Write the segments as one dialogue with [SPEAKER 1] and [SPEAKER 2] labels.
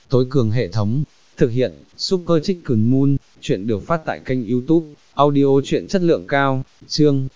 [SPEAKER 1] tối cường hệ thống. Thực hiện, Super Chicken Moon, chuyện được phát tại kênh YouTube, audio chuyện chất lượng cao, chương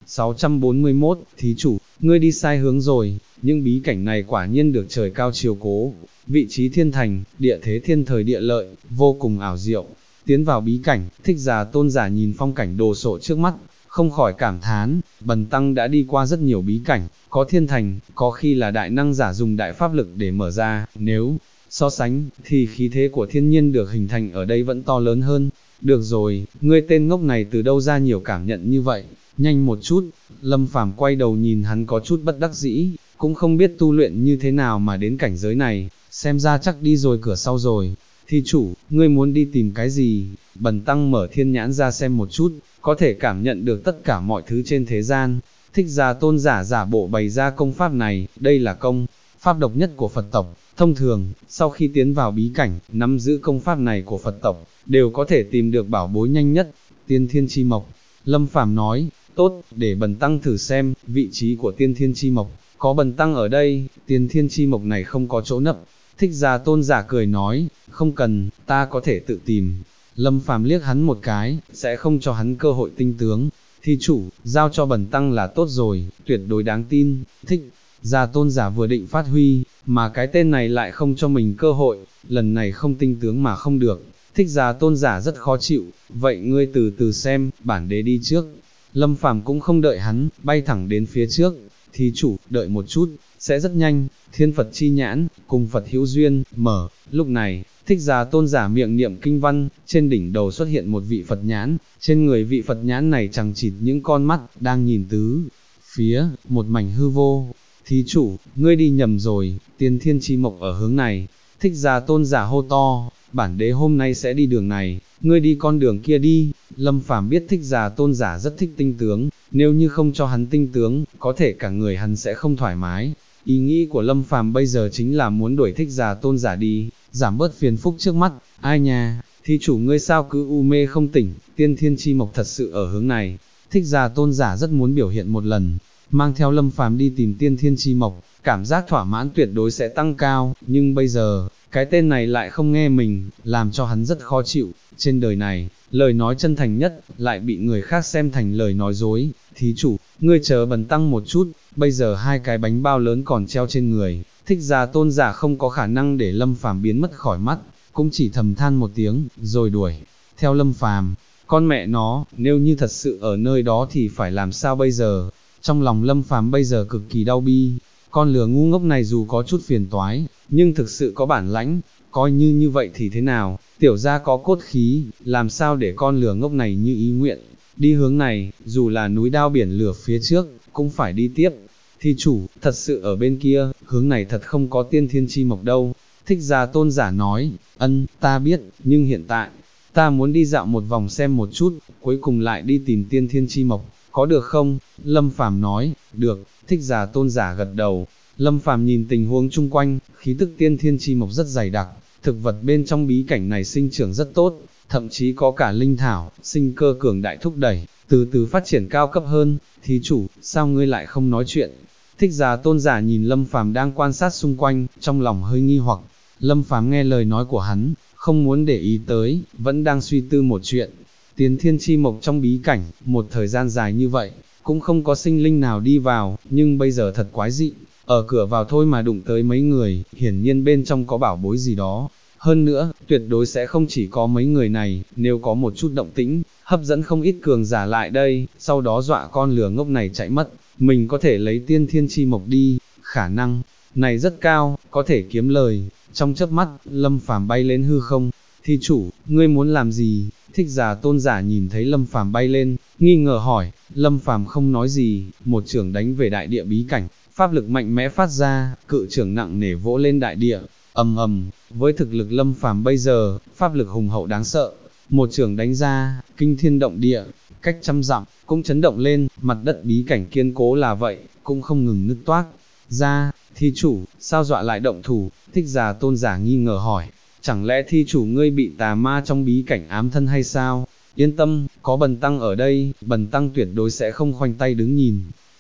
[SPEAKER 1] 641, thí chủ, ngươi đi sai hướng rồi, những bí cảnh này quả nhiên được trời cao chiếu cố, vị trí thiên thành, địa thế thiên thời địa lợi, vô cùng ảo diệu. Tiến vào bí cảnh, Thích Già Tôn giả nhìn phong cảnh đồ sộ trước mắt, không khỏi cảm thán, bần tăng đã đi qua rất nhiều bí cảnh, có thiên thành, có khi là đại năng giả dùng đại pháp lực để mở ra, nếu so sánh, thì khí thế của thiên nhiên được hình thành ở đây vẫn to lớn hơn. Được rồi, ngươi tên ngốc này từ đâu ra nhiều cảm nhận như vậy, nhanh một chút. Lâm Phàm quay đầu nhìn hắn có chút bất đắc dĩ, cũng không biết tu luyện như thế nào mà đến cảnh giới này, xem ra chắc đi rồi cửa sau rồi. Thi chủ, ngươi muốn đi tìm cái gì? Bần tăng mở thiên nhãn ra xem một chút, có thể cảm nhận được tất cả mọi thứ trên thế gian. Thích Già Tôn giả giả bộ bày ra công pháp này, đây là công pháp độc nhất của Phật tộc. Thông thường, sau khi tiến vào bí cảnh, nắm giữ công pháp này của Phật tộc, đều có thể tìm được bảo bối nhanh nhất, tiên thiên chi mộc. Lâm Phàm nói, tốt, để bần tăng thử xem, vị trí của tiên thiên chi mộc, có bần tăng ở đây, tiên thiên chi mộc này không có chỗ nấp. Thích Già Tôn giả cười nói, không cần, ta có thể tự tìm. Lâm Phàm liếc hắn một cái, sẽ không cho hắn cơ hội tinh tướng. Thi chủ, giao cho bần tăng là tốt rồi, tuyệt đối đáng tin. Thích Già Tôn giả vừa định phát huy, mà cái tên này lại không cho mình cơ hội, lần này không tinh tướng mà không được. Thích Già Tôn giả rất khó chịu, vậy ngươi từ từ xem, bản đế đi trước. Lâm Phàm cũng không đợi hắn, bay thẳng đến phía trước. Thí chủ, đợi một chút, sẽ rất nhanh. Thiên Phật chi nhãn, cùng Phật hữu duyên, mở. Lúc này, Thích Già Tôn giả miệng niệm kinh văn, trên đỉnh đầu xuất hiện một vị Phật nhãn, trên người vị Phật nhãn này chằng chịt những con mắt, đang nhìn tứ phía, một mảnh hư vô. Thí chủ, ngươi đi nhầm rồi, tiên thiên chi mộc ở hướng này. Thích Già Tôn giả hô to, bản đế hôm nay sẽ đi đường này, ngươi đi con đường kia đi. Lâm Phàm biết Thích Già Tôn giả rất thích tinh tướng, nếu như không cho hắn tinh tướng, có thể cả người hắn sẽ không thoải mái. Ý nghĩ của Lâm Phàm bây giờ chính là muốn đuổi Thích Già Tôn giả đi, giảm bớt phiền phúc trước mắt. Ai nha, thí chủ ngươi sao cứ u mê không tỉnh, tiên thiên chi mộc thật sự ở hướng này. Thích Già Tôn giả rất muốn biểu hiện một lần, mang theo Lâm Phàm đi tìm tiên thiên chi mộc, cảm giác thỏa mãn tuyệt đối sẽ tăng cao, nhưng bây giờ, cái tên này lại không nghe mình, làm cho hắn rất khó chịu. Trên đời này, lời nói chân thành nhất, lại bị người khác xem thành lời nói dối. Thí chủ, ngươi chờ bần tăng một chút, bây giờ hai cái bánh bao lớn còn treo trên người. Thích Già Tôn giả không có khả năng để Lâm Phàm biến mất khỏi mắt, cũng chỉ thầm than một tiếng, rồi đuổi theo Lâm Phàm. Con mẹ nó, nếu như thật sự ở nơi đó thì phải làm sao bây giờ? Trong lòng Lâm Phàm bây giờ cực kỳ đau bi, con lừa ngu ngốc này dù có chút phiền toái, nhưng thực sự có bản lãnh, coi như vậy thì thế nào, tiểu gia có cốt khí, làm sao để con lừa ngốc này như ý nguyện, đi hướng này, dù là núi đao biển lửa phía trước, cũng phải đi tiếp. Thi chủ, thật sự ở bên kia, hướng này thật không có tiên thiên chi mộc đâu. Thích Già Tôn giả nói, ta biết, nhưng hiện tại, ta muốn đi dạo một vòng xem một chút, cuối cùng lại đi tìm tiên thiên chi mộc, có được không? Lâm Phàm nói, được. Thích Già Tôn giả gật đầu. Lâm Phàm nhìn tình huống chung quanh, khí tức tiên thiên chi mộc rất dày đặc, thực vật bên trong bí cảnh này sinh trưởng rất tốt, thậm chí có cả linh thảo, sinh cơ cường đại thúc đẩy, từ từ phát triển cao cấp hơn. Thí chủ, sao ngươi lại không nói chuyện? Thích Già Tôn giả nhìn Lâm Phàm đang quan sát xung quanh, trong lòng hơi nghi hoặc. Lâm Phàm nghe lời nói của hắn, không muốn để ý tới, vẫn đang suy tư một chuyện. Tiên thiên chi mộc trong bí cảnh, một thời gian dài như vậy, cũng không có sinh linh nào đi vào, nhưng bây giờ thật quái dị, ở cửa vào thôi mà đụng tới mấy người, hiển nhiên bên trong có bảo bối gì đó. Hơn nữa, tuyệt đối sẽ không chỉ có mấy người này, nếu có một chút động tĩnh, hấp dẫn không ít cường giả lại đây, sau đó dọa con lừa ngốc này chạy mất, mình có thể lấy tiên thiên chi mộc đi, khả năng này rất cao, có thể kiếm lời. Trong chớp mắt, Lâm Phàm bay lên hư không. Thi chủ, ngươi muốn làm gì? Thích Già Tôn giả nhìn thấy Lâm Phàm bay lên, nghi ngờ hỏi. Lâm Phàm không nói gì, một chưởng đánh về đại địa bí cảnh, pháp lực mạnh mẽ phát ra, cự chưởng nặng nề vỗ lên đại địa, ầm ầm. Với thực lực Lâm Phàm bây giờ, pháp lực hùng hậu đáng sợ, một chưởng đánh ra, kinh thiên động địa, cách trăm dặm cũng chấn động lên, mặt đất bí cảnh kiên cố là vậy, cũng không ngừng nứt toác ra. Thi chủ, sao dọa lại động thủ? Thích Già Tôn giả nghi ngờ hỏi. Chẳng lẽ thi chủ ngươi bị tà ma trong bí cảnh ám thân hay sao? Yên tâm, có bần tăng ở đây, bần tăng tuyệt đối sẽ không khoanh tay đứng nhìn.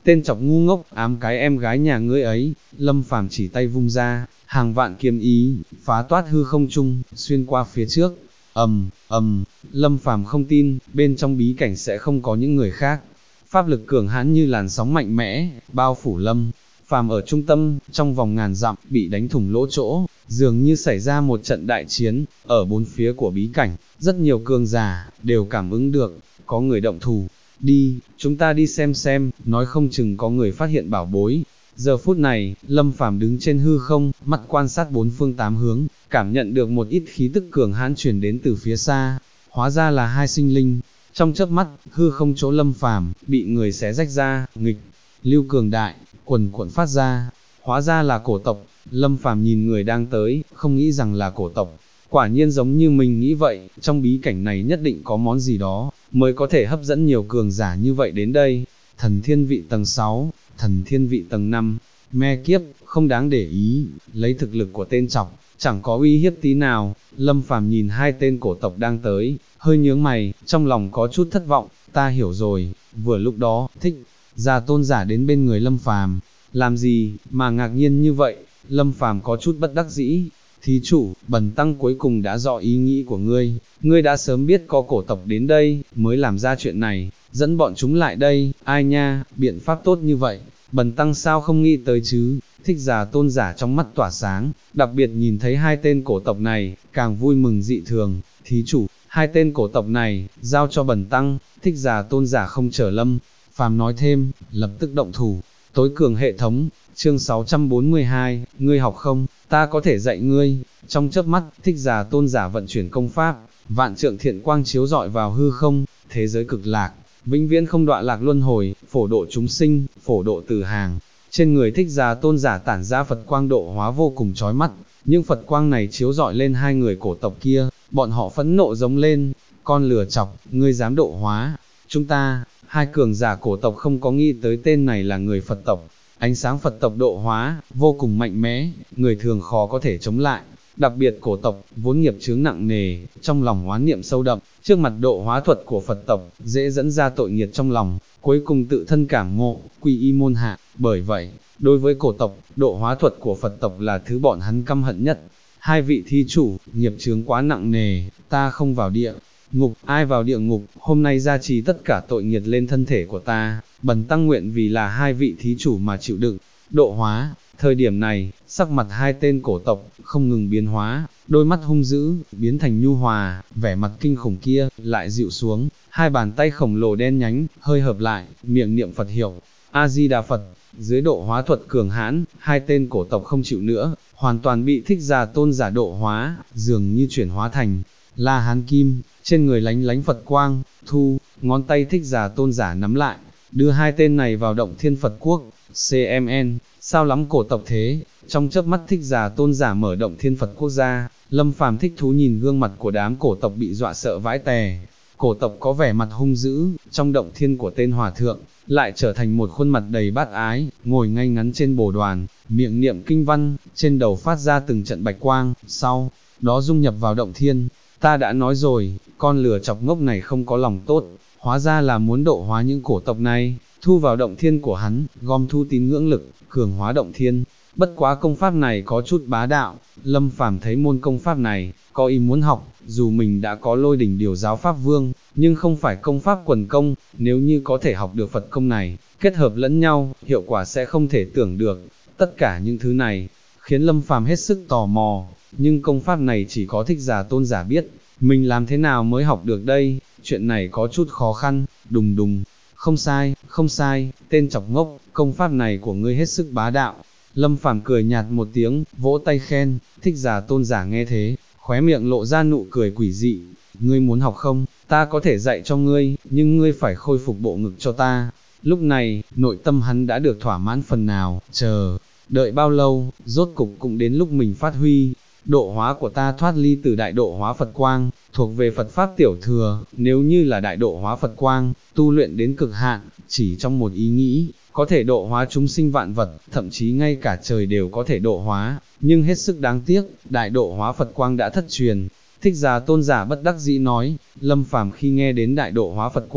[SPEAKER 1] tên chọc ngu ngốc, ám cái em gái nhà ngươi ấy. Lâm Phàm chỉ tay vung ra, hàng vạn kiếm ý, phá toát hư không trung, xuyên qua phía trước. Lâm Phàm không tin, bên trong bí cảnh sẽ không có những người khác. Pháp lực cường hãn như làn sóng mạnh mẽ, bao phủ Lâm Phàm ở trung tâm, trong vòng ngàn dặm, bị đánh thủng lỗ chỗ, dường như xảy ra một trận đại chiến, ở bốn phía của bí cảnh, rất nhiều cường giả, đều cảm ứng được, có người động thủ. Đi, chúng ta đi xem, nói không chừng có người phát hiện bảo bối. Giờ phút này, Lâm Phàm đứng trên hư không, mắt quan sát bốn phương tám hướng, cảm nhận được một ít khí tức cường hãn truyền đến từ phía xa, hóa ra là hai sinh linh. Trong chớp mắt, hư không chỗ Lâm Phàm bị người xé rách ra, nghịch lưu cường đại, quần cuộn phát ra, hóa ra là cổ tộc. Lâm Phàm nhìn người đang tới, không nghĩ rằng là cổ tộc. Quả nhiên giống như mình nghĩ vậy, trong bí cảnh này nhất định có món gì đó, mới có thể hấp dẫn nhiều cường giả như vậy đến đây. Thần thiên vị tầng 6, thần thiên vị tầng 5, me kiếp, không đáng để ý, lấy thực lực của tên chọc, chẳng có uy hiếp tí nào. Lâm Phàm nhìn hai tên cổ tộc đang tới, hơi nhướng mày, trong lòng có chút thất vọng, ta hiểu rồi. Vừa lúc đó, Thích Giả Tôn giả đến bên người Lâm Phàm, làm gì mà ngạc nhiên như vậy? Lâm Phàm có chút bất đắc dĩ. Thí chủ, bần tăng cuối cùng đã rõ ý nghĩ của ngươi đã sớm biết có cổ tộc đến đây, mới làm ra chuyện này, dẫn bọn chúng lại đây. Ai nha, biện pháp tốt như vậy, bần tăng sao không nghĩ tới chứ? Thích Giả Tôn giả trong mắt tỏa sáng, đặc biệt nhìn thấy hai tên cổ tộc này, càng vui mừng dị thường. Thí chủ, hai tên cổ tộc này, giao cho bần tăng. Thích Giả Tôn giả không chờ Lâm Phàm nói thêm, lập tức động thủ. Tối cường hệ thống, chương 642, ngươi học không, ta có thể dạy ngươi. Trong chớp mắt, Thích Giả Tôn giả vận chuyển công pháp, vạn trượng thiện quang chiếu rọi vào hư không, thế giới cực lạc, vĩnh viễn không đọa lạc luân hồi, phổ độ chúng sinh, phổ độ từ hàng. Trên người Thích Giả Tôn giả tản ra Phật quang độ hóa vô cùng chói mắt, nhưng Phật quang này chiếu rọi lên hai người cổ tộc kia, bọn họ phẫn nộ giống lên, con lừa chọc, ngươi dám độ hóa chúng ta. Hai cường giả cổ tộc không có nghĩ tới tên này là người Phật tộc, ánh sáng Phật tộc độ hóa, vô cùng mạnh mẽ, người thường khó có thể chống lại. Đặc biệt cổ tộc, vốn nghiệp chướng nặng nề, trong lòng oán niệm sâu đậm, trước mặt độ hóa thuật của Phật tộc, dễ dẫn ra tội nghiệp trong lòng, cuối cùng tự thân cảm ngộ, quy y môn hạ. Bởi vậy, đối với cổ tộc, độ hóa thuật của Phật tộc là thứ bọn hắn căm hận nhất. Hai vị thí chủ, nghiệp chướng quá nặng nề, ta không vào địa ngục, ai vào địa ngục, hôm nay gia trì tất cả tội nghiệp lên thân thể của ta, bần tăng nguyện vì là hai vị thí chủ mà chịu đựng. Độ hóa, thời điểm này, sắc mặt hai tên cổ tộc, không ngừng biến hóa, đôi mắt hung dữ, biến thành nhu hòa, vẻ mặt kinh khủng kia, lại dịu xuống, hai bàn tay khổng lồ đen nhánh, hơi hợp lại, miệng niệm Phật hiệu, A-di-đà Phật. Dưới độ hóa thuật cường hãn, hai tên cổ tộc không chịu nữa, hoàn toàn bị Thích Giả Tôn giả độ hóa, dường như chuyển hóa thành La Hán Kim, trên người lánh lánh Phật quang, ngón tay Thích Giả Tôn giả nắm lại, đưa hai tên này vào động thiên Phật quốc. CMN, sao lắm cổ tộc thế? Trong chớp mắt Thích Giả Tôn giả mở động thiên Phật quốc gia, Lâm Phàm thích thú nhìn gương mặt của đám cổ tộc bị dọa sợ vãi tè. Cổ tộc có vẻ mặt hung dữ, trong động thiên của tên hòa thượng, lại trở thành một khuôn mặt đầy bác ái, ngồi ngay ngắn trên bồ đoàn, miệng niệm kinh văn, trên đầu phát ra từng trận bạch quang, sau đó dung nhập vào động thiên. Ta đã nói rồi, con lừa chọc ngốc này không có lòng tốt, hóa ra là muốn độ hóa những cổ tộc này, thu vào động thiên của hắn, gom thu tín ngưỡng lực, cường hóa động thiên. Bất quá công pháp này có chút bá đạo, Lâm Phàm thấy môn công pháp này, có ý muốn học, dù mình đã có Lôi Đỉnh Điều Giáo Pháp Vương, nhưng không phải công pháp quần công, nếu như có thể học được Phật công này, kết hợp lẫn nhau, hiệu quả sẽ không thể tưởng được. Tất cả những thứ này, khiến Lâm Phàm hết sức tò mò, nhưng công pháp này chỉ có Thích Giả Tôn giả biết, mình làm thế nào mới học được đây, chuyện này có chút khó khăn. Đùng đùng, không sai, tên chọc ngốc, công pháp này của ngươi hết sức bá đạo. Lâm Phàm cười nhạt một tiếng, vỗ tay khen. Thích Giả Tôn giả nghe thế, khóe miệng lộ ra nụ cười quỷ dị. Ngươi muốn học không, ta có thể dạy cho ngươi, nhưng ngươi phải khôi phục bộ ngực cho ta. Lúc này, nội tâm hắn đã được thỏa mãn phần nào, đợi bao lâu, rốt cục cũng đến lúc mình phát huy. Độ hóa của ta thoát ly từ đại độ hóa Phật quang, thuộc về Phật Pháp tiểu thừa, nếu như là đại độ hóa Phật quang, tu luyện đến cực hạn, chỉ trong một ý nghĩ, có thể độ hóa chúng sinh vạn vật, thậm chí ngay cả trời đều có thể độ hóa, nhưng hết sức đáng tiếc, đại độ hóa Phật quang đã thất truyền. Thích Giả Tôn giả bất đắc dĩ nói. Lâm Phàm khi nghe đến đại độ hóa Phật quang,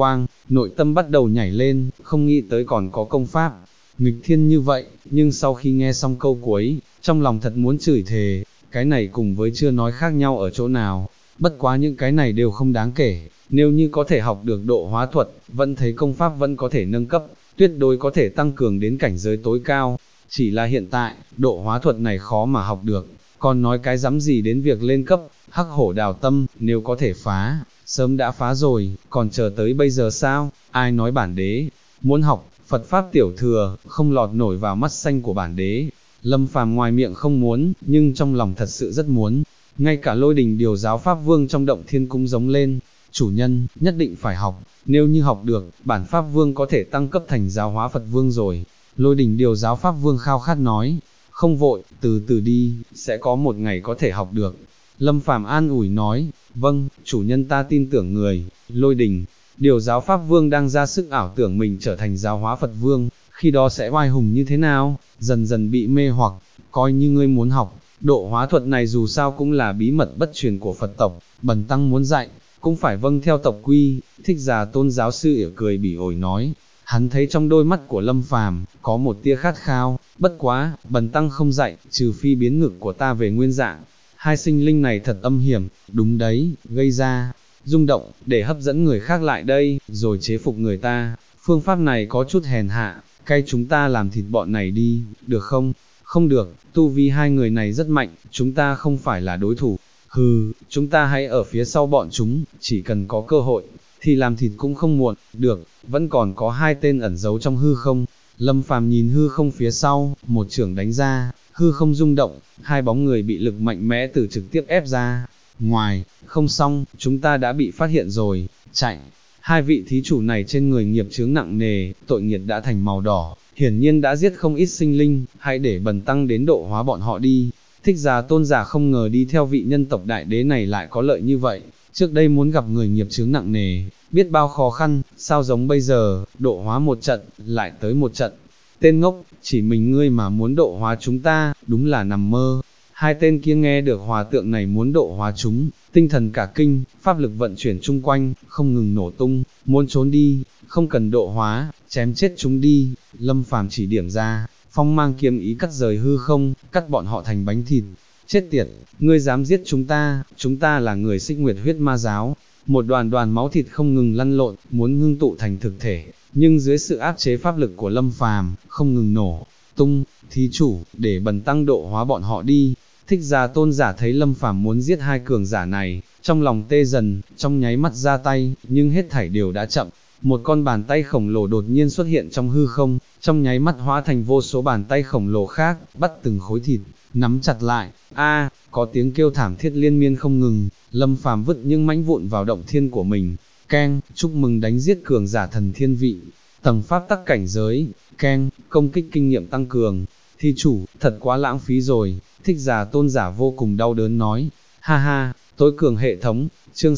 [SPEAKER 1] nội tâm bắt đầu nhảy lên, không nghĩ tới còn có công pháp nghịch thiên như vậy, nhưng sau khi nghe xong câu cuối, trong lòng thật muốn chửi thề, cái này cùng với chưa nói khác nhau ở chỗ nào, bất quá những cái này đều không đáng kể, nếu như có thể học được độ hóa thuật, vẫn thấy công pháp vẫn có thể nâng cấp, tuyệt đối có thể tăng cường đến cảnh giới tối cao, chỉ là hiện tại, độ hóa thuật này khó mà học được, còn nói cái dám gì đến việc lên cấp, hắc hổ đào tâm, nếu có thể phá, sớm đã phá rồi, còn chờ tới bây giờ sao, ai nói bản đế, muốn học, Phật Pháp tiểu thừa, không lọt nổi vào mắt xanh của bản đế. Lâm Phàm ngoài miệng không muốn, nhưng trong lòng thật sự rất muốn. Ngay cả Lôi Đình Điều giáo Pháp Vương trong động thiên cũng giống lên. Chủ nhân, nhất định phải học, nếu như học được, bản Pháp Vương có thể tăng cấp thành giáo hóa Phật Vương rồi. Lôi Đình Điều giáo Pháp Vương khao khát nói, không vội, từ từ đi, sẽ có một ngày có thể học được. Lâm Phàm an ủi nói, vâng, chủ nhân ta tin tưởng người. Lôi Đình Điều giáo Pháp Vương đang ra sức ảo tưởng mình trở thành giáo hóa Phật Vương, khi đó sẽ oai hùng như thế nào, dần dần bị mê hoặc, coi như ngươi muốn học, độ hóa thuật này dù sao cũng là bí mật bất truyền của Phật tộc, bần tăng muốn dạy, cũng phải vâng theo tộc quy. Thích Già Tôn giáo sư ỉa cười bỉ ổi nói, hắn thấy trong đôi mắt của Lâm Phàm có một tia khát khao, bất quá, bần tăng không dạy, trừ phi biến ngực của ta về nguyên dạng. Hai sinh linh này thật âm hiểm, đúng đấy, gây ra rung động, để hấp dẫn người khác lại đây, rồi chế phục người ta. Phương pháp này có chút hèn hạ, cay chúng ta làm thịt bọn này đi, được không? Không được, tu vi hai người này rất mạnh, chúng ta không phải là đối thủ. Hừ, chúng ta hãy ở phía sau bọn chúng, chỉ cần có cơ hội, thì làm thịt cũng không muộn. Được, vẫn còn có hai tên ẩn giấu trong hư không. Lâm Phàm nhìn hư không phía sau, một chưởng đánh ra, hư không rung động, hai bóng người bị lực mạnh mẽ từ trực tiếp ép ra. Ngoài, không xong, chúng ta đã bị phát hiện rồi, chạy. Hai vị thí chủ này trên người nghiệp chướng nặng nề, tội nghiệt đã thành màu đỏ, hiển nhiên đã giết không ít sinh linh, hãy để bần tăng đến độ hóa bọn họ đi. Thích Già Tôn giả không ngờ đi theo vị nhân tộc đại đế này lại có lợi như vậy, trước đây muốn gặp người nghiệp chướng nặng nề, biết bao khó khăn, sao giống bây giờ, độ hóa một trận, lại tới một trận. Tên ngốc, chỉ mình ngươi mà muốn độ hóa chúng ta, đúng là nằm mơ. Hai tên kia nghe được hòa tượng này muốn độ hóa chúng, tinh thần cả kinh, pháp lực vận chuyển chung quanh, không ngừng nổ tung, muốn trốn đi, không cần độ hóa, chém chết chúng đi. Lâm Phàm chỉ điểm ra, phong mang kiếm ý cắt rời hư không, cắt bọn họ thành bánh thịt. Chết tiệt, ngươi dám giết chúng ta là người Xích Nguyệt huyết ma giáo. Một đoàn đoàn máu thịt không ngừng lăn lộn, muốn ngưng tụ thành thực thể, nhưng dưới sự áp chế pháp lực của Lâm Phàm, không ngừng nổ tung. Thí chủ, để bần tăng độ hóa bọn họ đi. Thích Già Tôn giả thấy Lâm Phàm muốn giết hai cường giả này, trong lòng tê dần, trong nháy mắt ra tay, nhưng hết thảy đều đã chậm. Một con bàn tay khổng lồ đột nhiên xuất hiện trong hư không, trong nháy mắt hóa thành vô số bàn tay khổng lồ khác, bắt từng khối thịt, nắm chặt lại. A, có tiếng kêu thảm thiết liên miên không ngừng. Lâm Phàm vứt những mảnh vụn vào động thiên của mình. Keng, chúc mừng đánh giết cường giả thần thiên vị. Tầng pháp tắc cảnh giới. Keng, công kích kinh nghiệm tăng cường. Thi chủ, thật quá lãng phí rồi. Thích Già Tôn giả vô cùng đau đớn nói, ha ha, tối cường hệ thống, chương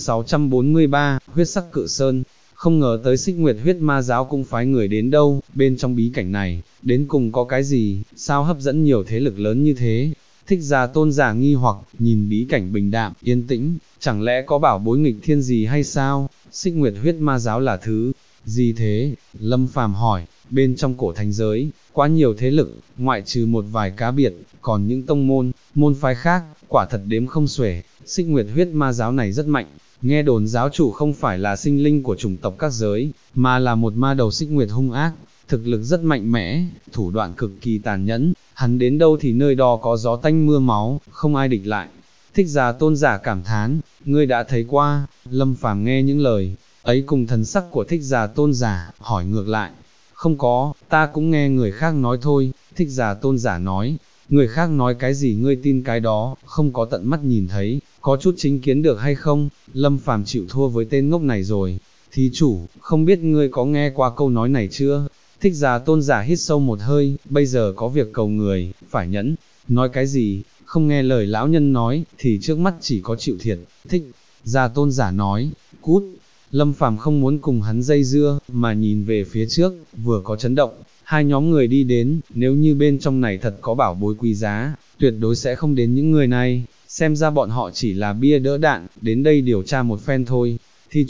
[SPEAKER 1] 643, huyết sắc cự sơn, không ngờ tới Xích Nguyệt huyết ma giáo cũng phái người đến đâu, bên trong bí cảnh này, đến cùng có cái gì, sao hấp dẫn nhiều thế lực lớn như thế. Thích Già Tôn giả nghi hoặc, nhìn bí cảnh bình đạm, yên tĩnh, chẳng lẽ có bảo bối nghịch thiên gì hay sao, Xích Nguyệt huyết ma giáo là thứ gì thế? Lâm Phàm hỏi. Bên trong cổ thành giới, quá nhiều thế lực, ngoại trừ một vài cá biệt, còn những tông môn, môn phái khác, quả thật đếm không xuể. Xích Nguyệt huyết ma giáo này rất mạnh, nghe đồn giáo chủ không phải là sinh linh của chủng tộc các giới, mà là một ma đầu xích nguyệt hung ác, thực lực rất mạnh mẽ, thủ đoạn cực kỳ tàn nhẫn, hắn đến đâu thì nơi đó có gió tanh mưa máu, không ai địch lại. Thích Già Tôn giả cảm thán, ngươi đã thấy qua. Lâm Phàm nghe những lời ấy cùng thần sắc của Thích Già Tôn giả, hỏi ngược lại. Không có, ta cũng nghe người khác nói thôi. Thích Già Tôn giả nói, người khác nói cái gì ngươi tin cái đó, không có tận mắt nhìn thấy, có chút chính kiến được hay không? Lâm Phàm chịu thua với tên ngốc này rồi. Thí chủ, không biết ngươi có nghe qua câu nói này chưa? Thích Già Tôn giả hít sâu một hơi, bây giờ có việc cầu người, phải nhẫn. Nói cái gì, không nghe lời lão nhân nói, thì trước mắt chỉ có chịu thiệt. Thích Già Tôn giả nói, cút. Lâm Phàm không muốn cùng hắn dây dưa, mà nhìn về phía trước, vừa có chấn động, hai nhóm người đi đến, nếu như bên trong này thật có bảo bối quý giá, tuyệt đối sẽ không đến những người này, xem ra bọn họ chỉ là bia đỡ đạn, đến đây điều tra một phen thôi. Thi chủ,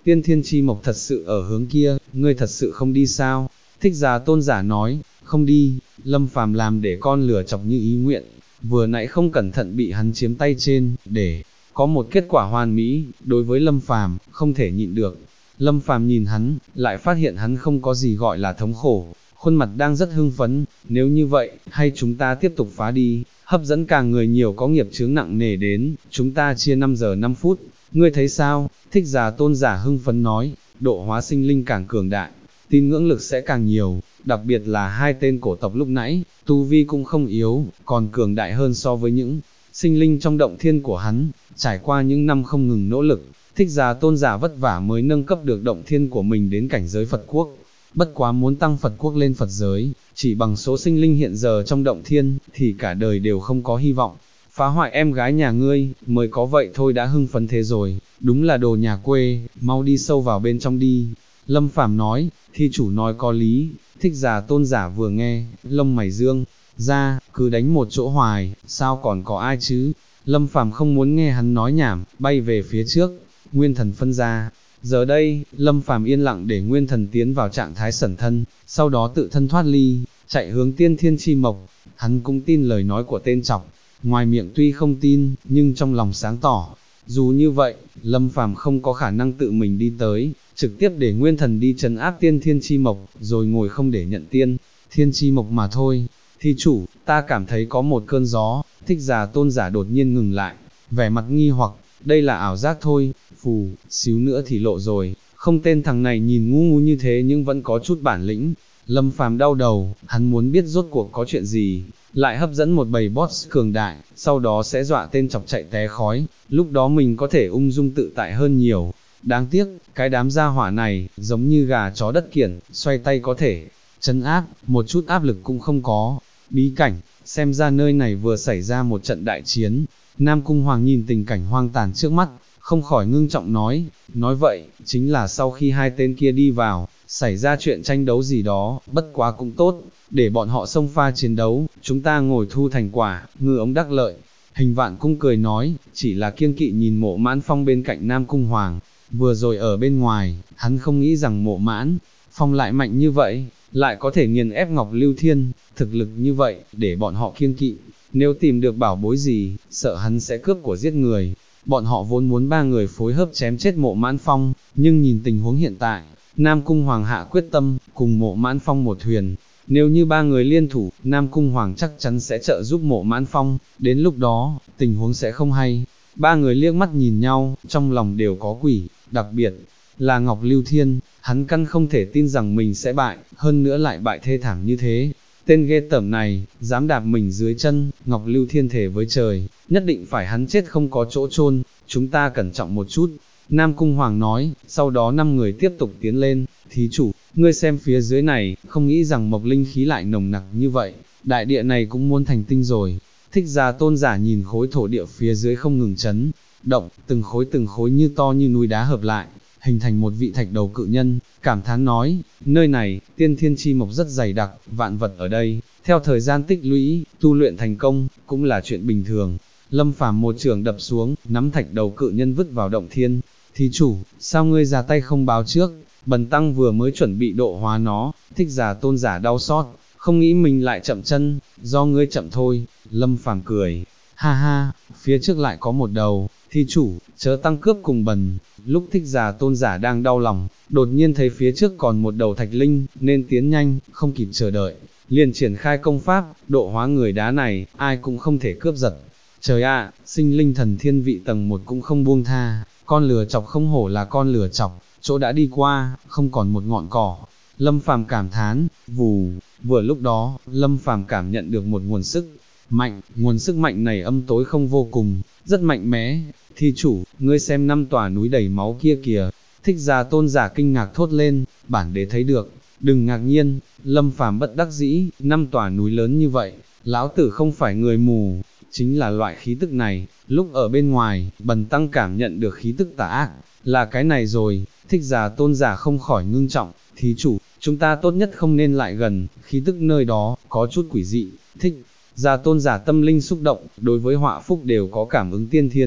[SPEAKER 1] tiên thiên chi mộc thật sự ở hướng kia, ngươi thật sự không đi sao? Thích Già Tôn giả nói, không đi. Lâm Phàm làm để con lửa chọc như ý nguyện, vừa nãy không cẩn thận bị hắn chiếm tay trên, để có một kết quả hoàn mỹ, đối với Lâm Phàm không thể nhịn được. Lâm Phàm nhìn hắn, lại phát hiện hắn không có gì gọi là thống khổ, khuôn mặt đang rất hưng phấn, nếu như vậy, hay chúng ta tiếp tục phá đi, hấp dẫn càng người nhiều có nghiệp chướng nặng nề đến, chúng ta chia 5 giờ 5 phút, ngươi thấy sao? Thích Già Tôn giả hưng phấn nói, độ hóa sinh linh càng cường đại, tín ngưỡng lực sẽ càng nhiều, đặc biệt là hai tên cổ tộc lúc nãy, tu vi cũng không yếu, còn cường đại hơn so với những sinh linh trong động thiên của hắn, trải qua những năm không ngừng nỗ lực, Thích Già Tôn giả vất vả mới nâng cấp được động thiên của mình đến cảnh giới Phật quốc. Bất quá muốn tăng Phật quốc lên Phật giới, chỉ bằng số sinh linh hiện giờ trong động thiên, thì cả đời đều không có hy vọng. Phá hoại em gái nhà ngươi, mới có vậy thôi đã hưng phấn thế rồi, đúng là đồ nhà quê, mau đi sâu vào bên trong đi. Lâm Phàm nói, thi chủ nói có lý. Thích Già Tôn giả vừa nghe, lông mày dương ra, cứ đánh một chỗ hoài, sao còn có ai chứ? Lâm Phàm không muốn nghe hắn nói nhảm, bay về phía trước, nguyên thần phân ra. Giờ đây, Lâm Phàm yên lặng để nguyên thần tiến vào trạng thái sẩn thân, sau đó tự thân thoát ly, chạy hướng tiên thiên chi mộc. Hắn cũng tin lời nói của tên chọc, ngoài miệng tuy không tin, nhưng trong lòng sáng tỏ. Dù như vậy, Lâm Phàm không có khả năng tự mình đi tới, trực tiếp để nguyên thần đi trấn áp tiên thiên chi mộc, rồi ngồi không để nhận tiên thiên chi mộc mà thôi. Thi chủ, ta cảm thấy có một cơn gió. Thích Già Tôn giả đột nhiên ngừng lại, vẻ mặt nghi hoặc, đây là ảo giác thôi, phù, xíu nữa thì lộ rồi, không tên thằng này nhìn ngu ngu như thế nhưng vẫn có chút bản lĩnh. Lâm Phàm đau đầu, hắn muốn biết rốt cuộc có chuyện gì, lại hấp dẫn một bầy boss cường đại, sau đó sẽ dọa tên chọc chạy té khói, lúc đó mình có thể ung dung tự tại hơn nhiều. Đáng tiếc, cái đám gia hỏa này, giống như gà chó đất kiểng, xoay tay có thể trấn áp, một chút áp lực cũng không có. Bí cảnh, xem ra nơi này vừa xảy ra một trận đại chiến. Nam Cung Hoàng nhìn tình cảnh hoang tàn trước mắt, không khỏi ngưng trọng nói vậy, chính là sau khi hai tên kia đi vào, xảy ra chuyện tranh đấu gì đó, bất quá cũng tốt, để bọn họ xông pha chiến đấu, chúng ta ngồi thu thành quả, ngư ống đắc lợi. Hình Vạn Cung cười nói, chỉ là kiêng kỵ nhìn Mộ Mãn Phong bên cạnh Nam Cung Hoàng, vừa rồi ở bên ngoài, hắn không nghĩ rằng Mộ Mãn Phong lại mạnh như vậy, lại có thể nghiền ép Ngọc Lưu Thiên, thực lực như vậy, để bọn họ kiêng kỵ, nếu tìm được bảo bối gì, sợ hắn sẽ cướp của giết người. Bọn họ vốn muốn ba người phối hợp chém chết Mộ Mãn Phong, nhưng nhìn tình huống hiện tại, Nam Cung Hoàng hạ quyết tâm, cùng Mộ Mãn Phong một thuyền. Nếu như ba người liên thủ, Nam Cung Hoàng chắc chắn sẽ trợ giúp Mộ Mãn Phong, đến lúc đó, tình huống sẽ không hay. Ba người liếc mắt nhìn nhau, trong lòng đều có quỷ, đặc biệt là Ngọc Lưu Thiên, hắn căn không thể tin rằng mình sẽ bại, hơn nữa lại bại thê thảm như thế. Tên ghê tởm này, dám đạp mình dưới chân, Ngọc Lưu Thiên thề với trời, nhất định phải hắn chết không có chỗ chôn, chúng ta cẩn trọng một chút. Nam Cung Hoàng nói, sau đó 5 người tiếp tục tiến lên, thí chủ, ngươi xem phía dưới này, không nghĩ rằng mộc linh khí lại nồng nặc như vậy, đại địa này cũng muốn thành tinh rồi. Thích Già Tôn giả nhìn khối thổ địa phía dưới không ngừng chấn động, từng khối như to như núi đá hợp lại, hình thành một vị thạch đầu cự nhân, cảm thán nói, nơi này, tiên thiên chi mộc rất dày đặc, vạn vật ở đây, theo thời gian tích lũy, tu luyện thành công, cũng là chuyện bình thường. Lâm Phàm một trường đập xuống, nắm thạch đầu cự nhân vứt vào động thiên. Thí chủ, sao ngươi ra tay không báo trước? Bần tăng vừa mới chuẩn bị độ hóa nó. Thích Già Tôn giả đau xót, không nghĩ mình lại chậm chân, do ngươi chậm thôi. Lâm Phàm cười, ha ha, phía trước lại có một đầu. Thí chủ, chớ tăng cướp cùng bần. Lúc Thích Già Tôn giả đang đau lòng, đột nhiên thấy phía trước còn một đầu thạch linh, nên tiến nhanh, không kịp chờ đợi, liền triển khai công pháp, độ hóa người đá này, ai cũng không thể cướp giật. Trời ạ, sinh linh thần thiên vị tầng 1 cũng không buông tha, con lừa chọc không hổ là con lừa chọc, chỗ đã đi qua, không còn một ngọn cỏ. Lâm Phàm cảm thán, vù, vừa lúc đó, Lâm Phàm cảm nhận được một nguồn sức mạnh, nguồn sức mạnh này âm tối không vô cùng, rất mạnh mẽ. Thi chủ, ngươi xem 5 tòa núi đầy máu kia kìa. Thích Già Tôn giả kinh ngạc thốt lên, bản đế thấy được, đừng ngạc nhiên. Lâm Phàm bất đắc dĩ, 5 tòa núi lớn như vậy, lão tử không phải người mù, chính là loại khí tức này, lúc ở bên ngoài, bần tăng cảm nhận được khí tức tà ác, là cái này rồi. Thích Già Tôn giả không khỏi ngưng trọng, thí chủ, chúng ta tốt nhất không nên lại gần, khí tức nơi đó, có chút quỷ dị. Thích Già Tôn giả tâm linh xúc động, đối với họa phúc đều có cảm ứng tiên thiên,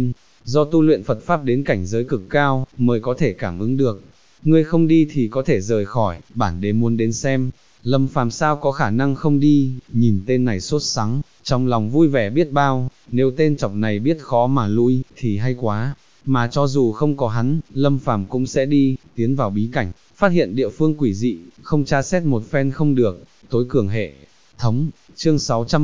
[SPEAKER 1] do tu luyện Phật Pháp đến cảnh giới cực cao, mới có thể cảm ứng được. Ngươi không đi thì có thể rời khỏi, bản đế muốn đến xem. Lâm Phàm sao có khả năng không đi, nhìn tên này sốt sắng, trong lòng vui vẻ biết bao, nếu tên chọc này biết khó mà lui, thì hay quá. Mà cho dù không có hắn, Lâm Phàm cũng sẽ đi, tiến vào bí cảnh, phát hiện địa phương quỷ dị, không tra xét một phen không được, tối cường hệ thống. Chương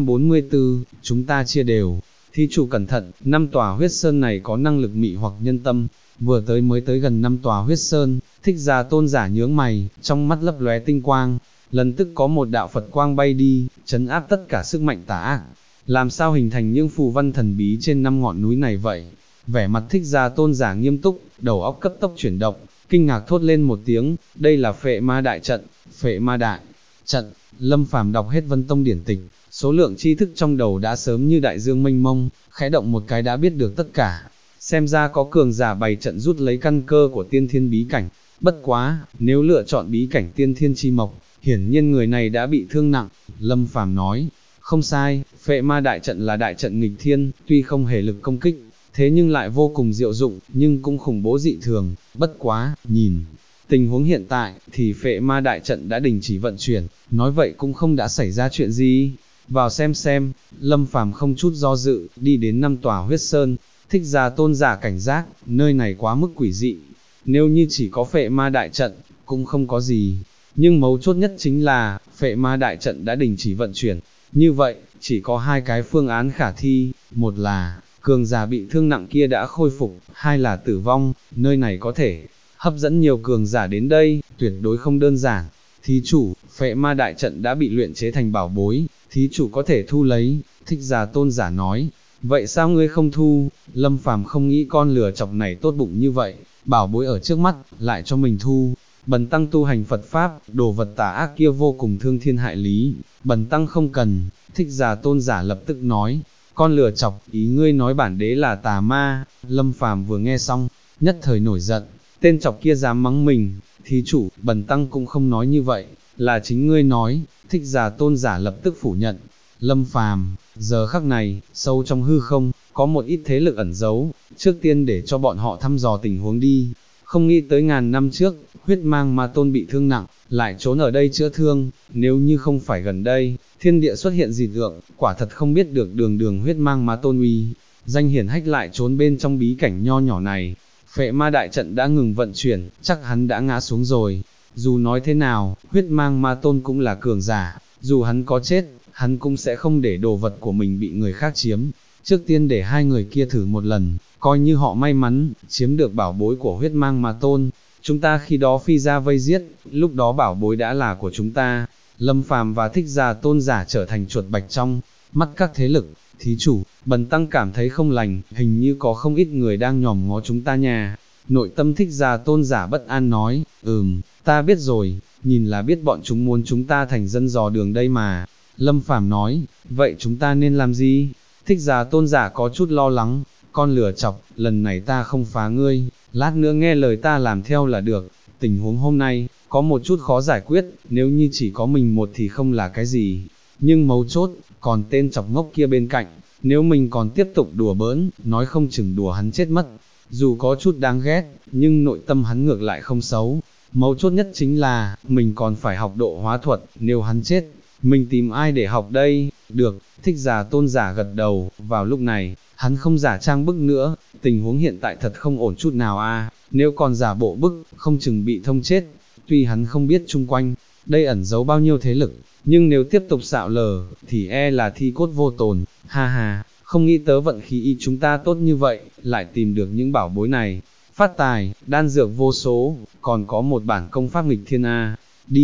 [SPEAKER 1] 644, chúng ta chia đều. Thí chủ cẩn thận, 5 tòa huyết sơn này có năng lực mị hoặc nhân tâm. Vừa mới tới gần 5 tòa huyết sơn, Thích Giả tôn giả nhướng mày, trong mắt lấp lóe tinh quang, lần tức có một đạo Phật quang bay đi, trấn áp tất cả sức mạnh tà ác. Làm sao hình thành những phù văn thần bí trên 5 ngọn núi này vậy? Vẻ mặt Thích Giả tôn giả nghiêm túc, đầu óc cấp tốc chuyển động, kinh ngạc thốt lên một tiếng, đây là Phệ Ma đại trận. Phệ Ma đại trận. Lâm Phàm đọc hết Vân Tông điển tịch, số lượng tri thức trong đầu đã sớm như đại dương mênh mông, khẽ động một cái đã biết được tất cả. Xem ra có cường giả bày trận rút lấy căn cơ của tiên thiên bí cảnh. Bất quá, nếu lựa chọn bí cảnh tiên thiên chi mộc, hiển nhiên người này đã bị thương nặng. Lâm Phàm nói, không sai, Phệ Ma đại trận là đại trận nghịch thiên, tuy không hề lực công kích, thế nhưng lại vô cùng diệu dụng, nhưng cũng khủng bố dị thường. Bất quá, nhìn tình huống hiện tại, thì Phệ Ma đại trận đã đình chỉ vận chuyển, nói vậy cũng không đã xảy ra chuyện gì. Vào xem, Lâm Phàm không chút do dự, đi đến 5 tòa huyết sơn. Thích Giả tôn giả cảnh giác, nơi này quá mức quỷ dị. Nếu như chỉ có Phệ Ma đại trận, cũng không có gì. Nhưng mấu chốt nhất chính là, Phệ Ma đại trận đã đình chỉ vận chuyển. Như vậy, chỉ có hai cái phương án khả thi, một là, cường giả bị thương nặng kia đã khôi phục, hai là tử vong, nơi này có thể hấp dẫn nhiều cường giả đến đây, tuyệt đối không đơn giản. Thí chủ, Phệ Ma đại trận đã bị luyện chế thành bảo bối, thí chủ có thể thu lấy. Thích Giả tôn giả nói, vậy sao ngươi không thu? Lâm Phàm không nghĩ con lừa chọc này tốt bụng như vậy, bảo bối ở trước mắt, lại cho mình thu. Bần tăng tu hành Phật Pháp, đồ vật tà ác kia vô cùng thương thiên hại lý, bần tăng không cần. Thích Giả tôn giả lập tức nói, con lừa chọc, ý ngươi nói bản đế là tà ma? Lâm Phàm vừa nghe xong, nhất thời nổi giận, tên chọc kia dám mắng mình. Thí chủ, bần tăng cũng không nói như vậy, là chính ngươi nói. Thích Giả tôn giả lập tức phủ nhận. Lâm Phàm, giờ khắc này, sâu trong hư không, có một ít thế lực ẩn giấu, trước tiên để cho bọn họ thăm dò tình huống đi. Không nghĩ tới ngàn năm trước, huyết mang ma tôn bị thương nặng, lại trốn ở đây chữa thương, nếu như không phải gần đây, thiên địa xuất hiện dị tượng, quả thật không biết được đường huyết mang ma tôn uy. Danh hiển hách lại trốn bên trong bí cảnh nho nhỏ này. Phệ Ma đại trận đã ngừng vận chuyển, chắc hắn đã ngã xuống rồi. Dù nói thế nào, huyết mang ma tôn cũng là cường giả, dù hắn có chết, hắn cũng sẽ không để đồ vật của mình bị người khác chiếm. Trước tiên để hai người kia thử một lần, coi như họ may mắn, chiếm được bảo bối của huyết mang ma tôn. Chúng ta khi đó phi ra vây giết, lúc đó bảo bối đã là của chúng ta. Lâm Phàm và Thích Giả tôn giả trở thành chuột bạch trong mắt các thế lực. Thí chủ, bần tăng cảm thấy không lành, hình như có không ít người đang nhòm ngó chúng ta nha. Nội tâm Thích Giả tôn giả bất an nói, ta biết rồi, nhìn là biết bọn chúng muốn chúng ta thành dân dò đường đây mà. Lâm Phàm nói, vậy chúng ta nên làm gì? Thích Giả tôn giả có chút lo lắng, con lừa chọc, lần này ta không phá ngươi, lát nữa nghe lời ta làm theo là được. Tình huống hôm nay, có một chút khó giải quyết, nếu như chỉ có mình một thì không là cái gì. Nhưng mấu chốt, còn tên chọc ngốc kia bên cạnh, nếu mình còn tiếp tục đùa bỡn, nói không chừng đùa hắn chết mất. Dù có chút đáng ghét, nhưng nội tâm hắn ngược lại không xấu. Mấu chốt nhất chính là, mình còn phải học độ hóa thuật, nếu hắn chết, mình tìm ai để học đây? Được, Thích Giả tôn giả gật đầu. Vào lúc này, hắn không giả trang bức nữa, tình huống hiện tại thật không ổn chút nào a. Nếu còn giả bộ bức, không chừng bị thông chết. Tuy hắn không biết chung quanh, đây ẩn giấu bao nhiêu thế lực, nhưng nếu tiếp tục xạo lờ, thì e là thi cốt vô tồn. Ha ha, không nghĩ tới vận khí y chúng ta tốt như vậy, lại tìm được những bảo bối này. Phát tài, đan dược vô số, còn có một bản công pháp nghịch thiên a.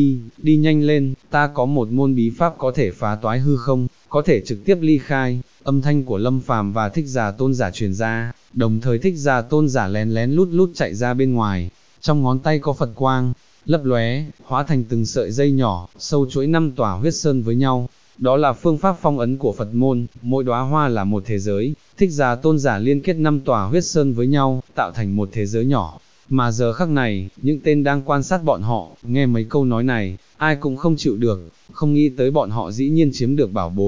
[SPEAKER 1] Đi nhanh lên, ta có một môn bí pháp có thể phá toái hư không, có thể trực tiếp ly khai. Âm thanh của Lâm Phàm và Thích Giả tôn giả truyền ra, đồng thời Thích Giả tôn giả lén lén lút lút chạy ra bên ngoài, trong ngón tay có Phật quang, lấp lóe, hóa thành từng sợi dây nhỏ, sâu chuỗi 5 tòa huyết sơn với nhau. Đó là phương pháp phong ấn của Phật môn, mỗi đóa hoa là một thế giới. Thích Giả tôn giả liên kết 5 tòa huyết sơn với nhau, tạo thành một thế giới nhỏ. Mà giờ khắc này, những tên đang quan sát bọn họ, nghe mấy câu nói này, ai cũng không chịu được, không nghĩ tới bọn họ dĩ nhiên chiếm được bảo bối.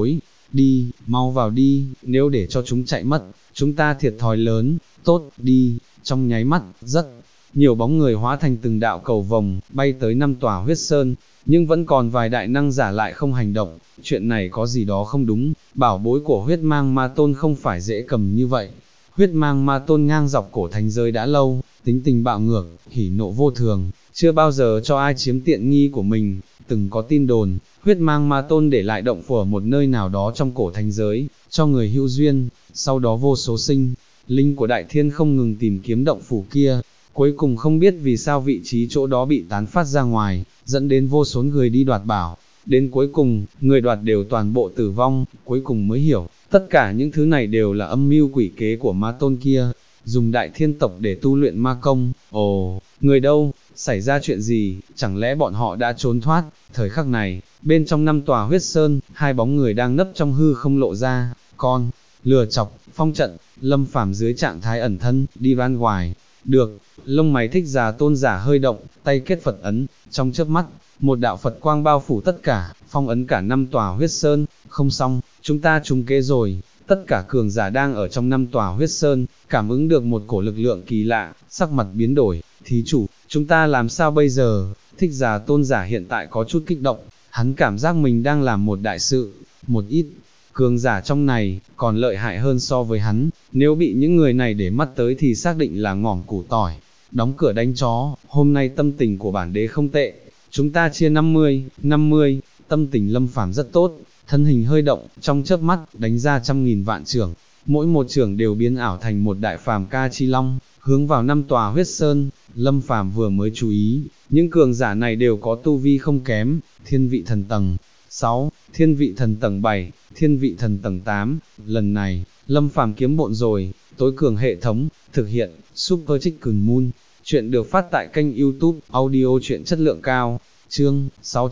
[SPEAKER 1] đi, mau vào đi, nếu để cho chúng chạy mất, chúng ta thiệt thòi lớn, tốt, đi, trong nháy mắt, rất nhiều bóng người hóa thành từng đạo cầu vồng, bay tới 5 tòa huyết sơn, nhưng vẫn còn vài đại năng giả lại không hành động, chuyện này có gì đó không đúng, bảo bối của huyết mang ma tôn không phải dễ cầm như vậy. Huyết mang ma tôn ngang dọc cổ thành giới đã lâu, tính tình bạo ngược, hỉ nộ vô thường, chưa bao giờ cho ai chiếm tiện nghi của mình, từng có tin đồn, huyết mang ma tôn để lại động phủ ở một nơi nào đó trong cổ thành giới, cho người hữu duyên, sau đó vô số sinh linh của đại thiên không ngừng tìm kiếm động phủ kia, cuối cùng không biết vì sao vị trí chỗ đó bị tán phát ra ngoài, dẫn đến vô số người đi đoạt bảo, đến cuối cùng, người đoạt đều toàn bộ tử vong, cuối cùng mới hiểu, tất cả những thứ này đều là âm mưu quỷ kế của ma tôn kia, dùng đại thiên tộc để tu luyện ma công. Ồ, người đâu, xảy ra chuyện gì, chẳng lẽ bọn họ đã trốn thoát? Thời khắc này, bên trong 5 tòa huyết sơn, hai bóng người đang nấp trong hư không lộ ra, con, lừa chọc, phong trận, Lâm Phàm dưới trạng thái ẩn thân, đi van ngoài, được, lông mày Thích Già Tôn giả hơi động, tay kết Phật ấn, trong chớp mắt, một đạo Phật quang bao phủ tất cả, phong ấn cả 5 tòa huyết sơn, không xong, chúng ta trúng kế rồi. Tất cả cường giả đang ở trong 5 tòa huyết sơn, cảm ứng được một cổ lực lượng kỳ lạ, sắc mặt biến đổi, thí chủ, chúng ta làm sao bây giờ? Thích Già Tôn giả hiện tại có chút kích động, hắn cảm giác mình đang làm một đại sự, một ít cường giả trong này, còn lợi hại hơn so với hắn, nếu bị những người này để mắt tới thì xác định là ngỏm củ tỏi, đóng cửa đánh chó, hôm nay tâm tình của bản đế không tệ, chúng ta chia 50, tâm tình Lâm Phàm rất tốt, thân hình hơi động, trong chớp mắt, đánh ra 100.000 vạn chưởng, mỗi một chưởng đều biến ảo thành một đại phàm ca chi long, hướng vào 5 tòa huyết sơn. Lâm Phàm vừa mới chú ý, những cường giả này đều có tu vi không kém, thiên vị thần tầng 6, thiên vị thần tầng 7, thiên vị thần tầng 8, lần này, Lâm Phàm kiếm bộn rồi, tối cường hệ thống, thực hiện, Super Chicken Moon, chuyện được phát tại kênh YouTube, audio chuyện chất lượng cao, chương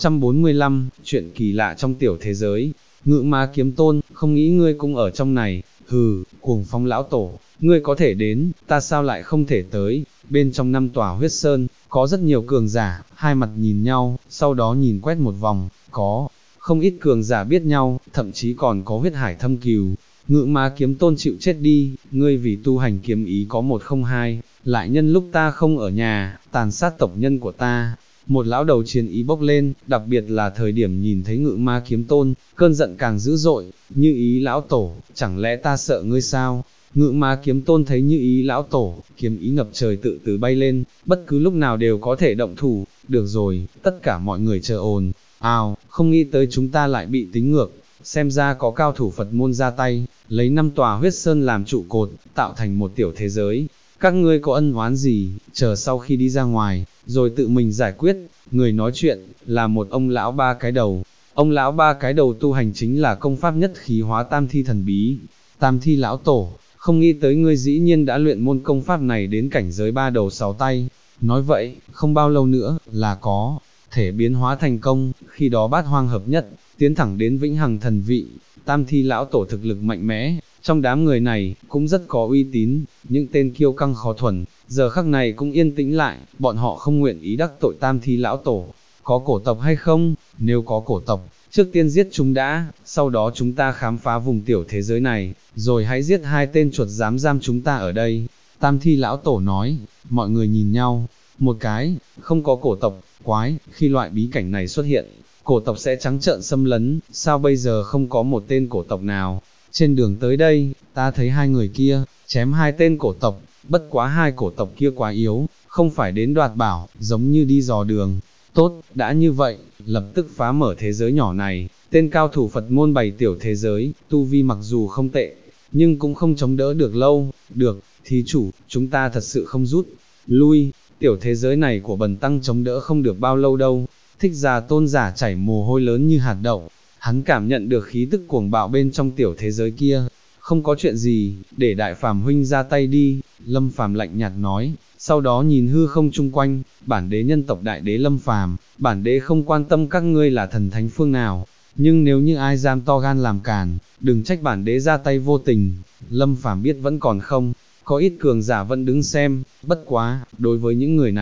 [SPEAKER 1] 645, chuyện kỳ lạ trong tiểu thế giới, Ngự Ma Kiếm Tôn, không nghĩ ngươi cũng ở trong này, hừ, Cuồng Phong lão tổ, ngươi có thể đến, ta sao lại không thể tới, bên trong 5 tòa huyết sơn, có rất nhiều cường giả, hai mặt nhìn nhau, sau đó nhìn quét một vòng, có không ít cường giả biết nhau, thậm chí còn có huyết hải thâm cừu. Ngự Ma Kiếm Tôn chịu chết đi, ngươi vì tu hành kiếm ý có 102, lại nhân lúc ta không ở nhà, tàn sát tộc nhân của ta. Một lão đầu chiến ý bốc lên, đặc biệt là thời điểm nhìn thấy Ngự Ma Kiếm Tôn, cơn giận càng dữ dội, Như Ý lão tổ, chẳng lẽ ta sợ ngươi sao? Ngự Ma Kiếm Tôn thấy Như Ý lão tổ, kiếm ý ngập trời tự từ bay lên, bất cứ lúc nào đều có thể động thủ, được rồi, tất cả mọi người chờ ồn, không nghĩ tới chúng ta lại bị tính ngược, xem ra có cao thủ Phật môn ra tay, lấy 5 tòa huyết sơn làm trụ cột, tạo thành một tiểu thế giới. Các ngươi có ân oán gì, chờ sau khi đi ra ngoài, rồi tự mình giải quyết. Người nói chuyện, là một ông lão ba cái đầu. Ông lão ba cái đầu tu hành chính là công pháp nhất khí hóa tam thi thần bí. Tam thi lão tổ, không nghĩ tới ngươi dĩ nhiên đã luyện môn công pháp này đến cảnh giới 3 đầu 6 tay. Nói vậy, không bao lâu nữa, là có thể biến hóa thành công, khi đó bát hoang hợp nhất, tiến thẳng đến vĩnh hằng thần vị. Tam thi lão tổ thực lực mạnh mẽ, trong đám người này, cũng rất có uy tín, những tên kiêu căng khó thuần, giờ khắc này cũng yên tĩnh lại, bọn họ không nguyện ý đắc tội tam thi lão tổ. Có cổ tộc hay không? Nếu có cổ tộc, trước tiên giết chúng đã, sau đó chúng ta khám phá vùng tiểu thế giới này, rồi hãy giết hai tên chuột dám giam chúng ta ở đây. Tam thi lão tổ nói, mọi người nhìn nhau, một cái, không có cổ tộc, quái, khi loại bí cảnh này xuất hiện, cổ tộc sẽ trắng trợn xâm lấn, sao bây giờ không có một tên cổ tộc nào? Trên đường tới đây, ta thấy hai người kia, chém hai tên cổ tộc, bất quá hai cổ tộc kia quá yếu, không phải đến đoạt bảo, giống như đi dò đường. Tốt, đã như vậy, lập tức phá mở thế giới nhỏ này, tên cao thủ Phật môn bày tiểu thế giới, tu vi mặc dù không tệ, nhưng cũng không chống đỡ được lâu. Được, thí chủ, chúng ta thật sự không rút lui, tiểu thế giới này của bần tăng chống đỡ không được bao lâu đâu. Thích Già Tôn giả chảy mồ hôi lớn như hạt đậu, hắn cảm nhận được khí tức cuồng bạo bên trong tiểu thế giới kia. Không có chuyện gì, để Đại Phàm huynh ra tay đi, Lâm Phàm lạnh nhạt nói, sau đó nhìn hư không chung quanh, bản đế nhân tộc Đại đế Lâm Phàm, bản đế không quan tâm các ngươi là thần thánh phương nào, nhưng nếu như ai dám to gan làm càn, đừng trách bản đế ra tay vô tình. Lâm Phàm biết vẫn còn không có ít cường giả vẫn đứng xem, bất quá, đối với những người này,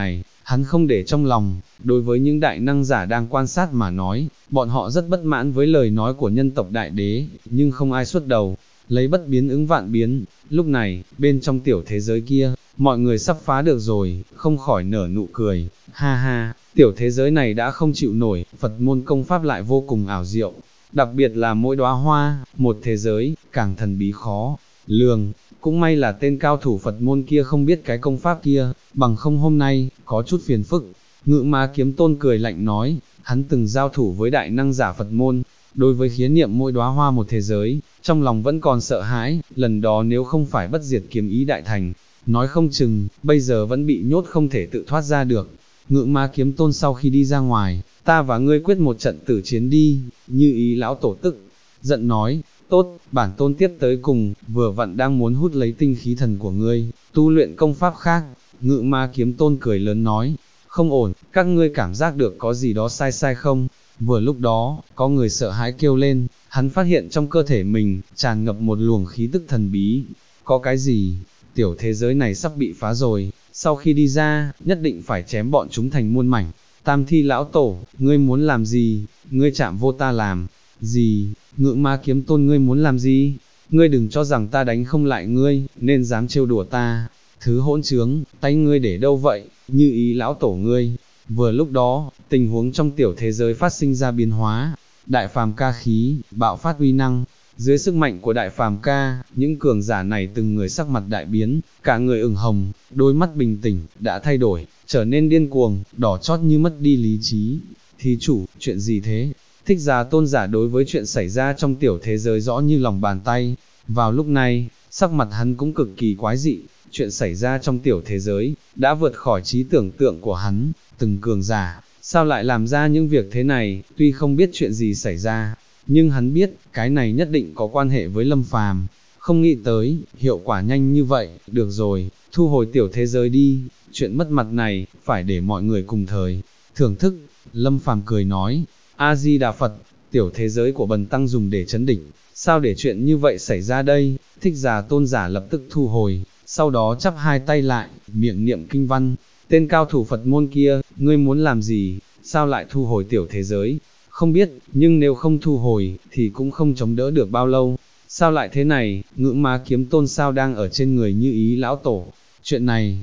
[SPEAKER 1] hắn không để trong lòng. Đối với những đại năng giả đang quan sát mà nói, bọn họ rất bất mãn với lời nói của nhân tộc đại đế, nhưng không ai xuất đầu, lấy bất biến ứng vạn biến. Lúc này, bên trong tiểu thế giới kia, mọi người sắp phá được rồi, không khỏi nở nụ cười, ha ha, tiểu thế giới này đã không chịu nổi, Phật môn công pháp lại vô cùng ảo diệu, đặc biệt là mỗi đóa hoa, một thế giới, càng thần bí khó lường. Cũng may là tên cao thủ Phật môn kia không biết cái công pháp kia, bằng không hôm nay, có chút phiền phức. Ngự Ma Kiếm Tôn cười lạnh nói, hắn từng giao thủ với đại năng giả Phật môn, đối với khía niệm mỗi đóa hoa một thế giới, trong lòng vẫn còn sợ hãi, lần đó nếu không phải bất diệt kiếm ý đại thành, nói không chừng, bây giờ vẫn bị nhốt không thể tự thoát ra được. Ngự Ma Kiếm Tôn sau khi đi ra ngoài, ta và ngươi quyết một trận tử chiến đi, Như Ý lão tổ tức giận nói, tốt, bản tôn tiếp tới cùng, vừa vặn đang muốn hút lấy tinh khí thần của ngươi, tu luyện công pháp khác. Ngự Ma Kiếm Tôn cười lớn nói, không ổn, các ngươi cảm giác được có gì đó sai sai không? Vừa lúc đó, có người sợ hãi kêu lên, hắn phát hiện trong cơ thể mình, tràn ngập một luồng khí tức thần bí. Có cái gì? Tiểu thế giới này sắp bị phá rồi, sau khi đi ra, nhất định phải chém bọn chúng thành muôn mảnh. Tam Thi lão tổ, ngươi muốn làm gì? Ngươi chạm vô ta làm gì? Ngự Ma Kiếm Tôn ngươi muốn làm gì? Ngươi đừng cho rằng ta đánh không lại ngươi, nên dám trêu đùa ta. Thứ hỗn trướng, tay ngươi để đâu vậy? Như Ý lão tổ ngươi. Vừa lúc đó, tình huống trong tiểu thế giới phát sinh ra biến hóa. Đại phàm ca khí, bạo phát uy năng. Dưới sức mạnh của đại phàm ca, những cường giả này từng người sắc mặt đại biến, cả người ửng hồng, đôi mắt bình tĩnh, đã thay đổi, trở nên điên cuồng, đỏ chót như mất đi lý trí. Thí chủ, chuyện gì thế? Thích Giả Tôn giả đối với chuyện xảy ra trong tiểu thế giới rõ như lòng bàn tay. Vào lúc này, sắc mặt hắn cũng cực kỳ quái dị, chuyện xảy ra trong tiểu thế giới, đã vượt khỏi trí tưởng tượng của hắn, từng cường giả, sao lại làm ra những việc thế này, tuy không biết chuyện gì xảy ra, nhưng hắn biết, cái này nhất định có quan hệ với Lâm Phàm. Không nghĩ tới, hiệu quả nhanh như vậy, được rồi, thu hồi tiểu thế giới đi, chuyện mất mặt này, phải để mọi người cùng thời thưởng thức. Lâm Phàm cười nói, A-di-đà Phật, tiểu thế giới của bần tăng dùng để chấn đỉnh, sao để chuyện như vậy xảy ra đây? Thích Giả Tôn giả lập tức thu hồi, sau đó chắp hai tay lại, miệng niệm kinh văn. Tên cao thủ Phật môn kia, ngươi muốn làm gì? Sao lại thu hồi tiểu thế giới? Không biết, nhưng nếu không thu hồi, thì cũng không chống đỡ được bao lâu. Sao lại thế này? Ngự Ma Kiếm Tôn sao đang ở trên người Như Ý lão tổ? Chuyện này,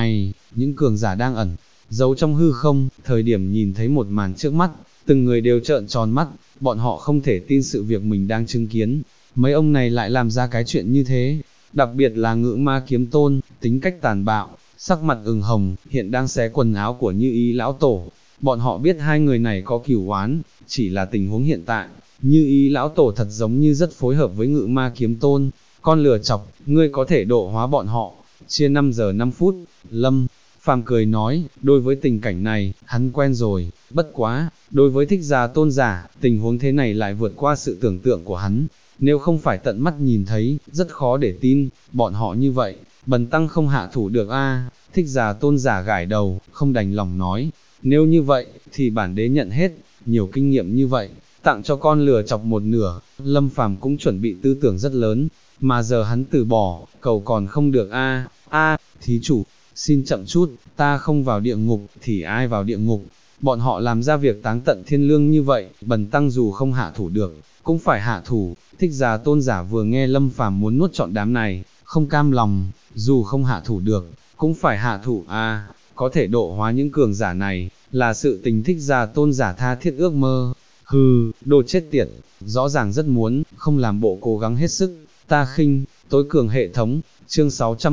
[SPEAKER 1] những cường giả đang ẩn giấu trong hư không, thời điểm nhìn thấy một màn trước mắt, từng người đều trợn tròn mắt, bọn họ không thể tin sự việc mình đang chứng kiến. Mấy ông này lại làm ra cái chuyện như thế, đặc biệt là Ngự Ma Kiếm Tôn, tính cách tàn bạo, sắc mặt ửng hồng, hiện đang xé quần áo của Như Ý lão tổ. Bọn họ biết hai người này có cửu oán, chỉ là tình huống hiện tại, Như Ý lão tổ thật giống như rất phối hợp với Ngự Ma Kiếm Tôn. Con lừa chọc, ngươi có thể độ hóa bọn họ, chia 5 giờ 5 phút, Lâm Phàm cười nói, đối với tình cảnh này, hắn quen rồi, bất quá, đối với Thích Giả Tôn giả, tình huống thế này lại vượt qua sự tưởng tượng của hắn, nếu không phải tận mắt nhìn thấy, rất khó để tin, bọn họ như vậy, bần tăng không hạ thủ được a. Thích Giả Tôn giả gãi đầu, không đành lòng nói, nếu như vậy, thì bản đế nhận hết, nhiều kinh nghiệm như vậy, tặng cho con lừa chọc một nửa. Lâm Phàm cũng chuẩn bị tư tưởng rất lớn, mà giờ hắn từ bỏ, cầu còn không được a. Thí chủ, xin chậm chút, ta không vào địa ngục, thì ai vào địa ngục? Bọn họ làm ra việc táng tận thiên lương như vậy, bần tăng dù không hạ thủ được, cũng phải hạ thủ. Thích Giả Tôn giả vừa nghe Lâm Phàm muốn nuốt trọn đám này, không cam lòng, dù không hạ thủ được, cũng phải hạ thủ a. Có thể độ hóa những cường giả này, là sự tình Thích Giả Tôn giả tha thiết ước mơ. Hừ, đồ chết tiệt, rõ ràng rất muốn, không làm bộ cố gắng hết sức. Ta khinh, tối cường hệ thống, chương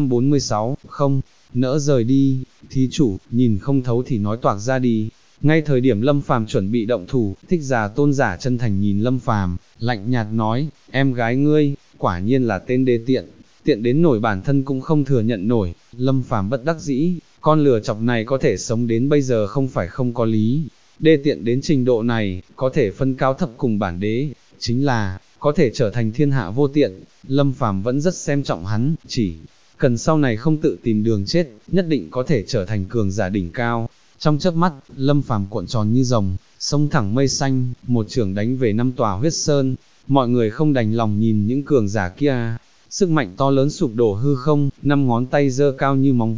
[SPEAKER 1] 646, không nỡ rời đi. Thí chủ, nhìn không thấu thì nói toạc ra đi. Ngay thời điểm Lâm Phàm chuẩn bị động thủ, Thích Giả Tôn giả chân thành nhìn Lâm Phàm, lạnh nhạt nói, em gái ngươi, quả nhiên là tên đê tiện, tiện đến nổi bản thân cũng không thừa nhận nổi. Lâm Phàm bất đắc dĩ, con lừa chọc này có thể sống đến bây giờ không phải không có lý, đê tiện đến trình độ này, có thể phân cao thấp cùng bản đế, chính là, có thể trở thành thiên hạ vô tiện. Lâm Phàm vẫn rất xem trọng hắn, chỉ cần sau này không tự tìm đường chết, nhất định có thể trở thành cường giả đỉnh cao. Trong chớp mắt, Lâm Phàm cuộn tròn như rồng, sông thẳng mây xanh, một chưởng đánh về 5 tòa huyết sơn. Mọi người không đành lòng nhìn những cường giả kia, sức mạnh to lớn sụp đổ hư không, 5 ngón tay giơ cao như móng vuốt,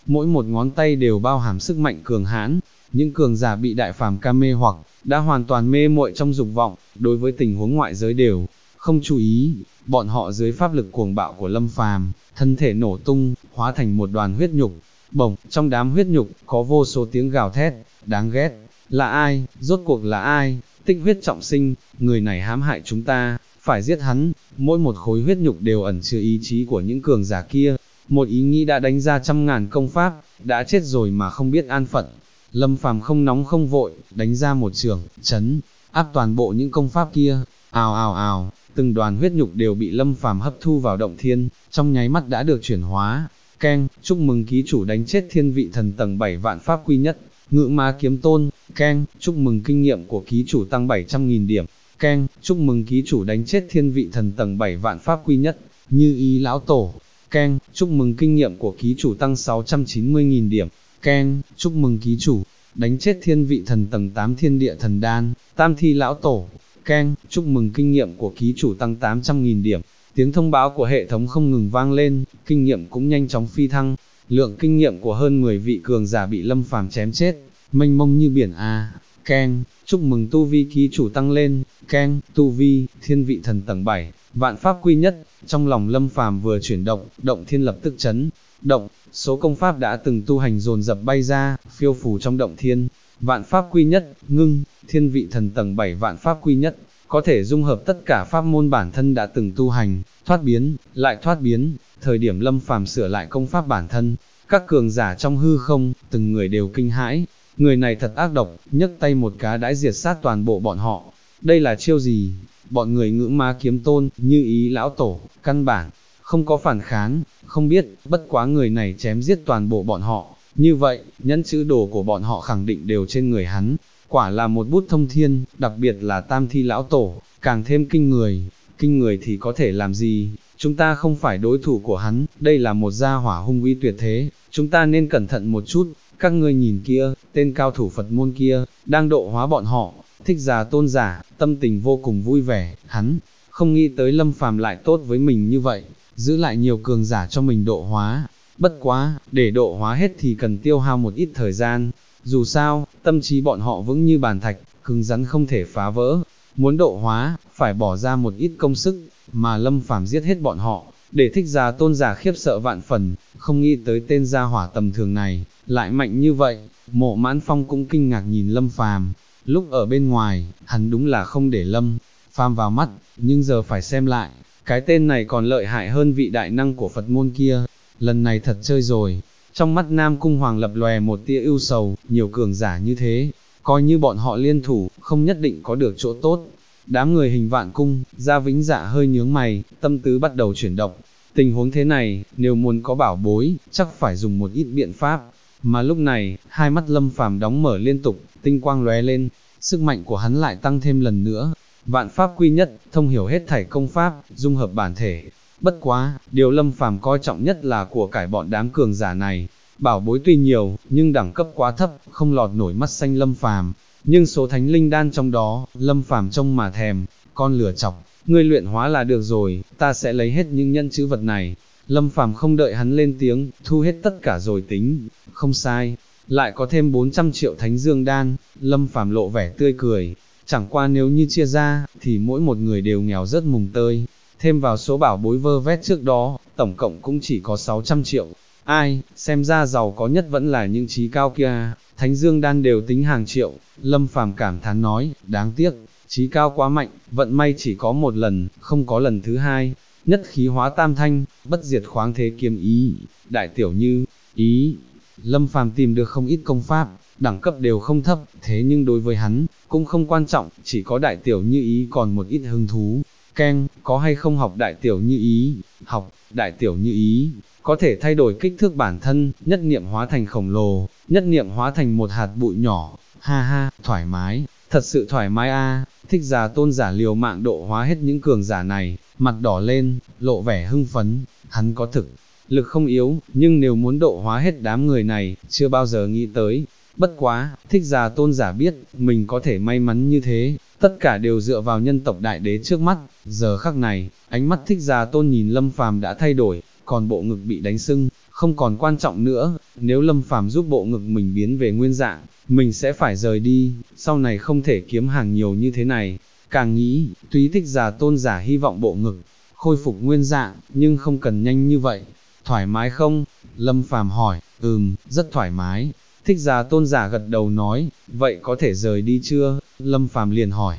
[SPEAKER 1] mỗi một ngón tay đều bao hàm sức mạnh cường hãn. Những cường giả bị đại phàm ca mê hoặc, đã hoàn toàn mê muội trong dục vọng, đối với tình huống ngoại giới đều không chú ý, bọn họ dưới pháp lực cuồng bạo của Lâm Phàm, thân thể nổ tung, hóa thành một đoàn huyết nhục. Bổng, trong đám huyết nhục, có vô số tiếng gào thét, đáng ghét, là ai, rốt cuộc là ai, Tích Huyết trọng sinh, người này hãm hại chúng ta, phải giết hắn, mỗi một khối huyết nhục đều ẩn chứa ý chí của những cường giả kia, một ý nghĩ đã đánh ra trăm ngàn công pháp, đã chết rồi mà không biết an phận. Lâm Phàm không nóng không vội, đánh ra một trường, chấn áp toàn bộ những công pháp kia, ào ào ào, từng đoàn huyết nhục đều bị Lâm Phàm hấp thu vào động thiên, trong nháy mắt đã được chuyển hóa. Keng, chúc mừng ký chủ đánh chết thiên vị thần tầng 7 vạn pháp quy nhất, Ngự Ma Kiếm Tôn. Keng, chúc mừng kinh nghiệm của ký chủ tăng 700.000 điểm. Keng, chúc mừng ký chủ đánh chết thiên vị thần tầng 7 vạn pháp quy nhất, Như Ý lão tổ. Keng, chúc mừng kinh nghiệm của ký chủ tăng 690.000 điểm. Keng, chúc mừng ký chủ đánh chết thiên vị thần tầng 8 thiên địa thần đan, Tam Thi lão tổ. Keng, chúc mừng kinh nghiệm của ký chủ tăng 800.000 điểm. Tiếng thông báo của hệ thống không ngừng vang lên, kinh nghiệm cũng nhanh chóng phi thăng. Lượng kinh nghiệm của hơn 10 vị cường giả bị Lâm Phàm chém chết, mênh mông như biển a. Keng, chúc mừng tu vi ký chủ tăng lên. Keng, tu vi thiên vị thần tầng 7, vạn pháp quy nhất. Trong lòng Lâm Phàm vừa chuyển động, động thiên lập tức chấn động, số công pháp đã từng tu hành dồn dập bay ra, phiêu phù trong động thiên. Vạn pháp quy nhất, ngưng, thiên vị thần tầng 7 vạn pháp quy nhất, có thể dung hợp tất cả pháp môn bản thân đã từng tu hành, thoát biến, lại thoát biến. Thời điểm Lâm Phàm sửa lại công pháp bản thân, các cường giả trong hư không, từng người đều kinh hãi, người này thật ác độc, nhấc tay một cái đã diệt sát toàn bộ bọn họ. Đây là chiêu gì? Bọn người Ngự Ma Kiếm Tôn, Như Ý lão tổ, căn bản không có phản kháng, không biết, bất quá người này chém giết toàn bộ bọn họ, như vậy, nhẫn chữ đồ của bọn họ khẳng định đều trên người hắn, quả là một bút thông thiên, đặc biệt là Tam Thi lão tổ, càng thêm kinh người thì có thể làm gì, chúng ta không phải đối thủ của hắn, đây là một gia hỏa hung uy tuyệt thế, chúng ta nên cẩn thận một chút. Các ngươi nhìn kia, tên cao thủ Phật môn kia, đang độ hóa bọn họ. Thích Giả Tôn giả, tâm tình vô cùng vui vẻ, hắn không nghĩ tới Lâm Phàm lại tốt với mình như vậy, giữ lại nhiều cường giả cho mình độ hóa. Bất quá, để độ hóa hết thì cần tiêu hao một ít thời gian, dù sao, tâm trí bọn họ vững như bàn thạch, cứng rắn không thể phá vỡ, muốn độ hóa, phải bỏ ra một ít công sức, mà Lâm Phàm giết hết bọn họ, để Thích Giả Tôn giả khiếp sợ vạn phần, không nghĩ tới tên gia hỏa tầm thường này, lại mạnh như vậy. Mộ Mãn Phong cũng kinh ngạc nhìn Lâm Phàm. Lúc ở bên ngoài, hắn đúng là không để Lâm Phàm vào mắt, nhưng giờ phải xem lại, cái tên này còn lợi hại hơn vị đại năng của Phật môn kia, lần này thật chơi rồi. Trong mắt Nam Cung Hoàng lập lòe một tia ưu sầu, nhiều cường giả như thế, coi như bọn họ liên thủ, không nhất định có được chỗ tốt. Đám người Hình Vạn Cung, Gia Vĩnh Dạ hơi nhướng mày, tâm tư bắt đầu chuyển động. Tình huống thế này, nếu muốn có bảo bối, chắc phải dùng một ít biện pháp. Mà lúc này, hai mắt Lâm Phàm đóng mở liên tục, tinh quang lóe lên, sức mạnh của hắn lại tăng thêm lần nữa. Vạn pháp quy nhất, thông hiểu hết thảy công pháp, dung hợp bản thể. Bất quá, điều Lâm Phàm coi trọng nhất là của cải bọn đám cường giả này. Bảo bối tuy nhiều, nhưng đẳng cấp quá thấp, không lọt nổi mắt xanh Lâm Phàm. Nhưng số thánh linh đan trong đó, Lâm Phàm trông mà thèm, con lửa chọc, ngươi luyện hóa là được rồi, ta sẽ lấy hết những nhân chữ vật này. Lâm Phàm không đợi hắn lên tiếng, thu hết tất cả rồi tính, không sai, lại có thêm 400 triệu thánh dương đan. Lâm Phàm lộ vẻ tươi cười, chẳng qua nếu như chia ra, thì mỗi một người đều nghèo rất mùng tơi, thêm vào số bảo bối vơ vét trước đó, tổng cộng cũng chỉ có 600 triệu. Ai, xem ra giàu có nhất vẫn là những trí cao kia, thánh dương đan đều tính hàng triệu. Lâm Phàm cảm thán nói, đáng tiếc, trí cao quá mạnh, vận may chỉ có một lần, không có lần thứ hai. Nhất khí hóa tam thanh, bất diệt khoáng thế kiếm ý, đại tiểu như ý. Lâm Phàm tìm được không ít công pháp, đẳng cấp đều không thấp, thế nhưng đối với hắn, cũng không quan trọng, chỉ có đại tiểu như ý còn một ít hứng thú. Keng, có hay không học đại tiểu như ý? Học, đại tiểu như ý, có thể thay đổi kích thước bản thân, nhất niệm hóa thành khổng lồ, nhất niệm hóa thành một hạt bụi nhỏ. Ha ha, thoải mái, thật sự thoải mái a. Thích Giả Tôn giả liều mạng độ hóa hết những cường giả này, mặt đỏ lên, lộ vẻ hưng phấn. Hắn có thực lực không yếu, nhưng nếu muốn độ hóa hết đám người này, chưa bao giờ nghĩ tới. Bất quá, Thích Giả Tôn giả biết, mình có thể may mắn như thế, tất cả đều dựa vào nhân tộc đại đế trước mắt. Giờ khắc này, ánh mắt Thích Giả Tôn nhìn Lâm Phàm đã thay đổi, còn bộ ngực bị đánh sưng, không còn quan trọng nữa, nếu Lâm Phàm giúp bộ ngực mình biến về nguyên dạng, mình sẽ phải rời đi, sau này không thể kiếm hàng nhiều như thế này. Càng nghĩ, tuy Thích Già Tôn giả hy vọng bộ ngực khôi phục nguyên dạng, nhưng không cần nhanh như vậy. Thoải mái không? Lâm Phàm hỏi. Rất thoải mái. Thích Già Tôn giả gật đầu nói, vậy có thể rời đi chưa? Lâm Phàm liền hỏi.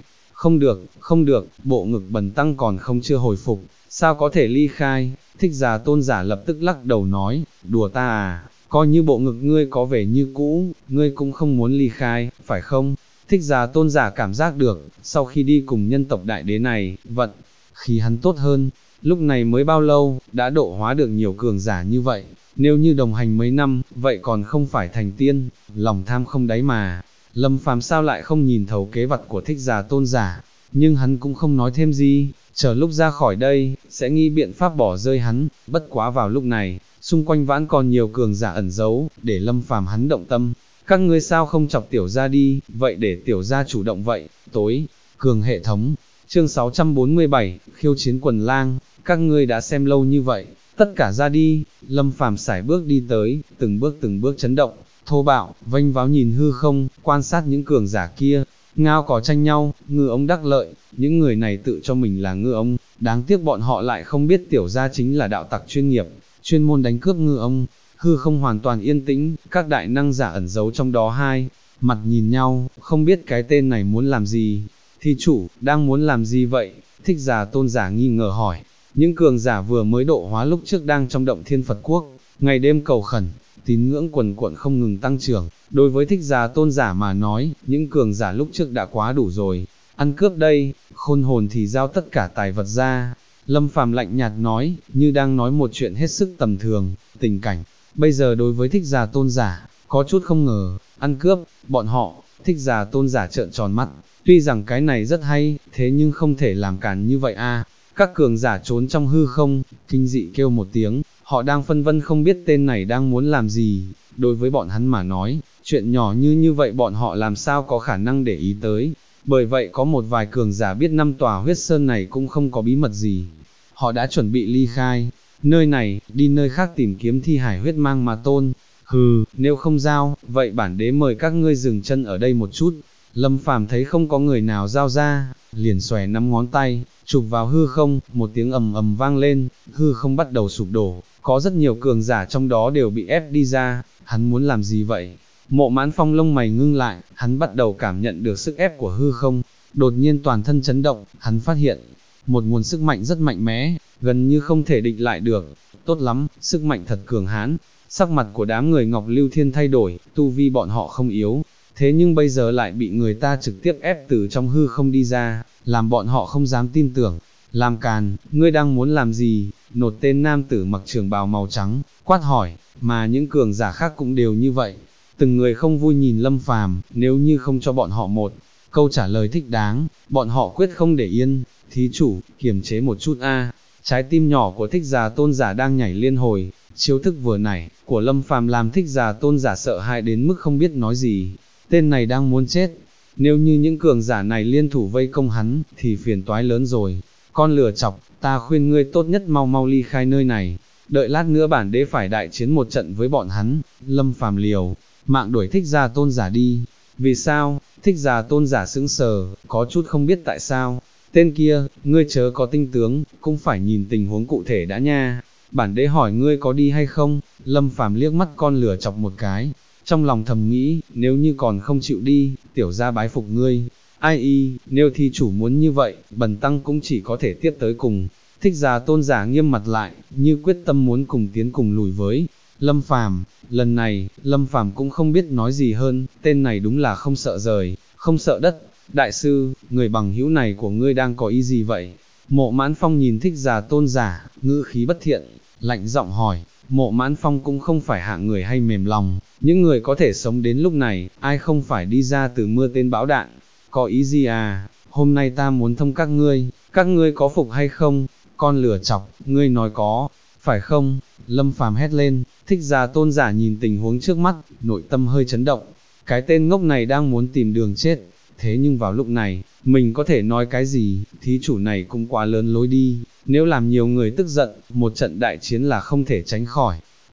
[SPEAKER 1] Không được, bộ ngực bần tăng còn không chưa hồi phục, sao có thể ly khai? Thích Già Tôn giả lập tức lắc đầu nói, đùa ta à, coi như bộ ngực ngươi có vẻ như cũ, ngươi cũng không muốn ly khai, phải không? Thích Già Tôn giả cảm giác được, sau khi đi cùng nhân tộc đại đế này, vận khí hắn tốt hơn, lúc này mới bao lâu, đã độ hóa được nhiều cường giả như vậy, nếu như đồng hành mấy năm, vậy còn không phải thành tiên, lòng tham không đáy mà. Lâm Phàm sao lại không nhìn thấu kế vật của Thích Già Tôn giả, nhưng hắn cũng không nói thêm gì, chờ lúc ra khỏi đây, sẽ nghĩ biện pháp bỏ rơi hắn, bất quá vào lúc này, xung quanh vẫn còn nhiều cường giả ẩn giấu, để Lâm Phàm hắn động tâm. Các ngươi sao không chọc tiểu gia đi, vậy để tiểu gia chủ động vậy, tối, cường hệ thống, chương 647, khiêu chiến quần lang, các ngươi đã xem lâu như vậy, tất cả ra đi. Lâm Phàm sải bước đi tới, từng bước chấn động, thô bạo, vênh váo nhìn hư không, quan sát những cường giả kia, ngao cỏ tranh nhau, ngư ông đắc lợi, những người này tự cho mình là ngư ông, đáng tiếc bọn họ lại không biết tiểu gia chính là đạo tặc chuyên nghiệp, chuyên môn đánh cướp ngư ông. Hư không hoàn toàn yên tĩnh, các đại năng giả ẩn giấu trong đó hai, mặt nhìn nhau, không biết cái tên này muốn làm gì. Thi chủ, đang muốn làm gì vậy? Thích Già Tôn giả nghi ngờ hỏi. Những cường giả vừa mới độ hóa lúc trước đang trong động Thiên Phật Quốc, ngày đêm cầu khẩn, tín ngưỡng quần quận không ngừng tăng trưởng. Đối với Thích Già Tôn giả mà nói, những cường giả lúc trước đã quá đủ rồi. Ăn cướp đây, khôn hồn thì giao tất cả tài vật ra. Lâm Phàm lạnh nhạt nói, như đang nói một chuyện hết sức tầm thường, tình cảnh. Bây giờ đối với Thích Già Tôn giả, có chút không ngờ, ăn cướp, bọn họ, Thích Già Tôn giả trợn tròn mắt, tuy rằng cái này rất hay, thế nhưng không thể làm cản như vậy a. Các cường giả trốn trong hư không, kinh dị kêu một tiếng, họ đang phân vân không biết tên này đang muốn làm gì, đối với bọn hắn mà nói, chuyện nhỏ như vậy bọn họ làm sao có khả năng để ý tới, bởi vậy có một vài cường giả biết năm tòa huyết sơn này cũng không có bí mật gì, họ đã chuẩn bị ly khai, nơi này, đi nơi khác tìm kiếm thi hải huyết mang mà tôn. Hừ, nếu không giao, vậy bản đế mời các ngươi dừng chân ở đây một chút. Lâm Phàm thấy không có người nào giao ra, liền xòe 5 ngón tay, chụp vào hư không, một tiếng ầm ầm vang lên, hư không bắt đầu sụp đổ, có rất nhiều cường giả trong đó đều bị ép đi ra, hắn muốn làm gì vậy? Mộ Mãn Phong lông mày ngưng lại, hắn bắt đầu cảm nhận được sức ép của hư không, đột nhiên toàn thân chấn động, hắn phát hiện, một nguồn sức mạnh rất mạnh mẽ, gần như không thể địch lại được, tốt lắm, sức mạnh thật cường hãn. Sắc mặt của đám người Ngọc Lưu Thiên thay đổi, tu vi bọn họ không yếu, thế nhưng bây giờ lại bị người ta trực tiếp ép từ trong hư không đi ra, làm bọn họ không dám tin tưởng. Làm càn, ngươi đang muốn làm gì? Một tên nam tử mặc trường bào màu trắng, quát hỏi, mà những cường giả khác cũng đều như vậy. Từng người không vui nhìn Lâm Phàm, nếu như không cho bọn họ một câu trả lời thích đáng, bọn họ quyết không để yên. Thí chủ, kiềm chế một chút a. Trái tim nhỏ của Thích Già Tôn giả đang nhảy liên hồi, chiếu thức vừa nảy, của Lâm Phàm làm Thích Già Tôn giả sợ hãi đến mức không biết nói gì. Tên này đang muốn chết, nếu như những cường giả này liên thủ vây công hắn, thì phiền toái lớn rồi. Con lừa chọc, ta khuyên ngươi tốt nhất mau mau ly khai nơi này, đợi lát nữa bản đế phải đại chiến một trận với bọn hắn. Lâm Phàm liều mạng đuổi Thích Già Tôn giả đi. Vì sao? Thích Già Tôn giả sững sờ, có chút không biết tại sao. Tên kia, ngươi chớ có tinh tướng, cũng phải nhìn tình huống cụ thể đã nha. Bản đế hỏi ngươi có đi hay không? Lâm Phàm liếc mắt con lửa chọc một cái, trong lòng thầm nghĩ, nếu như còn không chịu đi, tiểu gia bái phục ngươi. Ai y, nếu thi chủ muốn như vậy, bần tăng cũng chỉ có thể tiếp tới cùng. Thích Già Tôn giả nghiêm mặt lại, như quyết tâm muốn cùng tiến cùng lùi với Lâm Phàm. Lần này, Lâm Phàm cũng không biết nói gì hơn, tên này đúng là không sợ rời, không sợ đất. Đại sư, người bằng hữu này của ngươi đang có ý gì vậy? Mộ Mãn Phong nhìn Thích Già Tôn giả, ngữ khí bất thiện, lạnh giọng hỏi. Mộ Mãn Phong cũng không phải hạng người hay mềm lòng, những người có thể sống đến lúc này, ai không phải đi ra từ mưa tên bão đạn. Có ý gì à? Hôm nay ta muốn thông các ngươi có phục hay không? Con lửa chọc, ngươi nói có, phải không? Lâm Phàm hét lên. Thích Già Tôn giả nhìn tình huống trước mắt, nội tâm hơi chấn động. Cái tên ngốc này đang muốn tìm đường chết. Thế nhưng vào lúc này, mình có thể nói cái gì, thí chủ này cũng quá lớn lối đi, nếu làm nhiều người tức giận, một trận đại chiến là không thể tránh khỏi.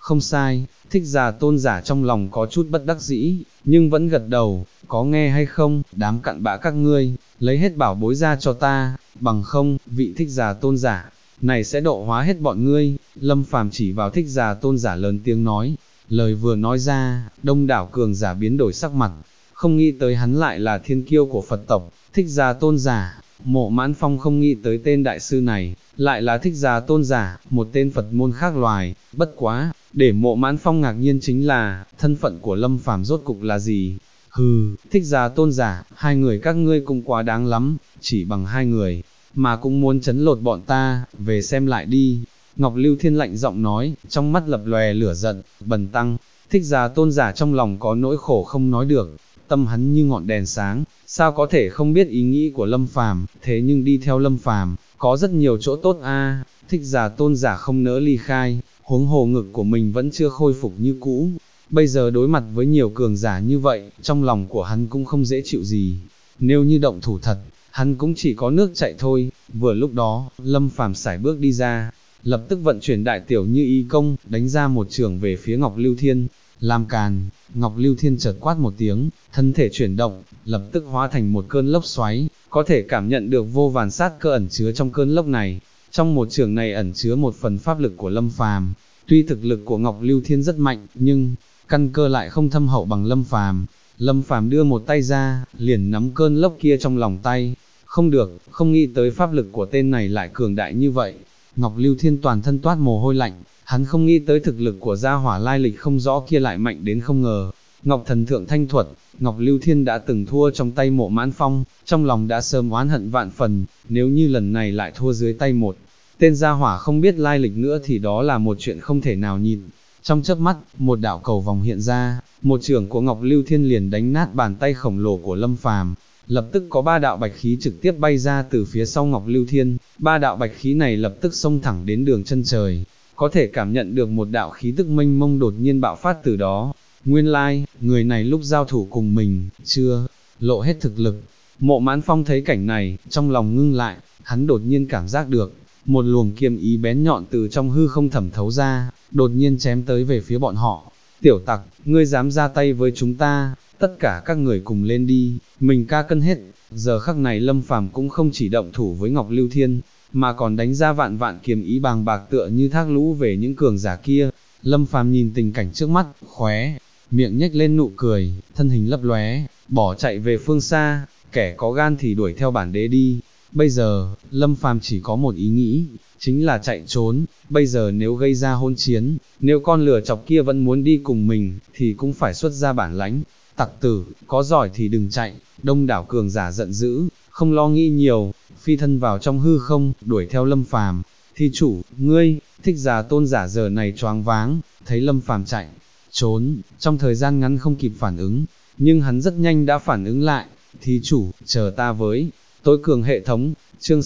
[SPEAKER 1] không sai, Thích Già Tôn giả trong lòng có chút bất đắc dĩ, nhưng vẫn gật đầu, có nghe hay không, đám cặn bã các ngươi, lấy hết bảo bối ra cho ta, bằng không, vị Thích Già Tôn giả này sẽ độ hóa hết bọn ngươi. Lâm Phàm chỉ vào Thích Già Tôn giả lớn tiếng nói, lời vừa nói ra, đông đảo cường giả biến đổi sắc mặt, không nghĩ tới hắn lại là thiên kiêu của Phật tộc, Thích Già Tôn giả. Mộ Mãn Phong không nghĩ tới tên đại sư này, lại là Thích Già Tôn giả, một tên Phật môn khác loài, bất quá, để Mộ Mãn Phong ngạc nhiên chính là, thân phận của Lâm Phàm rốt cục là gì? Hừ, Thích Già Tôn giả, hai người các ngươi cũng quá đáng lắm, chỉ bằng hai người, mà cũng muốn chấn lột bọn ta, về xem lại đi. Ngọc Lưu Thiên lạnh giọng nói, trong mắt lập lòe lửa giận, bần tăng. Thích Già Tôn giả trong lòng có nỗi khổ không nói được, tâm hắn như ngọn đèn sáng, sao có thể không biết ý nghĩ của Lâm Phàm, thế nhưng đi theo Lâm Phàm có rất nhiều chỗ tốt a. Thích Già Tôn giả không nỡ ly khai, huống hồ ngực của mình vẫn chưa khôi phục như cũ, bây giờ đối mặt với nhiều cường giả như vậy, trong lòng của hắn cũng không dễ chịu gì, nếu như động thủ thật, hắn cũng chỉ có nước chạy thôi. Vừa lúc đó, Lâm Phàm sải bước đi ra, lập tức vận chuyển đại tiểu như ý công, đánh ra một trường về phía Ngọc Lưu Thiên. Làm càn, Ngọc Lưu Thiên chợt quát một tiếng, thân thể chuyển động, lập tức hóa thành một cơn lốc xoáy, có thể cảm nhận được vô vàn sát cơ ẩn chứa trong cơn lốc này. Trong một trường này ẩn chứa một phần pháp lực của Lâm Phàm. Tuy thực lực của Ngọc Lưu Thiên rất mạnh, nhưng căn cơ lại không thâm hậu bằng Lâm Phàm. Lâm Phàm đưa một tay ra, liền nắm cơn lốc kia trong lòng tay. Không được, không nghĩ tới pháp lực của tên này lại cường đại như vậy. Ngọc Lưu Thiên toàn thân toát mồ hôi lạnh, hắn không nghĩ tới thực lực của gia hỏa lai lịch không rõ kia lại mạnh đến không ngờ. Ngọc Thần Thượng Thanh Thuật, Ngọc Lưu Thiên đã từng thua trong tay Mộ Mãn Phong, trong lòng đã sớm oán hận vạn phần, nếu như lần này lại thua dưới tay một tên gia hỏa không biết lai lịch nữa thì đó là một chuyện không thể nào nhịn. Trong chớp mắt, một đạo cầu vòng hiện ra, một chưởng của Ngọc Lưu Thiên liền đánh nát bàn tay khổng lồ của Lâm Phàm. Lập tức có ba đạo bạch khí trực tiếp bay ra từ phía sau Ngọc Lưu Thiên, ba đạo bạch khí này lập tức xông thẳng đến đường chân trời, có thể cảm nhận được một đạo khí tức mênh mông đột nhiên bạo phát từ đó. Nguyên lai, người này lúc giao thủ cùng mình, chưa lộ hết thực lực. Mộ Mãn Phong thấy cảnh này, trong lòng ngưng lại, hắn đột nhiên cảm giác được, một luồng kiếm ý bén nhọn từ trong hư không thẩm thấu ra, đột nhiên chém tới về phía bọn họ. Tiểu tặc, ngươi dám ra tay với chúng ta, tất cả các người cùng lên đi, mình ca cân hết. Giờ khắc này Lâm Phàm cũng không chỉ động thủ với Ngọc Lưu Thiên, mà còn đánh ra vạn vạn kiếm ý bàng bạc tựa như thác lũ về những cường giả kia. Lâm Phàm nhìn tình cảnh trước mắt, khóe miệng nhếch lên nụ cười, thân hình lấp lóe, bỏ chạy về phương xa. Kẻ có gan thì đuổi theo bản đế đi. Bây giờ, Lâm Phàm chỉ có một ý nghĩ, chính là chạy trốn. Bây giờ nếu gây ra hỗn chiến, nếu con lừa chọc kia vẫn muốn đi cùng mình, thì cũng phải xuất ra bản lãnh. Tặc tử, có giỏi thì đừng chạy. Đông đảo cường giả giận dữ, không lo nghĩ nhiều, phi thân vào trong hư không, đuổi theo Lâm Phàm. Thi chủ, ngươi, Thích Già Tôn giả giờ này choáng váng, thấy Lâm Phàm chạy trốn, trong thời gian ngắn không kịp phản ứng, nhưng hắn rất nhanh đã phản ứng lại. Thí chủ, chờ ta với. Tối cường hệ thống, chương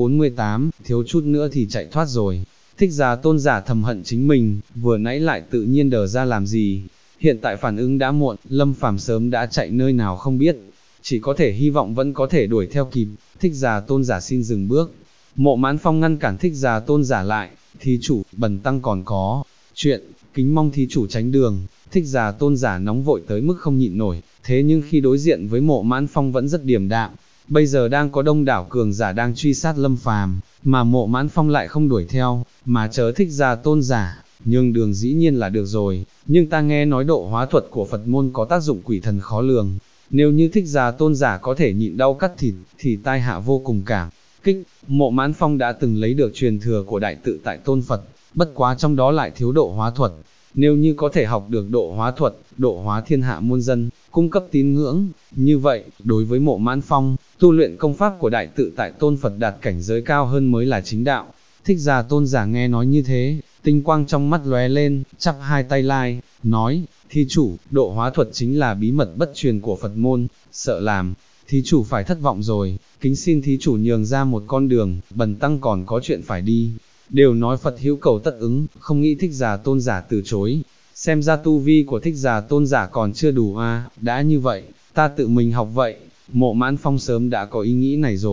[SPEAKER 1] 648, thiếu chút nữa thì chạy thoát rồi. Thích Già Tôn giả thầm hận chính mình, vừa nãy lại tự nhiên đờ ra làm gì. Hiện tại phản ứng đã muộn, Lâm Phàm sớm đã chạy nơi nào không biết, chỉ có thể hy vọng vẫn có thể đuổi theo kịp. Thích Già Tôn giả xin dừng bước. Mộ Mãn Phong ngăn cản Thích Già Tôn giả lại, thí chủ, bần tăng còn có chuyện, kính mong thí chủ tránh đường. Thích Già Tôn giả nóng vội tới mức không nhịn nổi, thế nhưng khi đối diện với Mộ Mãn Phong vẫn rất điềm đạm. Bây giờ đang có đông đảo cường giả đang truy sát Lâm Phàm, mà Mộ Mãn Phong lại không đuổi theo, mà chớ Thích Già Tôn giả, nhường đường dĩ nhiên là được rồi, nhưng ta nghe nói độ hóa thuật của Phật môn có tác dụng quỷ thần khó lường, nếu như Thích Già Tôn giả có thể nhịn đau cắt thịt, thì tai hạ vô cùng cảm kích. Mộ Mãn Phong đã từng lấy được truyền thừa của Đại Tự Tại Tôn Phật, bất quá trong đó lại thiếu độ hóa thuật. Nếu như có thể học được độ hóa thuật, độ hóa thiên hạ muôn dân, cung cấp tín ngưỡng, như vậy, đối với Mộ Mãn Phong, tu luyện công pháp của Đại Tự Tại Tôn Phật đạt cảnh giới cao hơn mới là chính đạo. Thích Già Tôn giả nghe nói như thế, tinh quang trong mắt lóe lên, chắp hai tay lai, nói, thí chủ, độ hóa thuật chính là bí mật bất truyền của Phật môn, sợ làm thí chủ phải thất vọng rồi, kính xin thí chủ nhường ra một con đường, bần tăng còn có chuyện phải đi. Đều nói Phật hữu cầu tất ứng, không nghĩ Thích Già Tôn giả từ chối. Xem ra tu vi của Thích Già Tôn giả còn chưa đủ đã như vậy, ta tự mình học vậy. Mộ Mãn Phong sớm đã có ý nghĩ này rồi,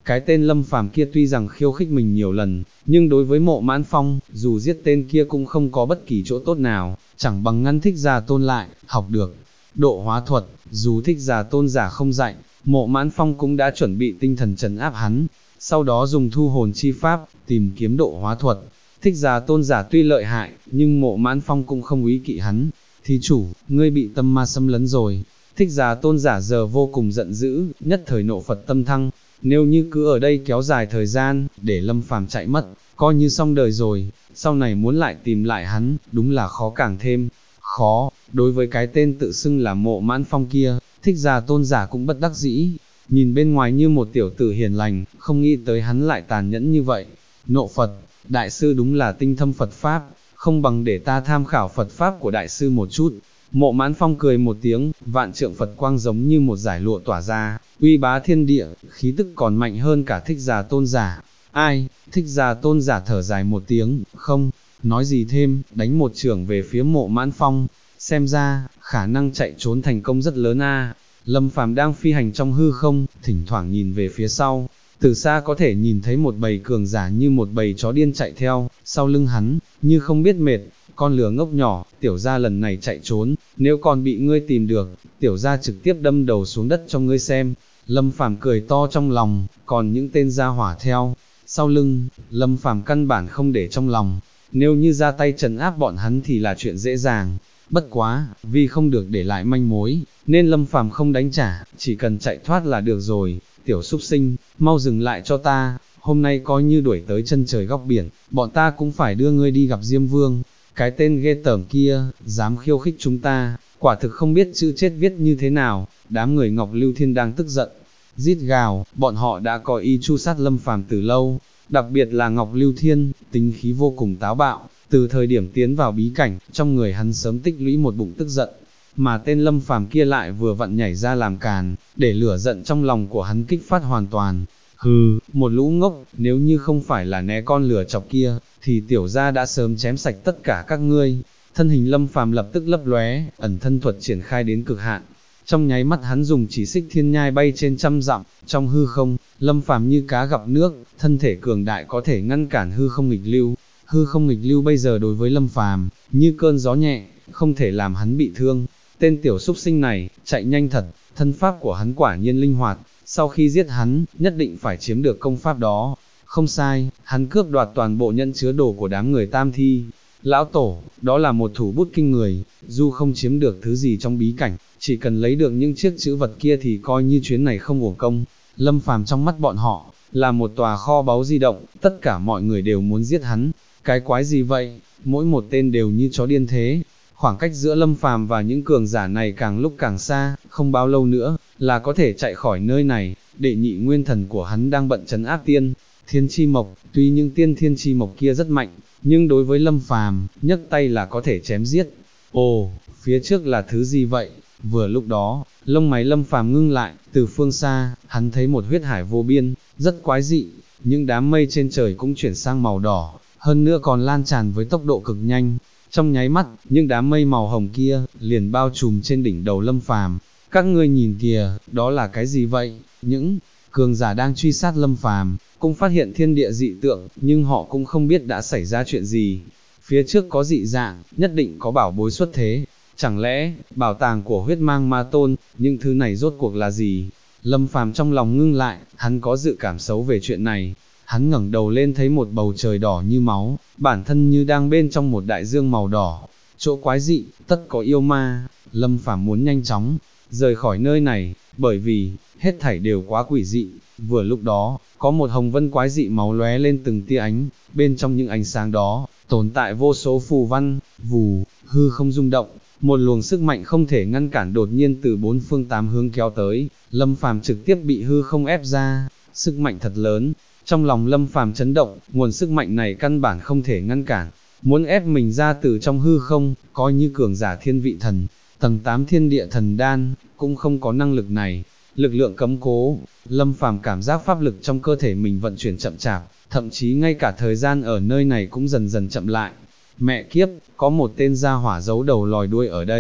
[SPEAKER 1] Cái tên Lâm Phàm kia tuy rằng khiêu khích mình nhiều lần, nhưng đối với Mộ Mãn Phong, dù giết tên kia cũng không có bất kỳ chỗ tốt nào, chẳng bằng ngăn Thích Giả Tôn lại, học được độ hóa thuật, dù Thích Giả Tôn giả không dạy, Mộ Mãn Phong cũng đã chuẩn bị tinh thần trấn áp hắn, sau đó dùng thu hồn chi pháp, tìm kiếm độ hóa thuật. Thích Giả Tôn giả tuy lợi hại, nhưng Mộ Mãn Phong cũng không úy kỵ hắn. Thí chủ, ngươi bị tâm ma xâm lấn rồi. Thích Giả Tôn giả giờ vô cùng giận dữ, nhất thời nộ Phật tâm thăng. Nếu như cứ ở đây kéo dài thời gian, để Lâm Phàm chạy mất, coi như xong đời rồi, sau này muốn lại tìm lại hắn, đúng là khó càng thêm khó. Đối với cái tên tự xưng là Mộ Mãn Phong kia, Thích Giả Tôn giả cũng bất đắc dĩ, nhìn bên ngoài như một tiểu tử hiền lành, không nghĩ tới hắn lại tàn nhẫn như vậy. Nộ Phật, đại sư đúng là tinh thâm Phật Pháp, không bằng để ta tham khảo Phật Pháp của đại sư một chút. Mộ Mãn Phong cười một tiếng, vạn trượng Phật quang giống như một dải lụa tỏa ra, uy bá thiên địa, khí tức còn mạnh hơn cả Thích Giả Tôn giả. Ai? Thích Giả Tôn giả thở dài một tiếng, không nói gì thêm, đánh một chưởng về phía Mộ Mãn Phong. Xem ra, khả năng chạy trốn thành công rất lớn a. Lâm Phàm đang phi hành trong hư không, thỉnh thoảng nhìn về phía sau, từ xa có thể nhìn thấy một bầy cường giả như một bầy chó điên chạy theo, sau lưng hắn, như không biết mệt. Con lừa ngốc nhỏ, tiểu gia lần này chạy trốn, nếu còn bị ngươi tìm được, tiểu gia trực tiếp đâm đầu xuống đất cho ngươi xem. Lâm Phàm cười to trong lòng, còn những tên gia hỏa theo sau lưng, Lâm Phàm căn bản không để trong lòng, nếu như ra tay trấn áp bọn hắn thì là chuyện dễ dàng. Bất quá, vì không được để lại manh mối, nên Lâm Phàm không đánh trả, chỉ cần chạy thoát là được rồi. Tiểu súc sinh, mau dừng lại cho ta, hôm nay coi như đuổi tới chân trời góc biển, bọn ta cũng phải đưa ngươi đi gặp Diêm Vương. Cái tên ghê tởm kia, dám khiêu khích chúng ta, quả thực không biết chữ chết viết như thế nào. Đám người Ngọc Lưu Thiên đang tức giận, rít gào, bọn họ đã có ý tru sát Lâm Phàm từ lâu, đặc biệt là Ngọc Lưu Thiên, tính khí vô cùng táo bạo, từ thời điểm tiến vào bí cảnh, trong người hắn sớm tích lũy một bụng tức giận, mà tên Lâm Phàm kia lại vừa vặn nhảy ra làm càn, để lửa giận trong lòng của hắn kích phát hoàn toàn. Hừ, một lũ ngốc, nếu như không phải là né con lửa chọc kia, thì tiểu gia đã sớm chém sạch tất cả các ngươi. Thân hình Lâm Phàm lập tức lấp lóe, ẩn thân thuật triển khai đến cực hạn. Trong nháy mắt hắn dùng chỉ xích thiên nhai bay trên trăm dặm, trong hư không, Lâm Phàm như cá gặp nước, thân thể cường đại có thể ngăn cản hư không nghịch lưu. Hư không nghịch lưu bây giờ đối với Lâm Phàm như cơn gió nhẹ, không thể làm hắn bị thương. Tên tiểu súc sinh này, chạy nhanh thật, thân pháp của hắn quả nhiên linh hoạt, sau khi giết hắn, nhất định phải chiếm được công pháp đó. Không sai, hắn cướp đoạt toàn bộ nhẫn chứa đồ của đám người Tam Thi. Lão Tổ, đó là một thủ bút kinh người, dù không chiếm được thứ gì trong bí cảnh, chỉ cần lấy được những chiếc chữ vật kia thì coi như chuyến này không uổng công. Lâm Phàm trong mắt bọn họ, là một tòa kho báu di động, tất cả mọi người đều muốn giết hắn. Cái quái gì vậy, mỗi một tên đều như chó điên thế. Khoảng cách giữa Lâm Phàm và những cường giả này càng lúc càng xa, không bao lâu nữa, là có thể chạy khỏi nơi này. Đệ nhị nguyên thần của hắn đang bận trấn áp tiên Thiên Chi Mộc, tuy những tiên Thiên Chi Mộc kia rất mạnh, nhưng đối với Lâm Phàm, nhấc tay là có thể chém giết. Ồ, phía trước là thứ gì vậy? Vừa lúc đó, lông mày Lâm Phàm ngưng lại, từ phương xa, hắn thấy một huyết hải vô biên, rất quái dị, những đám mây trên trời cũng chuyển sang màu đỏ, hơn nữa còn lan tràn với tốc độ cực nhanh. Trong nháy mắt, những đám mây màu hồng kia, liền bao trùm trên đỉnh đầu Lâm Phàm. Các ngươi nhìn kìa, đó là cái gì vậy? Những cường giả đang truy sát Lâm Phàm, cũng phát hiện thiên địa dị tượng, nhưng họ cũng không biết đã xảy ra chuyện gì. Phía trước có dị dạng, nhất định có bảo bối xuất thế. Chẳng lẽ, bảo tàng của huyết mang ma tôn, những thứ này rốt cuộc là gì? Lâm Phàm trong lòng ngưng lại, hắn có dự cảm xấu về chuyện này. Hắn ngẩng đầu lên thấy một bầu trời đỏ như máu, bản thân như đang bên trong một đại dương màu đỏ. Chỗ quái dị, tất có yêu ma. Lâm Phàm muốn nhanh chóng rời khỏi nơi này, bởi vì hết thảy đều quá quỷ dị. Vừa lúc đó, có một hồng vân quái dị máu lóe lên từng tia ánh, bên trong những ánh sáng đó, tồn tại vô số phù văn, vù, hư không rung động, một luồng sức mạnh không thể ngăn cản đột nhiên từ bốn phương tám hướng kéo tới, Lâm Phàm trực tiếp bị hư không ép ra, sức mạnh thật lớn. Trong lòng Lâm Phàm chấn động, nguồn sức mạnh này căn bản không thể ngăn cản, muốn ép mình ra từ trong hư không, coi như cường giả thiên vị thần, tầng 8 thiên địa thần đan, cũng không có năng lực này. Lực lượng cấm cố, Lâm Phàm cảm giác pháp lực trong cơ thể mình vận chuyển chậm chạp, thậm chí ngay cả thời gian ở nơi này cũng dần dần chậm lại. Mẹ kiếp, có một tên gia hỏa giấu đầu lòi đuôi ở đây.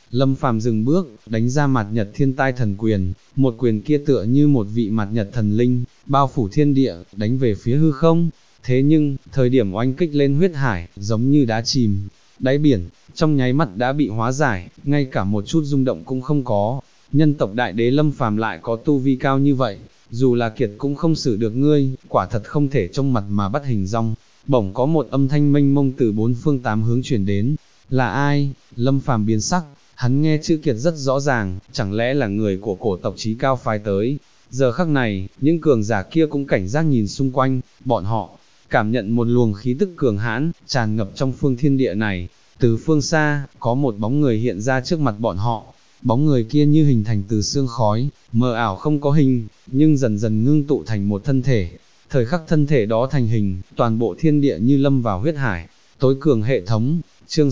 [SPEAKER 1] Lâm Phàm dừng bước, đánh ra mạt nhật thiên tai thần quyền, một quyền kia tựa như một vị mạt nhật thần linh, bao phủ thiên địa, đánh về phía hư không. Thế nhưng, thời điểm oanh kích lên huyết hải, giống như đá chìm, đáy biển, trong nháy mắt đã bị hóa giải, ngay cả một chút rung động cũng không có. Nhân tộc đại đế Lâm Phàm lại có tu vi cao như vậy, dù là kiệt cũng không xử được ngươi, quả thật không thể trông mặt mà bắt hình dong. Bỗng có một âm thanh mênh mông từ bốn phương tám hướng truyền đến, là ai? Lâm Phàm biến sắc, hắn nghe chữ kiệt rất rõ ràng, chẳng lẽ là người của cổ tộc Chí Cao phái tới. Giờ khắc này, những cường giả kia cũng cảnh giác nhìn xung quanh, bọn họ cảm nhận một luồng khí tức cường hãn, tràn ngập trong phương thiên địa này. Từ phương xa, có một bóng người hiện ra trước mặt bọn họ, bóng người kia như hình thành từ sương khói, mờ ảo không có hình, nhưng dần dần ngưng tụ thành một thân thể. Thời khắc thân thể đó thành hình, toàn bộ thiên địa như lâm vào huyết hải. Tối cường hệ thống, chương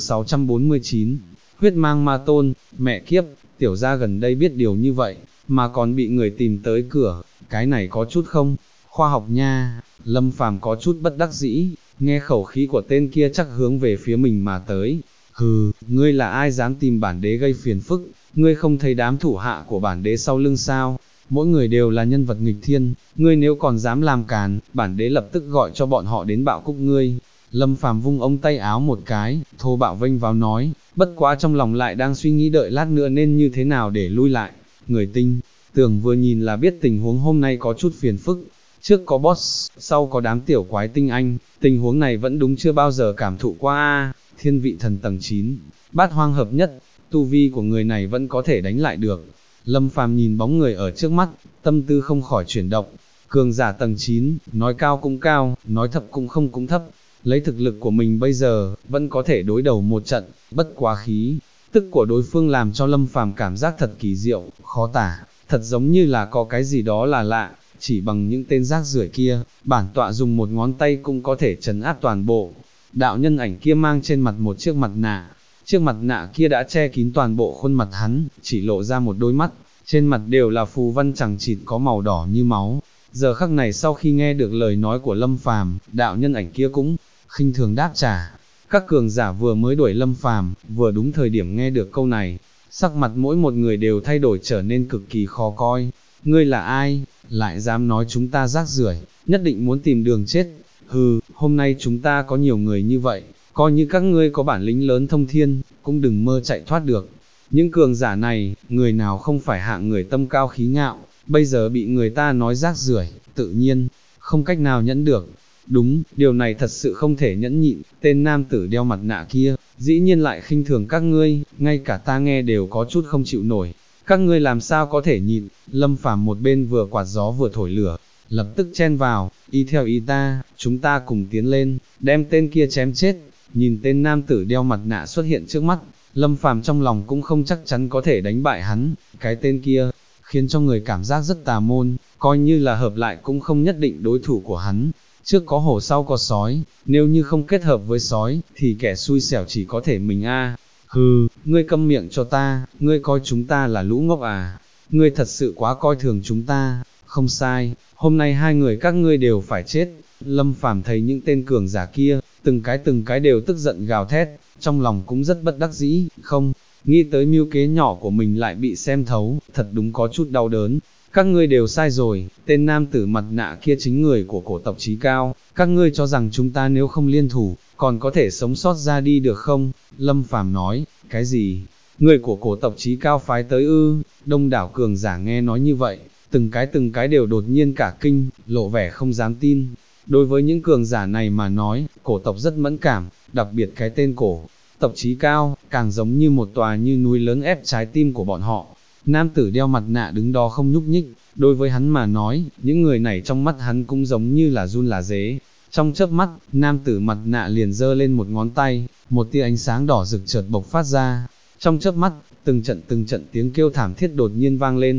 [SPEAKER 1] 649, huyết mang ma tôn, mẹ kiếp, tiểu gia gần đây biết điều như vậy, mà còn bị người tìm tới cửa, cái này có chút không khoa học nha. Lâm Phàm có chút bất đắc dĩ, nghe khẩu khí của tên kia chắc hướng về phía mình mà tới. Hừ, ngươi là ai dám tìm bản đế gây phiền phức, ngươi không thấy đám thủ hạ của bản đế sau lưng sao? Mỗi người đều là nhân vật nghịch thiên, ngươi nếu còn dám làm càn, bản đế lập tức gọi cho bọn họ đến bạo cúc ngươi. Lâm Phàm vung ống tay áo một cái, thô bạo vênh vào nói, bất quá trong lòng lại đang suy nghĩ đợi lát nữa nên như thế nào để lui lại. Người tinh tường vừa nhìn là biết tình huống hôm nay có chút phiền phức, trước có boss, sau có đám tiểu quái tinh anh, tình huống này vẫn đúng chưa bao giờ cảm thụ qua. Thiên vị thần tầng 9, bát hoang hợp nhất, tu vi của người này vẫn có thể đánh lại được. Lâm Phàm nhìn bóng người ở trước mắt, tâm tư không khỏi chuyển động. Cường giả tầng 9, nói cao cũng cao, nói thấp cũng không cũng thấp. Lấy thực lực của mình bây giờ, vẫn có thể đối đầu một trận, bất quá khí tức của đối phương làm cho Lâm Phàm cảm giác thật kỳ diệu, khó tả, thật giống như là có cái gì đó là lạ. Chỉ bằng những tên rác rưởi kia, bản tọa dùng một ngón tay cũng có thể trấn áp toàn bộ. Đạo nhân ảnh kia mang trên mặt một chiếc mặt nạ, chiếc mặt nạ kia đã che kín toàn bộ khuôn mặt hắn, chỉ lộ ra một đôi mắt, trên mặt đều là phù văn chằng chịt có màu đỏ như máu. Giờ khắc này sau khi nghe được lời nói của Lâm Phàm, đạo nhân ảnh kia cũng khinh thường đáp trả. Các cường giả vừa mới đuổi Lâm Phàm, vừa đúng thời điểm nghe được câu này, sắc mặt mỗi một người đều thay đổi trở nên cực kỳ khó coi. Ngươi là ai, lại dám nói chúng ta rác rưởi, nhất định muốn tìm đường chết. Hừ, hôm nay chúng ta có nhiều người như vậy, coi như các ngươi có bản lĩnh lớn thông thiên, cũng đừng mơ chạy thoát được. Những cường giả này, người nào không phải hạng người tâm cao khí ngạo, bây giờ bị người ta nói rác rưởi, tự nhiên không cách nào nhẫn được. Đúng, điều này thật sự không thể nhẫn nhịn, tên nam tử đeo mặt nạ kia, dĩ nhiên lại khinh thường các ngươi, ngay cả ta nghe đều có chút không chịu nổi. Các ngươi làm sao có thể nhịn? Lâm Phàm một bên vừa quạt gió vừa thổi lửa, lập tức chen vào, y theo ý ta, chúng ta cùng tiến lên, đem tên kia chém chết. Nhìn tên nam tử đeo mặt nạ xuất hiện trước mắt, Lâm Phàm trong lòng cũng không chắc chắn có thể đánh bại hắn, cái tên kia, khiến cho người cảm giác rất tà môn, coi như là hợp lại cũng không nhất định đối thủ của hắn. Trước có hổ sau có sói, nếu như không kết hợp với sói, thì kẻ xui xẻo chỉ có thể mình a. Hừ, ngươi câm miệng cho ta, ngươi coi chúng ta là lũ ngốc à, ngươi thật sự quá coi thường chúng ta. Không sai, hôm nay hai người các ngươi đều phải chết. Lâm Phàm thấy những tên cường giả kia, từng cái đều tức giận gào thét, trong lòng cũng rất bất đắc dĩ, không nghĩ tới mưu kế nhỏ của mình lại bị xem thấu, thật đúng có chút đau đớn. Các ngươi đều sai rồi, tên nam tử mặt nạ kia chính người của cổ tộc Chí Cao, các ngươi cho rằng chúng ta nếu không liên thủ, còn có thể sống sót ra đi được không? Lâm Phàm nói, cái gì? Người của cổ tộc Chí Cao phái tới ư? Đông đảo cường giả nghe nói như vậy, từng cái đều đột nhiên cả kinh, lộ vẻ không dám tin. Đối với những cường giả này mà nói, cổ tộc rất mẫn cảm, đặc biệt cái tên cổ tộc Chí Cao, càng giống như một tòa như núi lớn ép trái tim của bọn họ. Nam tử đeo mặt nạ đứng đó không nhúc nhích, đối với hắn mà nói, những người này trong mắt hắn cũng giống như là run là dế. Trong chớp mắt, nam tử mặt nạ liền giơ lên một ngón tay, một tia ánh sáng đỏ rực chợt bộc phát ra. Trong chớp mắt, từng trận tiếng kêu thảm thiết đột nhiên vang lên.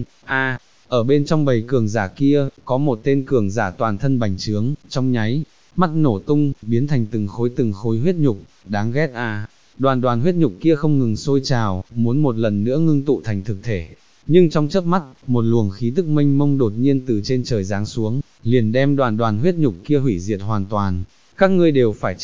[SPEAKER 1] Ở bên trong bầy cường giả kia, có một tên cường giả toàn thân bành trướng, trong nháy mắt nổ tung, biến thành từng khối huyết nhục, đáng ghét à. Đoàn huyết nhục kia không ngừng sôi trào, muốn một lần nữa ngưng tụ thành thực thể. Nhưng trong chớp mắt, một luồng khí tức mênh mông đột nhiên từ trên trời giáng xuống, liền đem đoàn huyết nhục kia hủy diệt hoàn toàn. Các ngươi đều phải chết.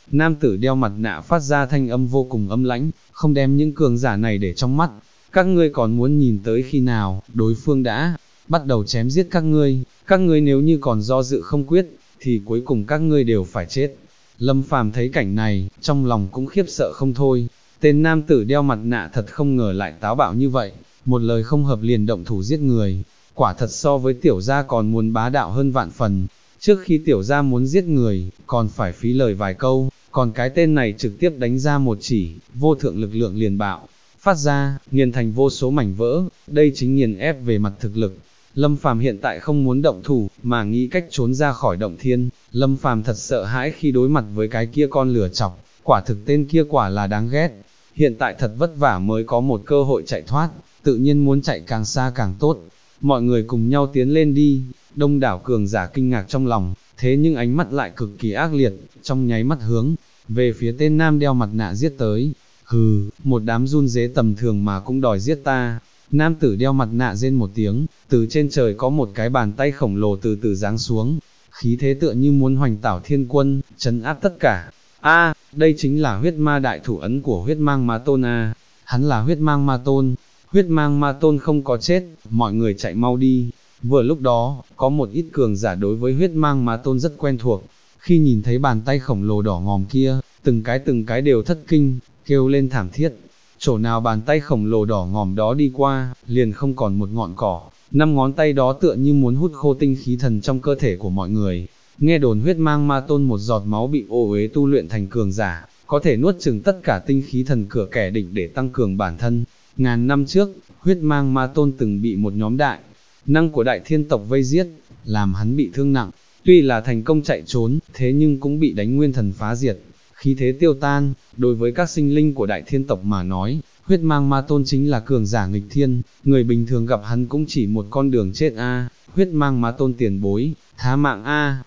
[SPEAKER 1] Nam tử đeo mặt nạ phát ra thanh âm vô cùng âm lãnh, không đem những cường giả này để trong mắt. Các ngươi còn muốn nhìn tới khi nào, đối phương đã bắt đầu chém giết các ngươi nếu như còn do dự không quyết, thì cuối cùng các ngươi đều phải chết. Lâm Phàm thấy cảnh này, trong lòng cũng khiếp sợ không thôi, tên nam tử đeo mặt nạ thật không ngờ lại táo bạo như vậy, một lời không hợp liền động thủ giết người, quả thật so với tiểu gia còn muốn bá đạo hơn vạn phần. Trước khi tiểu gia muốn giết người, còn phải phí lời vài câu, còn cái tên này trực tiếp đánh ra một chỉ, vô thượng lực lượng liền bạo phát ra, nghiền thành vô số mảnh vỡ, đây chính nghiền ép về mặt thực lực. Lâm Phàm hiện tại không muốn động thủ, mà nghĩ cách trốn ra khỏi động thiên. Lâm Phàm thật sợ hãi khi đối mặt với cái kia con lửa chọc, quả thực tên kia quả là đáng ghét. Hiện tại thật vất vả mới có một cơ hội chạy thoát, tự nhiên muốn chạy càng xa càng tốt. Mọi người cùng nhau tiến lên đi. Đông đảo cường giả kinh ngạc trong lòng, thế nhưng ánh mắt lại cực kỳ ác liệt, trong nháy mắt hướng về phía tên nam đeo mặt nạ giết tới. Hừ, một đám run dế tầm thường mà cũng đòi giết ta. Nam tử đeo mặt nạ rên một tiếng, từ trên trời có một cái bàn tay khổng lồ từ từ giáng xuống, khí thế tựa như muốn hoành tảo thiên quân, trấn áp tất cả. Đây chính là huyết ma đại thủ ấn của huyết mang ma tôn a. Hắn là huyết mang ma tôn. Huyết mang ma tôn không có chết, mọi người chạy mau đi. Vừa lúc đó, có một ít cường giả đối với huyết mang ma tôn rất quen thuộc, khi nhìn thấy bàn tay khổng lồ đỏ ngòm kia, từng cái đều thất kinh, kêu lên thảm thiết. Chỗ nào bàn tay khổng lồ đỏ ngòm đó đi qua, liền không còn một ngọn cỏ, 5 ngón tay đó tựa như muốn hút khô tinh khí thần trong cơ thể của mọi người. Nghe đồn huyết mang ma tôn một giọt máu bị ô uế tu luyện thành cường giả, có thể nuốt chừng tất cả tinh khí thần của kẻ địch để tăng cường bản thân. Ngàn năm trước, huyết mang ma tôn từng bị một nhóm đại năng của đại thiên tộc vây giết, làm hắn bị thương nặng, tuy là thành công chạy trốn, thế nhưng cũng bị đánh nguyên thần phá diệt, khí thế tiêu tan. Đối với các sinh linh của đại thiên tộc mà nói, huyết mang ma tôn chính là cường giả nghịch thiên, người bình thường gặp hắn cũng chỉ một con đường chết huyết mang ma tôn tiền bối, tha mạng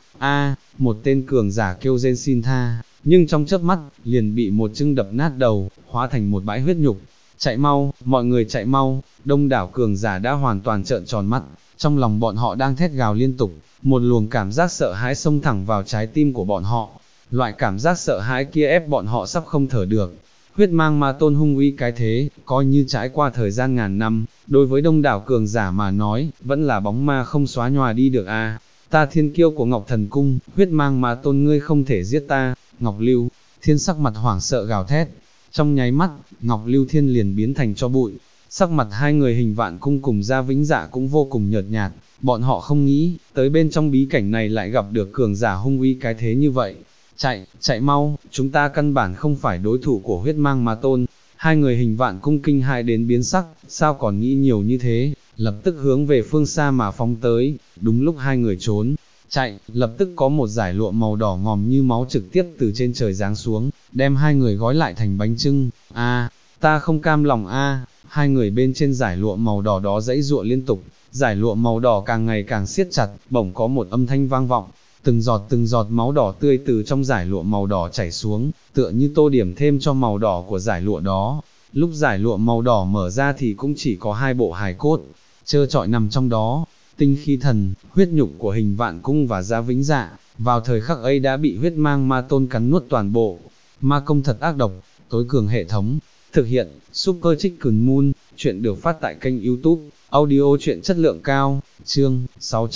[SPEAKER 1] một tên cường giả kêu rên xin tha, nhưng trong chớp mắt, liền bị một chưng đập nát đầu, hóa thành một bãi huyết nhục. Chạy mau, mọi người chạy mau. Đông đảo cường giả đã hoàn toàn trợn tròn mắt, trong lòng bọn họ đang thét gào liên tục, một luồng cảm giác sợ hãi xông thẳng vào trái tim của bọn họ. Loại cảm giác sợ hãi kia ép bọn họ sắp không thở được. Huyết mang ma tôn hung uy cái thế, coi như trải qua thời gian ngàn năm, đối với đông đảo cường giả mà nói, vẫn là bóng ma không xóa nhòa đi được Ta thiên kiêu của Ngọc Thần Cung, huyết mang ma tôn ngươi không thể giết ta. Ngọc Lưu Thiên sắc mặt hoảng sợ gào thét. Trong nháy mắt, Ngọc Lưu Thiên liền biến thành cho bụi. Sắc mặt hai người Hình Vạn Cung cùng Gia Vĩnh Dạ cũng vô cùng nhợt nhạt, bọn họ không nghĩ, tới bên trong bí cảnh này lại gặp được cường giả hung uy cái thế như vậy. Chạy mau, chúng ta căn bản không phải đối thủ của huyết mang ma tôn. Hai người Hình Vạn Cung kinh hãi đến biến sắc, sao còn nghĩ nhiều như thế, lập tức hướng về phương xa mà phóng tới. Đúng lúc hai người trốn chạy, lập tức có một dải lụa màu đỏ ngòm như máu trực tiếp từ trên trời giáng xuống, đem hai người gói lại thành bánh chưng. Ta không cam lòng Hai người bên trên dải lụa màu đỏ đó giãy giụa liên tục, dải lụa màu đỏ càng ngày càng siết chặt, bỗng có một âm thanh vang vọng, từng giọt máu đỏ tươi từ trong dải lụa màu đỏ chảy xuống, tựa như tô điểm thêm cho màu đỏ của dải lụa đó. Lúc dải lụa màu đỏ mở ra thì cũng chỉ có hai bộ hài cốt trơ trọi nằm trong đó. Tinh khí thần, huyết nhục của Hình Vạn Cung và Gia Vĩnh Dạ, vào thời khắc ấy đã bị huyết mang ma tôn cắn nuốt toàn bộ. Ma công thật ác độc. Tối cường hệ thống, thực hiện, Super Chicken Moon. Chuyện được phát tại kênh YouTube, audio chuyện chất lượng cao, chương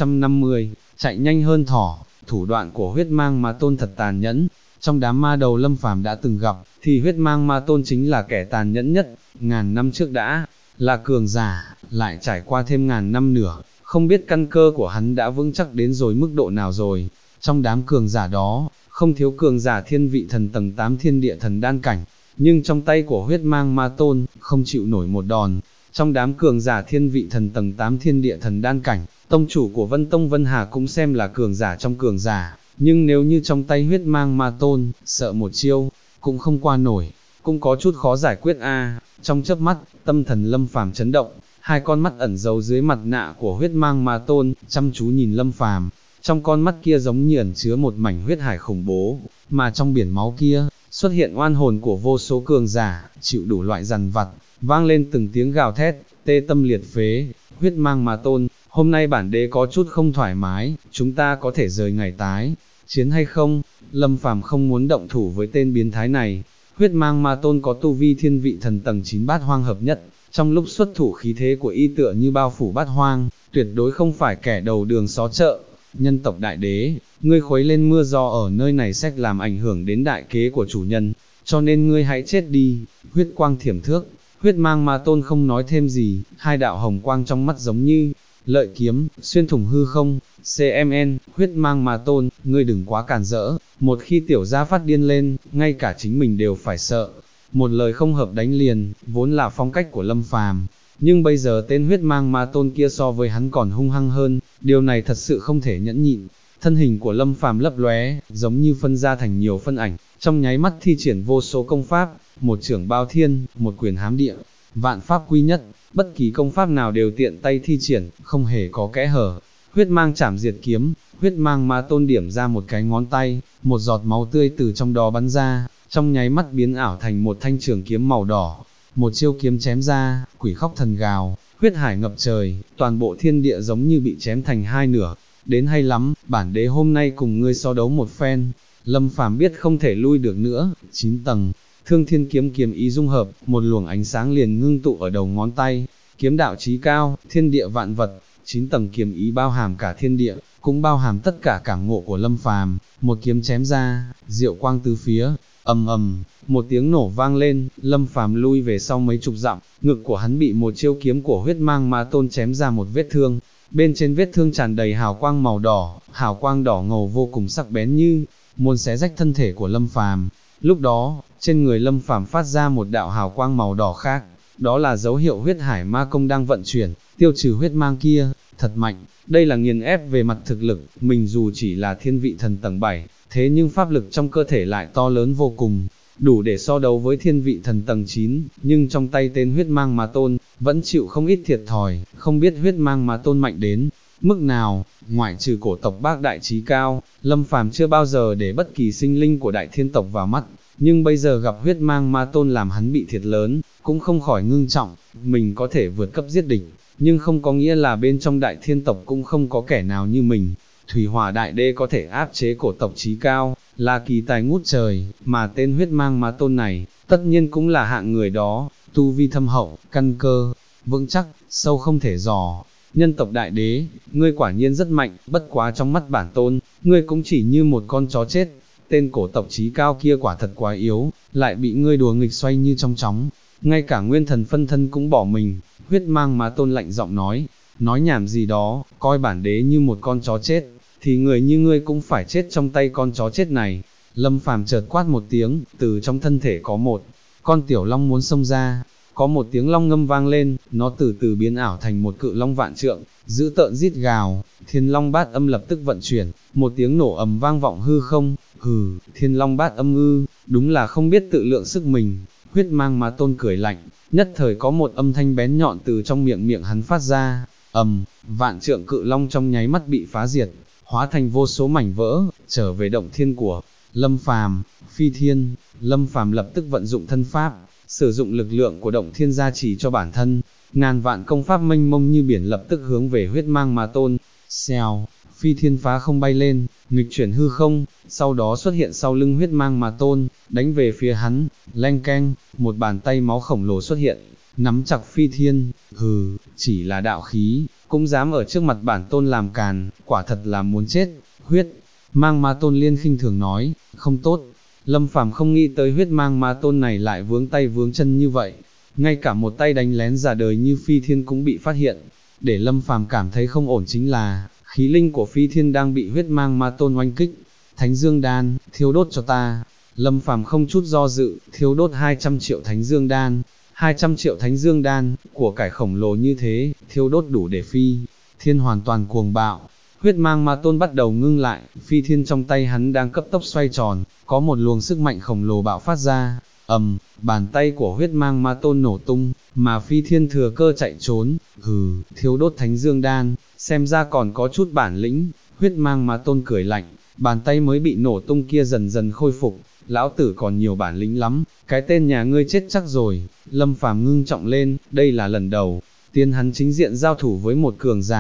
[SPEAKER 1] 650, chạy nhanh hơn thỏ. Thủ đoạn của huyết mang ma tôn thật tàn nhẫn. Trong đám ma đầu Lâm Phàm đã từng gặp, thì huyết mang ma tôn chính là kẻ tàn nhẫn nhất. Ngàn năm trước đã là cường giả, lại trải qua thêm ngàn năm nữa, không biết căn cơ của hắn đã vững chắc đến rồi mức độ nào rồi. Trong đám cường giả đó, không thiếu cường giả thiên vị thần tầng 8 thiên địa thần đan cảnh, nhưng trong tay của huyết mang ma tôn, không chịu nổi một đòn. Trong đám cường giả thiên vị thần tầng 8 thiên địa thần đan cảnh, tông chủ của Vân Tông Vân Hà cũng xem là cường giả trong cường giả, nhưng nếu như trong tay huyết mang ma tôn, sợ một chiêu, cũng không qua nổi, cũng có chút khó giải quyết Trong chớp mắt, tâm thần Lâm Phàm chấn động, hai con mắt ẩn giấu dưới mặt nạ của huyết mang ma tôn, chăm chú nhìn Lâm Phàm. Trong con mắt kia giống như ẩn chứa một mảnh huyết hải khủng bố, mà trong biển máu kia, xuất hiện oan hồn của vô số cường giả, chịu đủ loại dằn vặt, vang lên từng tiếng gào thét, tê tâm liệt phế. Huyết mang ma tôn, hôm nay bản đế có chút không thoải mái, chúng ta có thể rời ngày tái chiến hay không? Lâm Phàm không muốn động thủ với tên biến thái này. Huyết mang ma tôn có tu vi thiên vị thần tầng 9 bát hoang hợp nhất, trong lúc xuất thủ khí thế của y tựa như bao phủ bát hoang, tuyệt đối không phải kẻ đầu đường xó chợ. Nhân tộc đại đế, ngươi khuấy lên mưa gió ở nơi này sẽ làm ảnh hưởng đến đại kế của chủ nhân, cho nên ngươi hãy chết đi. Huyết quang thiểm thước, huyết mang ma tôn không nói thêm gì, hai đạo hồng quang trong mắt giống như lợi kiếm, xuyên thủng hư không. CMN, huyết mang ma tôn, ngươi đừng quá càn rỡ, một khi tiểu gia phát điên lên, ngay cả chính mình đều phải sợ. Một lời không hợp đánh liền, vốn là phong cách của Lâm Phàm, nhưng bây giờ tên huyết mang ma tôn kia so với hắn còn hung hăng hơn, điều này thật sự không thể nhẫn nhịn. Thân hình của Lâm Phàm lấp lóe, giống như phân ra thành nhiều phân ảnh, trong nháy mắt thi triển vô số công pháp, một chưởng bao thiên, một quyền hám địa, vạn pháp quy nhất, bất kỳ công pháp nào đều tiện tay thi triển, không hề có kẽ hở. Huyết mang chảm diệt kiếm, huyết mang ma tôn điểm ra một cái ngón tay, một giọt máu tươi từ trong đó bắn ra, trong nháy mắt biến ảo thành một thanh trường kiếm màu đỏ. Một chiêu kiếm chém ra, quỷ khóc thần gào, huyết hải ngập trời, toàn bộ thiên địa giống như bị chém thành hai nửa. Đến hay lắm, bản đế hôm nay cùng ngươi so đấu một phen. Lâm Phàm biết không thể lui được nữa, 9 tầng, Thương Thiên kiếm kiếm ý dung hợp, một luồng ánh sáng liền ngưng tụ ở đầu ngón tay. Kiếm đạo chí cao, thiên địa vạn vật, 9 tầng kiếm ý bao hàm cả thiên địa, cũng bao hàm tất cả cảm ngộ của Lâm Phàm. Một kiếm chém ra, diệu quang tứ phía, ầm ầm, một tiếng nổ vang lên, Lâm Phàm lui về sau mấy chục dặm, ngực của hắn bị một chiêu kiếm của huyết mang ma tôn chém ra một vết thương. Bên trên vết thương tràn đầy hào quang màu đỏ, hào quang đỏ ngầu vô cùng sắc bén như muốn xé rách thân thể của Lâm Phàm. Lúc đó, trên người Lâm Phàm phát ra một đạo hào quang màu đỏ khác, đó là dấu hiệu huyết hải ma công đang vận chuyển, tiêu trừ huyết mang kia. Thật mạnh, đây là nghiền ép về mặt thực lực, mình dù chỉ là thiên vị thần tầng 7, thế nhưng pháp lực trong cơ thể lại to lớn vô cùng, đủ để so đấu với thiên vị thần tầng 9, nhưng trong tay tên huyết mang ma tôn, vẫn chịu không ít thiệt thòi, không biết huyết mang ma tôn mạnh đến mức nào. Ngoại trừ cổ tộc Bác Đại Chí Cao, Lâm Phàm chưa bao giờ để bất kỳ sinh linh của đại thiên tộc vào mắt, nhưng bây giờ gặp huyết mang ma tôn làm hắn bị thiệt lớn, cũng không khỏi ngưng trọng. Mình có thể vượt cấp giết địch, nhưng không có nghĩa là bên trong đại thiên tộc cũng không có kẻ nào như mình. Thủy Hỏa Đại Đế có thể áp chế cổ tộc Chí Cao, là kỳ tài ngút trời, mà tên huyết mang ma tôn này, tất nhiên cũng là hạng người đó, tu vi thâm hậu, căn cơ vững chắc, sâu không thể dò. Nhân tộc đại đế, ngươi quả nhiên rất mạnh, bất quá trong mắt bản tôn, ngươi cũng chỉ như một con chó chết. Tên cổ tộc Chí Cao kia quả thật quá yếu, lại bị ngươi đùa nghịch xoay như trong chóng, ngay cả nguyên thần phân thân cũng bỏ mình. Huyết mang ma tôn lạnh giọng nói nhảm gì đó, coi bản đế như một con chó chết, thì người như ngươi cũng phải chết trong tay con chó chết này. Lâm Phàm chợt quát một tiếng, từ trong thân thể có một con tiểu long muốn xông ra. Có một tiếng long ngâm vang lên, nó từ từ biến ảo thành một cự long vạn trượng, dữ tợn rít gào. Thiên Long Bát Âm lập tức vận chuyển, một tiếng nổ ầm vang vọng hư không. Hừ, Thiên Long Bát Âm ư, đúng là không biết tự lượng sức mình. Huyết mang ma tôn cười lạnh, nhất thời có một âm thanh bén nhọn từ trong miệng hắn phát ra. Vạn trượng cự long trong nháy mắt bị phá diệt, hóa thành vô số mảnh vỡ, trở về động thiên của Lâm Phàm. Phi thiên, Lâm Phàm lập tức vận dụng thân pháp, sử dụng lực lượng của động thiên gia trì cho bản thân, ngàn vạn công pháp mênh mông như biển lập tức hướng về huyết mang ma tôn. Xèo, phi thiên phá không bay lên, nghịch chuyển hư không, sau đó xuất hiện sau lưng huyết mang ma tôn, đánh về phía hắn. Leng keng, một bàn tay máu khổng lồ xuất hiện, nắm chặt phi thiên. Hừ, chỉ là đạo khí, cũng dám ở trước mặt bản tôn làm càn, quả thật là muốn chết. Huyết mang ma tôn liên khinh thường nói, không tốt. Lâm Phàm không nghĩ tới huyết mang ma tôn này lại vướng tay vướng chân như vậy, ngay cả một tay đánh lén giả đời như phi thiên cũng bị phát hiện. Để Lâm Phàm cảm thấy không ổn chính là, khí linh của phi thiên đang bị huyết mang ma tôn oanh kích. Thánh Dương Đan, thiêu đốt cho ta. Lâm Phàm không chút do dự, thiêu đốt 200 triệu Thánh Dương Đan. 200 triệu Thánh Dương Đan, của cải khổng lồ như thế, thiêu đốt đủ để phi thiên hoàn toàn cuồng bạo. Huyết mang ma tôn bắt đầu ngưng lại, phi thiên trong tay hắn đang cấp tốc xoay tròn, có một luồng sức mạnh khổng lồ bạo phát ra. Bàn tay của huyết mang ma tôn nổ tung, mà phi thiên thừa cơ chạy trốn. Hừ, thiêu đốt Thánh Dương Đan, xem ra còn có chút bản lĩnh. Huyết mang ma tôn cười lạnh, bàn tay mới bị nổ tung kia dần dần khôi phục. Lão tử còn nhiều bản lĩnh lắm, cái tên nhà ngươi chết chắc rồi. Lâm Phàm ngưng trọng lên, đây là lần đầu tiên hắn chính diện giao thủ với một cường giả,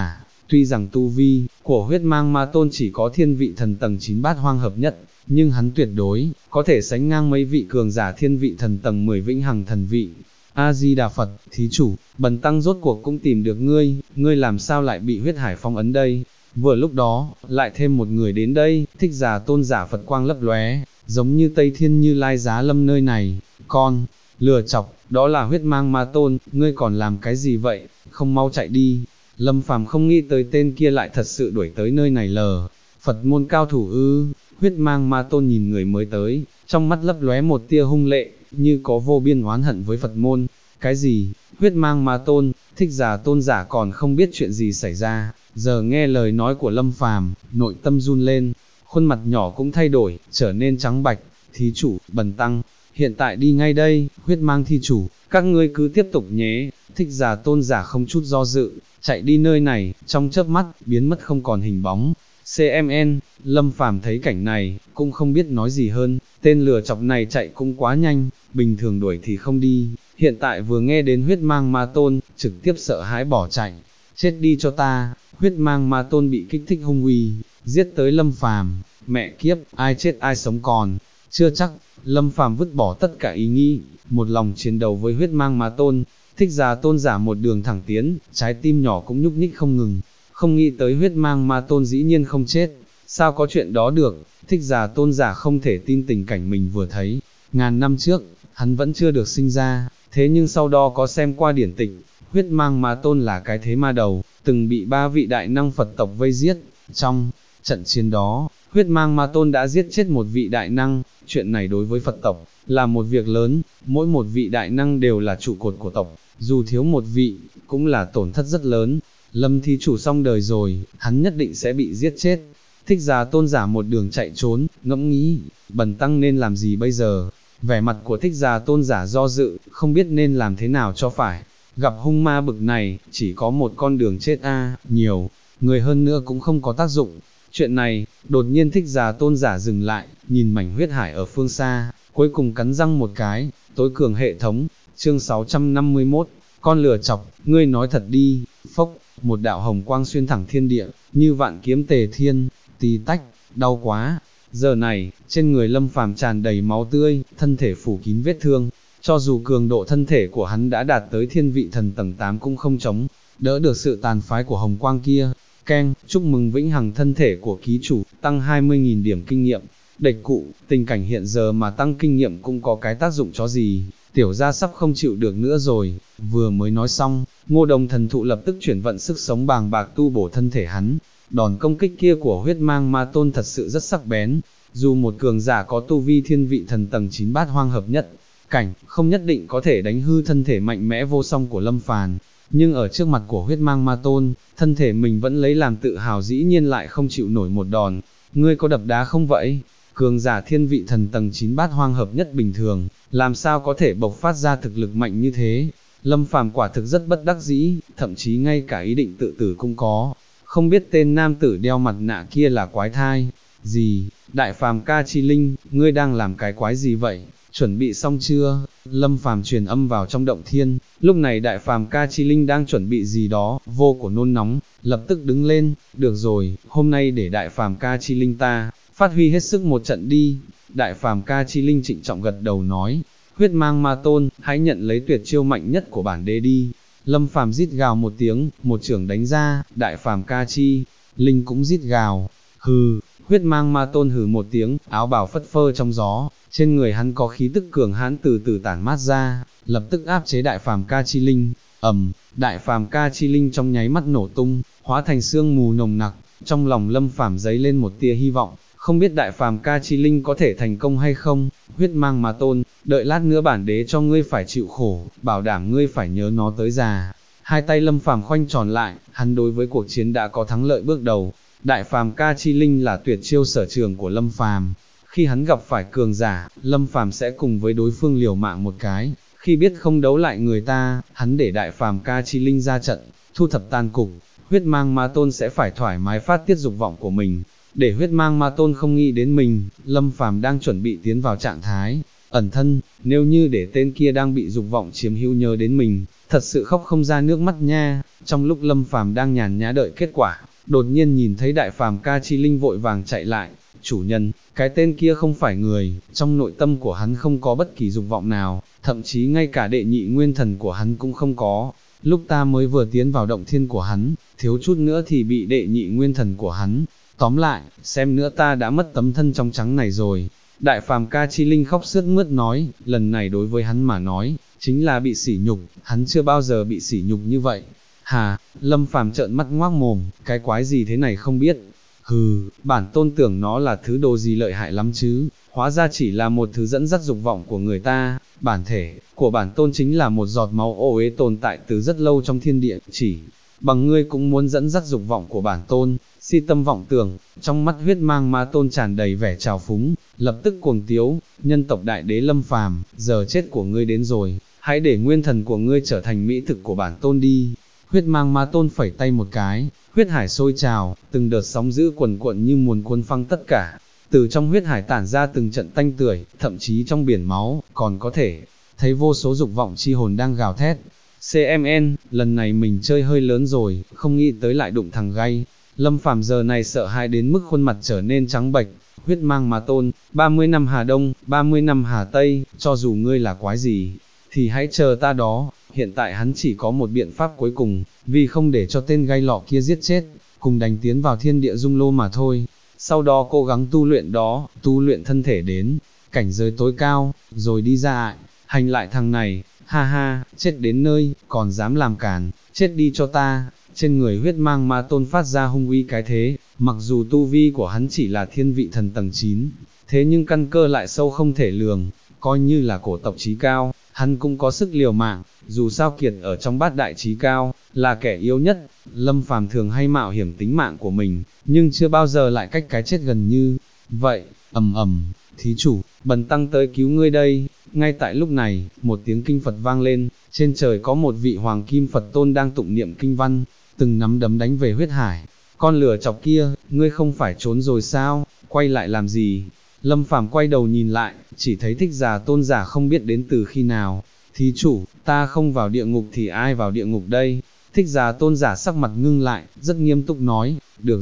[SPEAKER 1] Tuy rằng tu vi của huyết mang ma tôn chỉ có thiên vị thần tầng 9 bát hoang hợp nhất, nhưng hắn tuyệt đối có thể sánh ngang mấy vị cường giả thiên vị thần tầng 10 vĩnh hằng thần vị. A-di-đà Phật, thí chủ, bần tăng rốt cuộc cũng tìm được ngươi làm sao lại bị huyết hải phong ấn đây? Vừa lúc đó, lại thêm một người đến đây, Thích Giả tôn giả Phật quang lấp lóe, giống như Tây Thiên Như Lai giá lâm nơi này. Con, lừa chọc, đó là huyết mang ma tôn, ngươi còn làm cái gì vậy, không mau chạy đi. Lâm Phàm không nghĩ tới tên kia lại thật sự đuổi tới nơi này lờ. Phật môn cao thủ ư? Huyết mang ma tôn nhìn người mới tới, trong mắt lấp lóe một tia hung lệ, như có vô biên oán hận với Phật môn. Cái gì? Huyết mang ma tôn? Thích Giả tôn giả còn không biết chuyện gì xảy ra, giờ nghe lời nói của Lâm Phàm, nội tâm run lên, khuôn mặt nhỏ cũng thay đổi, trở nên trắng bạch. Thí chủ, bần tăng, hiện tại đi ngay đây. Huyết mang thi chủ, các ngươi cứ tiếp tục nhé. Thích Giả tôn giả không chút do dự, chạy đi nơi này, trong chớp mắt, biến mất không còn hình bóng. CMN, Lâm Phàm thấy cảnh này, cũng không biết nói gì hơn, tên lừa chọc này chạy cũng quá nhanh, bình thường đuổi thì không đi, hiện tại vừa nghe đến huyết mang ma tôn, trực tiếp sợ hãi bỏ chạy, chết đi cho ta. Huyết mang ma tôn bị kích thích hung uy, giết tới Lâm Phàm, mẹ kiếp, ai chết ai sống còn, chưa chắc. Lâm Phàm vứt bỏ tất cả ý nghĩ, một lòng chiến đấu với huyết mang ma tôn. Thích Giả tôn giả một đường thẳng tiến, trái tim nhỏ cũng nhúc nhích không ngừng, không nghĩ tới huyết mang ma tôn dĩ nhiên không chết, sao có chuyện đó được. Thích Giả tôn giả không thể tin tình cảnh mình vừa thấy, ngàn năm trước, hắn vẫn chưa được sinh ra, thế nhưng sau đó có xem qua điển tịch, huyết mang ma tôn là cái thế ma đầu, từng bị 3 vị đại năng Phật tộc vây giết. Trong trận chiến đó, huyết mang ma tôn đã giết chết một vị đại năng, chuyện này đối với Phật tộc là một việc lớn, mỗi một vị đại năng đều là trụ cột của tộc, dù thiếu một vị, cũng là tổn thất rất lớn. Lâm thí chủ xong đời rồi, hắn nhất định sẽ bị giết chết. Thích Giả tôn giả một đường chạy trốn, ngẫm nghĩ, bần tăng nên làm gì bây giờ? Vẻ mặt của Thích Giả tôn giả do dự, không biết nên làm thế nào cho phải. Gặp hung ma bực này, chỉ có một con đường chết nhiều người hơn nữa cũng không có tác dụng. Chuyện này, đột nhiên Thích Giả tôn giả dừng lại, nhìn mảnh huyết hải ở phương xa, cuối cùng cắn răng một cái, tối cường hệ thống. Chương 651, con lừa chọc, ngươi nói thật đi. Phốc, một đạo hồng quang xuyên thẳng thiên địa, như vạn kiếm tề thiên. Tí tách, đau quá. Giờ này, trên người Lâm Phàm tràn đầy máu tươi, thân thể phủ kín vết thương, cho dù cường độ thân thể của hắn đã đạt tới thiên vị thần tầng 8 cũng không chống đỡ được sự tàn phái của hồng quang kia. Keng, chúc mừng vĩnh hằng thân thể của ký chủ, tăng 20.000 điểm kinh nghiệm. Địch cụ, tình cảnh hiện giờ mà tăng kinh nghiệm cũng có cái tác dụng chó gì, tiểu gia sắp không chịu được nữa rồi. Vừa mới nói xong, Ngô Đồng thần thụ lập tức chuyển vận sức sống bàng bạc tu bổ thân thể hắn. Đòn công kích kia của huyết mang ma tôn thật sự rất sắc bén, dù một cường giả có tu vi thiên vị thần tầng 9 bát hoang hợp nhất cảnh, không nhất định có thể đánh hư thân thể mạnh mẽ vô song của Lâm Phàm, nhưng ở trước mặt của huyết mang ma tôn, thân thể mình vẫn lấy làm tự hào, dĩ nhiên lại không chịu nổi một đòn. Ngươi có đập đá không vậy? Cường giả thiên vị thần tầng 9 bát hoang hợp nhất bình thường, làm sao có thể bộc phát ra thực lực mạnh như thế? Lâm Phàm quả thực rất bất đắc dĩ, thậm chí ngay cả ý định tự tử cũng có. Không biết tên nam tử đeo mặt nạ kia là quái thai gì? Đại Phàm Ca Chi Linh, ngươi đang làm cái quái gì vậy? Chuẩn bị xong chưa? Lâm Phàm truyền âm vào trong động thiên, lúc này Đại Phàm Ca Chi Linh đang chuẩn bị gì đó, vô của nôn nóng, lập tức đứng lên. Được rồi, hôm nay để Đại Phàm Ca Chi Linh ta phát huy hết sức một trận đi. Đại Phàm Ca Chi Linh trịnh trọng gật đầu nói, huyết mang ma tôn, hãy nhận lấy tuyệt chiêu mạnh nhất của bản đế đi. Lâm Phàm rít gào một tiếng, một chưởng đánh ra. Đại Phàm Ca Chi Linh cũng rít gào, hừ. Huyết mang ma tôn hừ một tiếng, áo bào phất phơ trong gió, trên người hắn có khí tức cường hãn từ từ tản mát ra, lập tức áp chế Đại Phàm Ca Chi Linh. Đại Phàm Ca Chi Linh trong nháy mắt nổ tung, hóa thành sương mù nồng nặc. Trong lòng Lâm Phàm dấy lên một tia hy vọng, không biết Đại Phàm Ca Chi Linh có thể thành công hay không. Huyết mang ma tôn, đợi lát nữa bản đế cho ngươi phải chịu khổ, bảo đảm ngươi phải nhớ nó tới già. Hai tay Lâm Phàm khoanh tròn lại, hắn đối với cuộc chiến đã có thắng lợi bước đầu. Đại Phàm Ca Chi Linh là tuyệt chiêu sở trường của Lâm Phàm. Khi hắn gặp phải cường giả, Lâm Phàm sẽ cùng với đối phương liều mạng một cái. Khi biết không đấu lại người ta, hắn để Đại Phàm Ca Chi Linh ra trận, thu thập tàn cục. Huyết mang ma tôn sẽ phải thoải mái phát tiết dục vọng của mình. Để huyết mang ma tôn không nghĩ đến mình, Lâm Phàm đang chuẩn bị tiến vào trạng thái ẩn thân. Nếu như để tên kia đang bị dục vọng chiếm hữu nhớ đến mình, thật sự khóc không ra nước mắt nha. Trong lúc Lâm Phàm đang nhàn nhã đợi kết quả, đột nhiên nhìn thấy Đại Phàm Ca Chi Linh vội vàng chạy lại, chủ nhân, cái tên kia không phải người, trong nội tâm của hắn không có bất kỳ dục vọng nào, thậm chí ngay cả đệ nhị nguyên thần của hắn cũng không có. Lúc ta mới vừa tiến vào động thiên của hắn, thiếu chút nữa thì bị đệ nhị nguyên thần của hắn. Tóm lại, xem nữa ta đã mất tấm thân trong trắng này rồi. Đại Phàm Ca Chi Linh khóc sướt mướt nói, lần này đối với hắn mà nói, chính là bị sỉ nhục, hắn chưa bao giờ bị sỉ nhục như vậy. Hà, Lâm Phàm trợn mắt ngoác mồm, cái quái gì thế này không biết. Hừ, bản tôn tưởng nó là thứ đồ gì lợi hại lắm chứ, hóa ra chỉ là một thứ dẫn dắt dục vọng của người ta. Bản thể của bản tôn chính là một giọt máu ô uế tồn tại từ rất lâu trong thiên địa, chỉ bằng ngươi cũng muốn dẫn dắt dục vọng của bản tôn, si tâm vọng tưởng. Trong mắt huyết mang ma tôn tràn đầy vẻ trào phúng, lập tức cuồng tiếu, nhân tộc đại đế Lâm Phàm, giờ chết của ngươi đến rồi, hãy để nguyên thần của ngươi trở thành mỹ thực của bản tôn đi. Huyết mang ma tôn phẩy tay một cái, huyết hải sôi trào, từng đợt sóng dữ quần cuộn như muốn cuốn phăng tất cả. Từ trong huyết hải tản ra từng trận tanh tưởi, thậm chí trong biển máu, còn có thể thấy vô số dục vọng chi hồn đang gào thét. CMN, lần này mình chơi hơi lớn rồi, không nghĩ tới lại đụng thằng gay. Lâm Phàm giờ này sợ hãi đến mức khuôn mặt trở nên trắng bệch. Huyết mang ma tôn, 30 năm Hà Đông, 30 năm Hà Tây, cho dù ngươi là quái gì, thì hãy chờ ta đó. Hiện tại hắn chỉ có một biện pháp cuối cùng, vì không để cho tên gay lọ kia giết chết, cùng đánh tiến vào thiên địa dung lô mà thôi. Sau đó cố gắng tu luyện đó, tu luyện thân thể đến cảnh giới tối cao, rồi đi ra hành lại thằng này. Ha ha, chết đến nơi, còn dám làm càn, chết đi cho ta. Trên người huyết mang ma tôn phát ra hung uy cái thế, mặc dù tu vi của hắn chỉ là thiên vị thần tầng 9, thế nhưng căn cơ lại sâu không thể lường, coi như là cổ tộc trí cao, hắn cũng có sức liều mạng. Dù sao kiệt ở trong bát đại trí cao, là kẻ yếu nhất. Lâm Phàm thường hay mạo hiểm tính mạng của mình, nhưng chưa bao giờ lại cách cái chết gần như vậy. Thí chủ, bần tăng tới cứu ngươi đây. Ngay tại lúc này, một tiếng kinh Phật vang lên, trên trời có một vị hoàng kim Phật tôn đang tụng niệm kinh văn, từng nắm đấm đánh về huyết hải. Con lửa chọc kia, ngươi không phải trốn rồi sao, quay lại làm gì? Lâm Phàm quay đầu nhìn lại, chỉ thấy Thích Giả Tôn giả không biết đến từ khi nào. Thí chủ, ta không vào địa ngục thì ai vào địa ngục đây? Thích Giả Tôn giả sắc mặt ngưng lại, rất nghiêm túc nói, được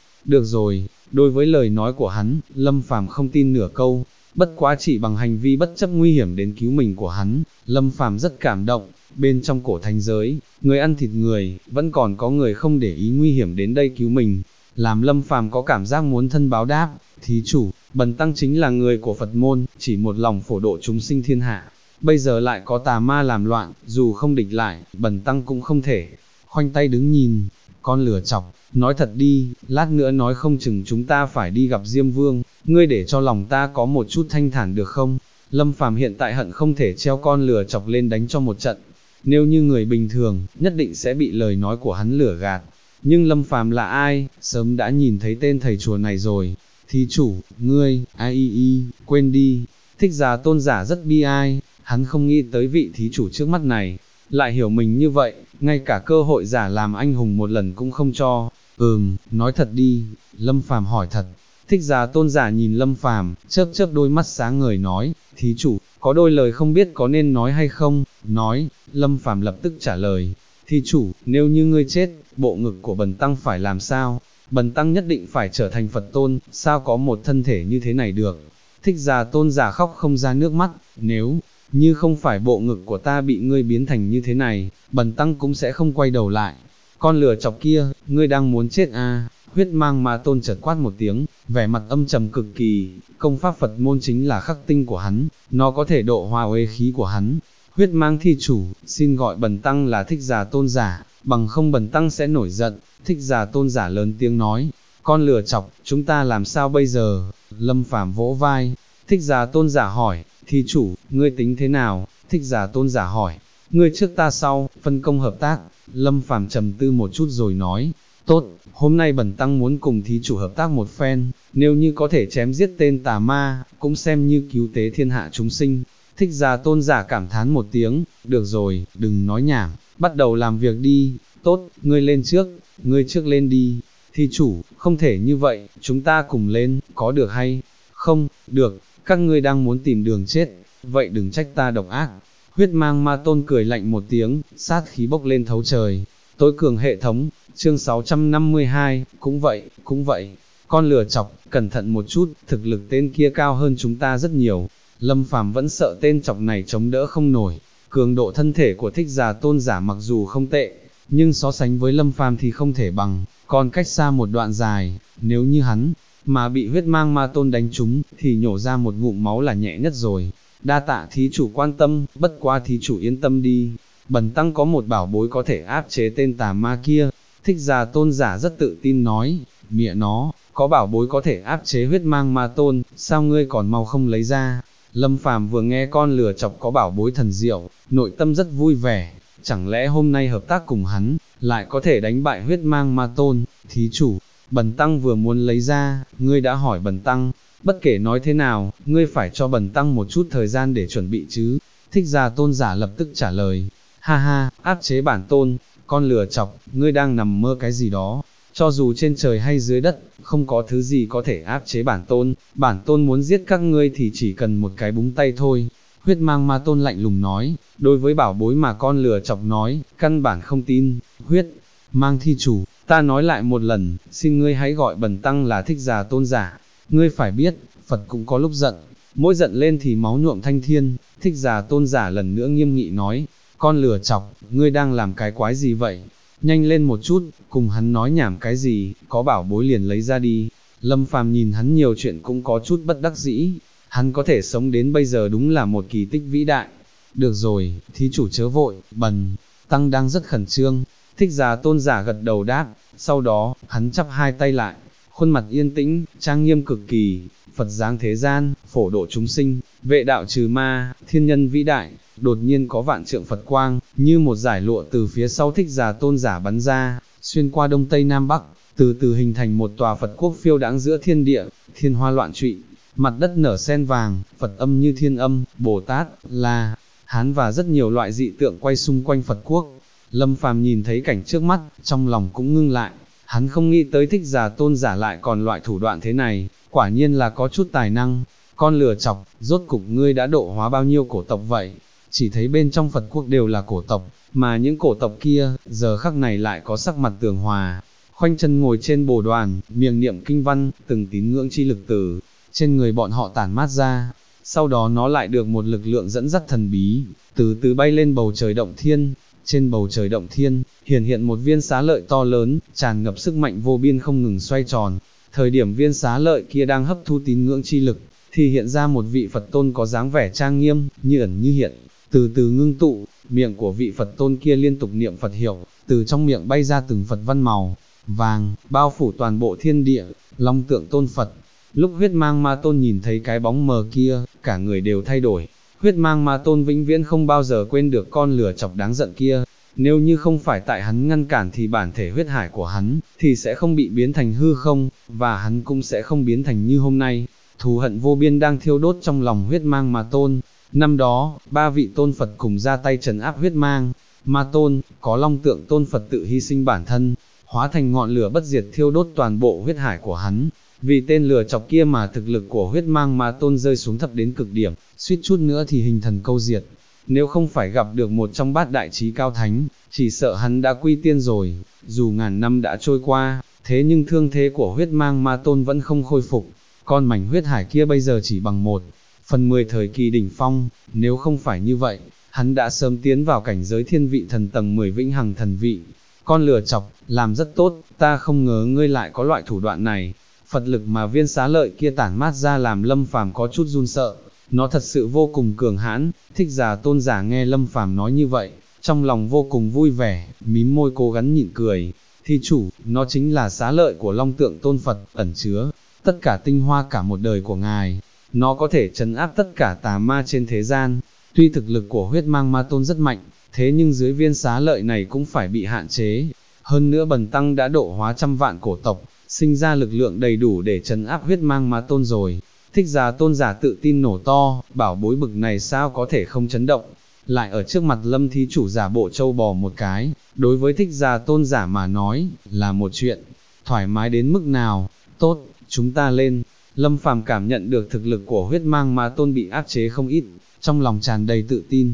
[SPEAKER 1] rồi. Đối với lời nói của hắn, Lâm Phàm không tin nửa câu, bất quá chỉ bằng hành vi bất chấp nguy hiểm đến cứu mình của hắn, Lâm Phàm rất cảm động. Bên trong cổ thánh giới, người ăn thịt người, vẫn còn có người không để ý nguy hiểm đến đây cứu mình, làm Lâm Phàm có cảm giác muốn thân báo đáp. Thí chủ, bần tăng chính là người của Phật môn, chỉ một lòng phổ độ chúng sinh thiên hạ, bây giờ lại có tà ma làm loạn, dù không địch lại, bần tăng cũng không thể khoanh tay đứng nhìn. Con lửa chọc, nói thật đi, lát nữa nói không chừng chúng ta phải đi gặp Diêm Vương, ngươi để cho lòng ta có một chút thanh thản được không? Lâm Phàm hiện tại hận không thể treo con lửa chọc lên đánh cho một trận. Nếu như người bình thường, nhất định sẽ bị lời nói của hắn lửa gạt. Nhưng Lâm Phàm là ai, sớm đã nhìn thấy tên thầy chùa này rồi. Thí chủ, ngươi, quên đi. Thích Giả Tôn giả rất bi ai, hắn không nghĩ tới vị thí chủ trước mắt này, lại hiểu mình như vậy, ngay cả cơ hội giả làm anh hùng một lần cũng không cho. Nói thật đi. Lâm Phàm hỏi thật. Thích Giả Tôn giả nhìn Lâm Phàm, chớp đôi mắt sáng ngời nói, thí chủ, có đôi lời không biết có nên nói hay không? Nói. Lâm Phàm lập tức trả lời, thí chủ, nếu như ngươi chết, bộ ngực của bần tăng phải làm sao? Bần tăng nhất định phải trở thành Phật tôn, sao có một thân thể như thế này được? Thích Giả Tôn giả khóc không ra nước mắt, nếu như không phải bộ ngực của ta bị ngươi biến thành như thế này, bần tăng cũng sẽ không quay đầu lại. Con lửa chọc kia, ngươi đang muốn chết à? Huyết mang ma tôn chợt quát một tiếng, vẻ mặt âm trầm cực kỳ. Công pháp Phật môn chính là khắc tinh của hắn, nó có thể độ hóa uế khí của hắn. Huyết mang thi chủ, xin gọi bần tăng là Thích Giả Tôn giả, bằng không bần tăng sẽ nổi giận. Thích Giả Tôn giả lớn tiếng nói, con lửa chọc, chúng ta làm sao bây giờ? Lâm Phàm vỗ vai. Thích Giả Tôn giả hỏi, thi chủ, ngươi tính thế nào? Thích Giả Tôn giả hỏi, ngươi trước ta sau, phân công hợp tác. Lâm Phàm trầm tư một chút rồi nói, tốt, hôm nay bần tăng muốn cùng thí chủ hợp tác một phen, nếu như có thể chém giết tên tà ma, cũng xem như cứu tế thiên hạ chúng sinh. Thích Giả Tôn giả cảm thán một tiếng, được rồi, đừng nói nhảm, bắt đầu làm việc đi. Tốt, ngươi trước lên đi. Thí chủ, không thể như vậy, chúng ta cùng lên, có được hay không? Được, các ngươi đang muốn tìm đường chết, vậy đừng trách ta độc ác. Huyết mang ma tôn cười lạnh một tiếng, sát khí bốc lên thấu trời. Tối cường hệ thống, chương 652, cũng vậy, con lừa chọc, cẩn thận một chút, thực lực tên kia cao hơn chúng ta rất nhiều. Lâm Phàm vẫn sợ tên chọc này chống đỡ không nổi, cường độ thân thể của thích giả tôn giả mặc dù không tệ, nhưng so sánh với Lâm Phàm thì không thể bằng, còn cách xa một đoạn dài, nếu như hắn mà bị huyết mang ma tôn đánh trúng, thì nhổ ra một ngụm máu là nhẹ nhất rồi. Đa tạ thí chủ quan tâm, bất quá thí chủ yên tâm đi, bần tăng có một bảo bối có thể áp chế tên tà ma kia. Thích giả tôn giả rất tự tin nói, mẹ nó, có bảo bối có thể áp chế huyết mang ma tôn, sao ngươi còn mau không lấy ra. Lâm Phàm vừa nghe con lừa chọc có bảo bối thần diệu, nội tâm rất vui vẻ, chẳng lẽ hôm nay hợp tác cùng hắn, lại có thể đánh bại huyết mang ma tôn. Thí chủ, bần tăng vừa muốn lấy ra, ngươi đã hỏi bần tăng, bất kể nói thế nào, ngươi phải cho bần tăng một chút thời gian để chuẩn bị chứ. Thích giả tôn giả lập tức trả lời, ha ha, áp chế bản tôn, con lừa chọc, ngươi đang nằm mơ cái gì đó, cho dù trên trời hay dưới đất, không có thứ gì có thể áp chế bản tôn muốn giết các ngươi thì chỉ cần một cái búng tay thôi. Huyết mang ma tôn lạnh lùng nói, đối với bảo bối mà con lừa chọc nói, căn bản không tin. Huyết mang thi chủ, ta nói lại một lần, xin ngươi hãy gọi bần tăng là thích giả tôn giả. Ngươi phải biết, Phật cũng có lúc giận, mỗi giận lên thì máu nhuộm thanh thiên. Thích giả tôn giả lần nữa nghiêm nghị nói, con lừa chọc, ngươi đang làm cái quái gì vậy? Nhanh lên một chút, cùng hắn nói nhảm cái gì, có bảo bối liền lấy ra đi. Lâm Phàm nhìn hắn nhiều chuyện cũng có chút bất đắc dĩ, hắn có thể sống đến bây giờ đúng là một kỳ tích vĩ đại. Được rồi, thí chủ chớ vội, bần tăng đang rất khẩn trương. Thích giả tôn giả gật đầu đáp, sau đó, hắn chắp hai tay lại, khuôn mặt yên tĩnh, trang nghiêm cực kỳ. Phật giáng thế gian, phổ độ chúng sinh, vệ đạo trừ ma, thiên nhân vĩ đại. Đột nhiên có vạn trượng Phật quang, như một dải lụa từ phía sau thích giả tôn giả bắn ra, xuyên qua đông tây nam bắc, từ từ hình thành một tòa Phật quốc phiêu đãng giữa thiên địa, thiên hoa loạn trụy, mặt đất nở sen vàng, Phật âm như thiên âm, Bồ Tát, La Hán và rất nhiều loại dị tượng quay xung quanh Phật quốc. Lâm Phàm nhìn thấy cảnh trước mắt, trong lòng cũng ngưng lại, hắn không nghĩ tới thích giả tôn giả lại còn loại thủ đoạn thế này, quả nhiên là có chút tài năng. Con lừa chọc, rốt cục ngươi đã độ hóa bao nhiêu cổ tộc vậy? Chỉ thấy bên trong Phật quốc đều là cổ tộc, mà những cổ tộc kia, giờ khắc này lại có sắc mặt tường hòa, khoanh chân ngồi trên bồ đoàn, miệng niệm kinh văn, từng tín ngưỡng chi lực từ trên người bọn họ tản mát ra. Sau đó nó lại được một lực lượng dẫn dắt thần bí, từ từ bay lên bầu trời động thiên. Trên bầu trời động thiên, hiện một viên xá lợi to lớn, tràn ngập sức mạnh vô biên không ngừng xoay tròn. Thời điểm viên xá lợi kia đang hấp thu tín ngưỡng chi lực, thì hiện ra một vị Phật tôn có dáng vẻ trang nghiêm, như ẩn như hiện, từ từ ngưng tụ, miệng của vị Phật tôn kia liên tục niệm Phật hiệu, từ trong miệng bay ra từng Phật văn màu vàng, bao phủ toàn bộ thiên địa. Long tượng tôn Phật. Lúc huyết mang ma tôn nhìn thấy cái bóng mờ kia, cả người đều thay đổi. Huyết mang ma tôn vĩnh viễn không bao giờ quên được con lừa chọc đáng giận kia. Nếu như không phải tại hắn ngăn cản thì bản thể huyết hải của hắn thì sẽ không bị biến thành hư không, và hắn cũng sẽ không biến thành như hôm nay. Thù hận vô biên đang thiêu đốt trong lòng huyết mang ma tôn. Năm đó, ba vị tôn Phật cùng ra tay trấn áp huyết mang ma tôn, có long tượng tôn Phật tự hy sinh bản thân, hóa thành ngọn lửa bất diệt thiêu đốt toàn bộ huyết hải của hắn. Vì tên lừa chọc kia mà thực lực của huyết mang ma tôn rơi xuống thấp đến cực điểm, suýt chút nữa thì hình thần câu diệt. Nếu không phải gặp được một trong bát đại trí cao thánh, chỉ sợ hắn đã quy tiên rồi. Dù ngàn năm đã trôi qua, thế nhưng thương thế của huyết mang ma tôn vẫn không khôi phục. Con mảnh huyết hải kia bây giờ chỉ bằng 1/10 thời kỳ đỉnh phong, nếu không phải như vậy, hắn đã sớm tiến vào cảnh giới thiên vị thần tầng 10 vĩnh hằng thần vị. Con lừa chọc, làm rất tốt, ta không ngờ ngươi lại có loại thủ đoạn này. Phật lực mà viên xá lợi kia tản mát ra làm Lâm Phàm có chút run sợ, nó thật sự vô cùng cường hãn. Thích giả tôn giả nghe Lâm Phàm nói như vậy, trong lòng vô cùng vui vẻ, mím môi cố gắng nhịn cười. Thi chủ, nó chính là xá lợi của long tượng tôn Phật, ẩn chứa tất cả tinh hoa cả một đời của ngài. Nó có thể trấn áp tất cả tà ma trên thế gian. Tuy thực lực của huyết mang ma tôn rất mạnh, thế nhưng dưới viên xá lợi này cũng phải bị hạn chế. Hơn nữa bần tăng đã độ hóa trăm vạn cổ tộc, sinh ra lực lượng đầy đủ để trấn áp huyết mang ma tôn rồi. Thích giả tôn giả tự tin nổ to, bảo bối bực này sao có thể không chấn động. Lại ở trước mặt Lâm thí chủ giả bộ trâu bò một cái, đối với thích giả tôn giả mà nói, là một chuyện thoải mái đến mức nào. Tốt, chúng ta lên. Lâm Phàm cảm nhận được thực lực của huyết mang ma tôn bị áp chế không ít, trong lòng tràn đầy tự tin.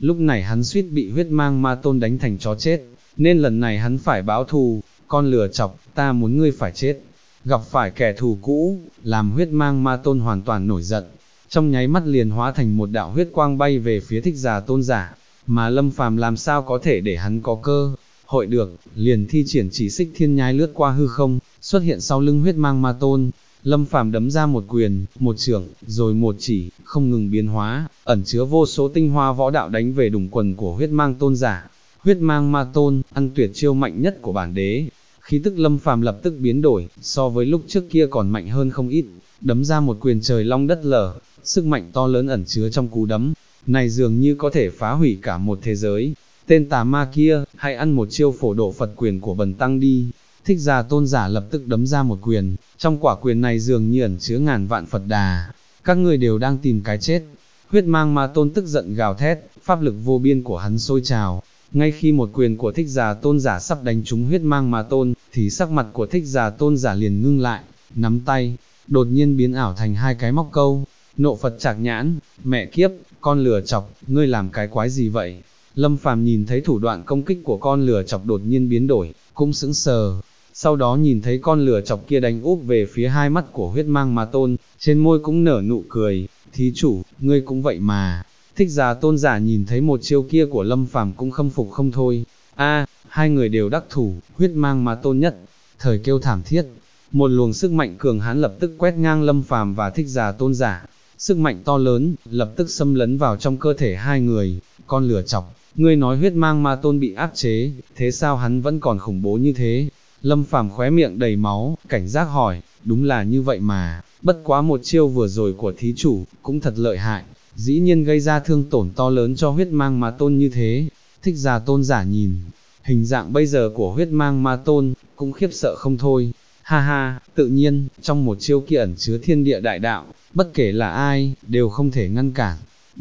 [SPEAKER 1] lúc này hắn suýt bị huyết mang ma tôn đánh thành chó chết, nên lần này hắn phải báo thù, con lừa chọc, ta muốn ngươi phải chết. Gặp phải kẻ thù cũ, làm huyết mang ma tôn hoàn toàn nổi giận, trong nháy mắt liền hóa thành một đạo huyết quang bay về phía Thích Giả Tôn giả, mà Lâm Phàm làm sao có thể để hắn có cơ hội được, liền thi triển chỉ xích thiên nhai lướt qua hư không, xuất hiện sau lưng huyết mang ma tôn. Lâm Phàm đấm ra một quyền, một chưởng, rồi một chỉ, không ngừng biến hóa, ẩn chứa vô số tinh hoa võ đạo đánh về đùng quần của huyết mang tôn giả. Huyết mang ma tôn, ăn tuyệt chiêu mạnh nhất của bản đế. Khí tức Lâm Phàm lập tức biến đổi, so với lúc trước kia còn mạnh hơn không ít, đấm ra một quyền trời long đất lở, sức mạnh to lớn ẩn chứa trong cú đấm, này dường như có thể phá hủy cả một thế giới. Tên tà ma kia, hãy ăn một chiêu phổ độ Phật quyền của bần tăng đi. Thích Giả Tôn giả lập tức đấm ra một quyền, trong quả quyền này dường như ẩn chứa ngàn vạn Phật đà. Các ngươi đều đang tìm cái chết. Huyết mang ma tôn tức giận gào thét, pháp lực vô biên của hắn sôi trào. Ngay khi một quyền của Thích Giả Tôn giả sắp đánh trúng huyết mang ma tôn, thì sắc mặt của Thích Giả Tôn giả liền ngưng lại, nắm tay, đột nhiên biến ảo thành hai cái móc câu. Nộ Phật Trạc Nhãn, mẹ kiếp, con lừa chọc, ngươi làm cái quái gì vậy? Lâm Phàm nhìn thấy thủ đoạn công kích của con lừa chọc đột nhiên biến đổi, cũng sững sờ. Sau đó nhìn thấy con lừa chọc kia đánh úp về phía hai mắt của huyết mang ma tôn, trên môi cũng nở nụ cười, thí chủ, ngươi cũng vậy mà. Thích Giả Tôn giả nhìn thấy một chiêu kia của Lâm Phàm cũng khâm phục không thôi. Hai người đều đắc thủ, huyết mang ma tôn nhất thời kêu thảm thiết. Một luồng sức mạnh cường hãn lập tức quét ngang Lâm Phàm và Thích Giả Tôn giả. Sức mạnh to lớn, lập tức xâm lấn vào trong cơ thể hai người. Con lừa chọc, ngươi nói huyết mang ma tôn bị áp chế, thế sao hắn vẫn còn khủng bố như thế? Lâm Phàm khóe miệng đầy máu, cảnh giác hỏi, đúng là như vậy mà, bất quá một chiêu vừa rồi của thí chủ, cũng thật lợi hại, dĩ nhiên gây ra thương tổn to lớn cho huyết mang ma tôn như thế. Thích Giả Tôn giả nhìn hình dạng bây giờ của huyết mang ma tôn, cũng khiếp sợ không thôi. Ha ha, tự nhiên, trong một chiêu kia ẩn chứa thiên địa đại đạo, bất kể là ai, đều không thể ngăn cản.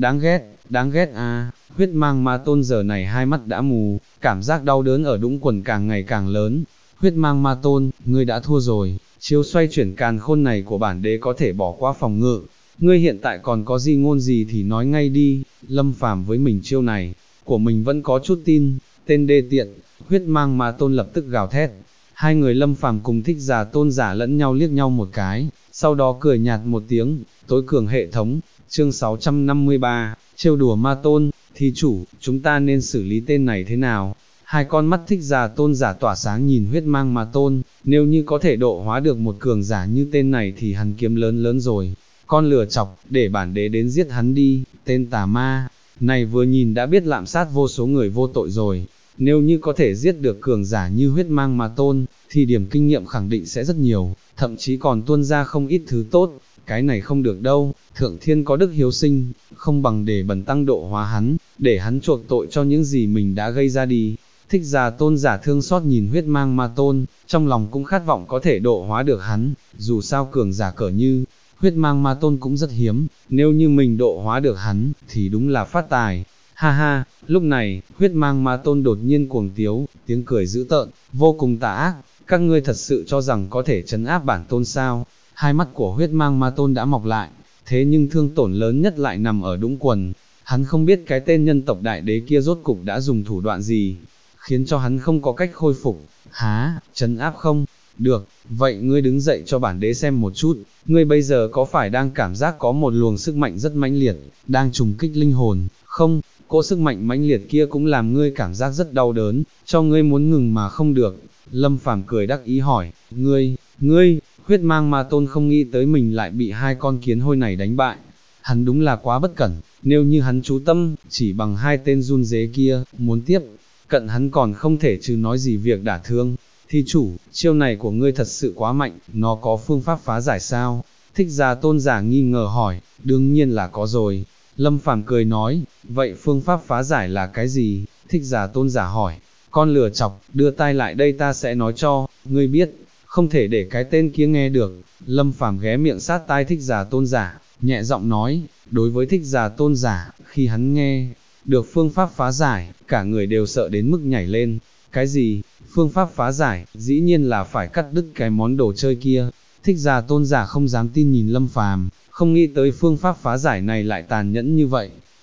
[SPEAKER 1] Đáng ghét à, huyết mang ma tôn giờ này hai mắt đã mù, cảm giác đau đớn ở đũng quần càng ngày càng lớn. Huyết mang ma tôn, ngươi đã thua rồi, chiêu xoay chuyển càn khôn này của bản đế có thể bỏ qua phòng ngự. Ngươi hiện tại còn có gì ngôn gì thì nói ngay đi. Lâm Phàm với mình chiêu này, của mình vẫn có chút tin, tên đê tiện. Huyết mang ma tôn lập tức gào thét. Hai người Lâm Phàm cùng Thích Giả Tôn giả lẫn nhau liếc nhau một cái, sau đó cười nhạt một tiếng. Tối cường hệ thống, chương 653, trêu đùa ma tôn. Thí chủ, chúng ta nên xử lý tên này thế nào? Hai con mắt Thích Giả Tôn giả tỏa sáng nhìn huyết mang ma tôn, nếu như có thể độ hóa được một cường giả như tên này thì hắn kiếm lớn rồi. Con lừa chọc, để bản đế đến giết hắn đi. Tên tà ma này vừa nhìn đã biết lạm sát vô số người vô tội rồi. Nếu như có thể giết được cường giả như huyết mang ma tôn, thì điểm kinh nghiệm khẳng định sẽ rất nhiều, thậm chí còn tuôn ra không ít thứ tốt. Cái này không được đâu, thượng thiên có đức hiếu sinh, không bằng để bần tăng độ hóa hắn, để hắn chuộc tội cho những gì mình đã gây ra đi. Thích Giả Tôn giả thương xót nhìn huyết mang ma tôn, trong lòng cũng khát vọng có thể độ hóa được hắn, dù sao cường giả cỡ như huyết mang ma tôn cũng rất hiếm, nếu như mình độ hóa được hắn, thì đúng là phát tài. Ha ha, lúc này, huyết mang ma tôn đột nhiên cuồng tiếu, tiếng cười dữ tợn, vô cùng tà ác. Các ngươi thật sự cho rằng có thể trấn áp bản tôn sao? Hai mắt của huyết mang ma tôn đã mọc lại, thế nhưng thương tổn lớn nhất lại nằm ở đũng quần. Hắn không biết cái tên nhân tộc đại đế kia rốt cục đã dùng thủ đoạn gì, khiến cho hắn không có cách khôi phục. Há, trấn áp không? Được, vậy ngươi đứng dậy cho bản đế xem một chút, ngươi bây giờ có phải đang cảm giác có một luồng sức mạnh rất mãnh liệt, đang trùng kích linh hồn, không? Cỗ sức mạnh mãnh liệt kia cũng làm ngươi cảm giác rất đau đớn, cho ngươi muốn ngừng mà không được. Lâm Phàm cười đắc ý hỏi, ngươi, huyết mang ma tôn không nghĩ tới mình lại bị hai con kiến hôi này đánh bại. Hắn đúng là quá bất cẩn, nếu như hắn chú tâm, chỉ bằng hai tên run dế kia, muốn tiếp cận hắn còn không thể trừ nói gì việc đả thương. Thí chủ, chiêu này của ngươi thật sự quá mạnh, nó có phương pháp phá giải sao? Thích Giả Tôn giả nghi ngờ hỏi, đương nhiên là có rồi. Lâm Phàm cười nói, vậy phương pháp phá giải là cái gì? Thích Giả Tôn giả hỏi, con lừa chọc, đưa tai lại đây ta sẽ nói cho, ngươi biết, không thể để cái tên kia nghe được. Lâm Phàm ghé miệng sát tai Thích Giả Tôn giả, nhẹ giọng nói, đối với Thích Giả Tôn giả, khi hắn nghe được phương pháp phá giải, cả người đều sợ đến mức nhảy lên. Cái gì? Phương pháp phá giải, dĩ nhiên là phải cắt đứt cái món đồ chơi kia. Thích Giả Tôn giả không dám tin nhìn Lâm Phàm, không nghĩ tới phương pháp phá giải này lại tàn nhẫn như vậy.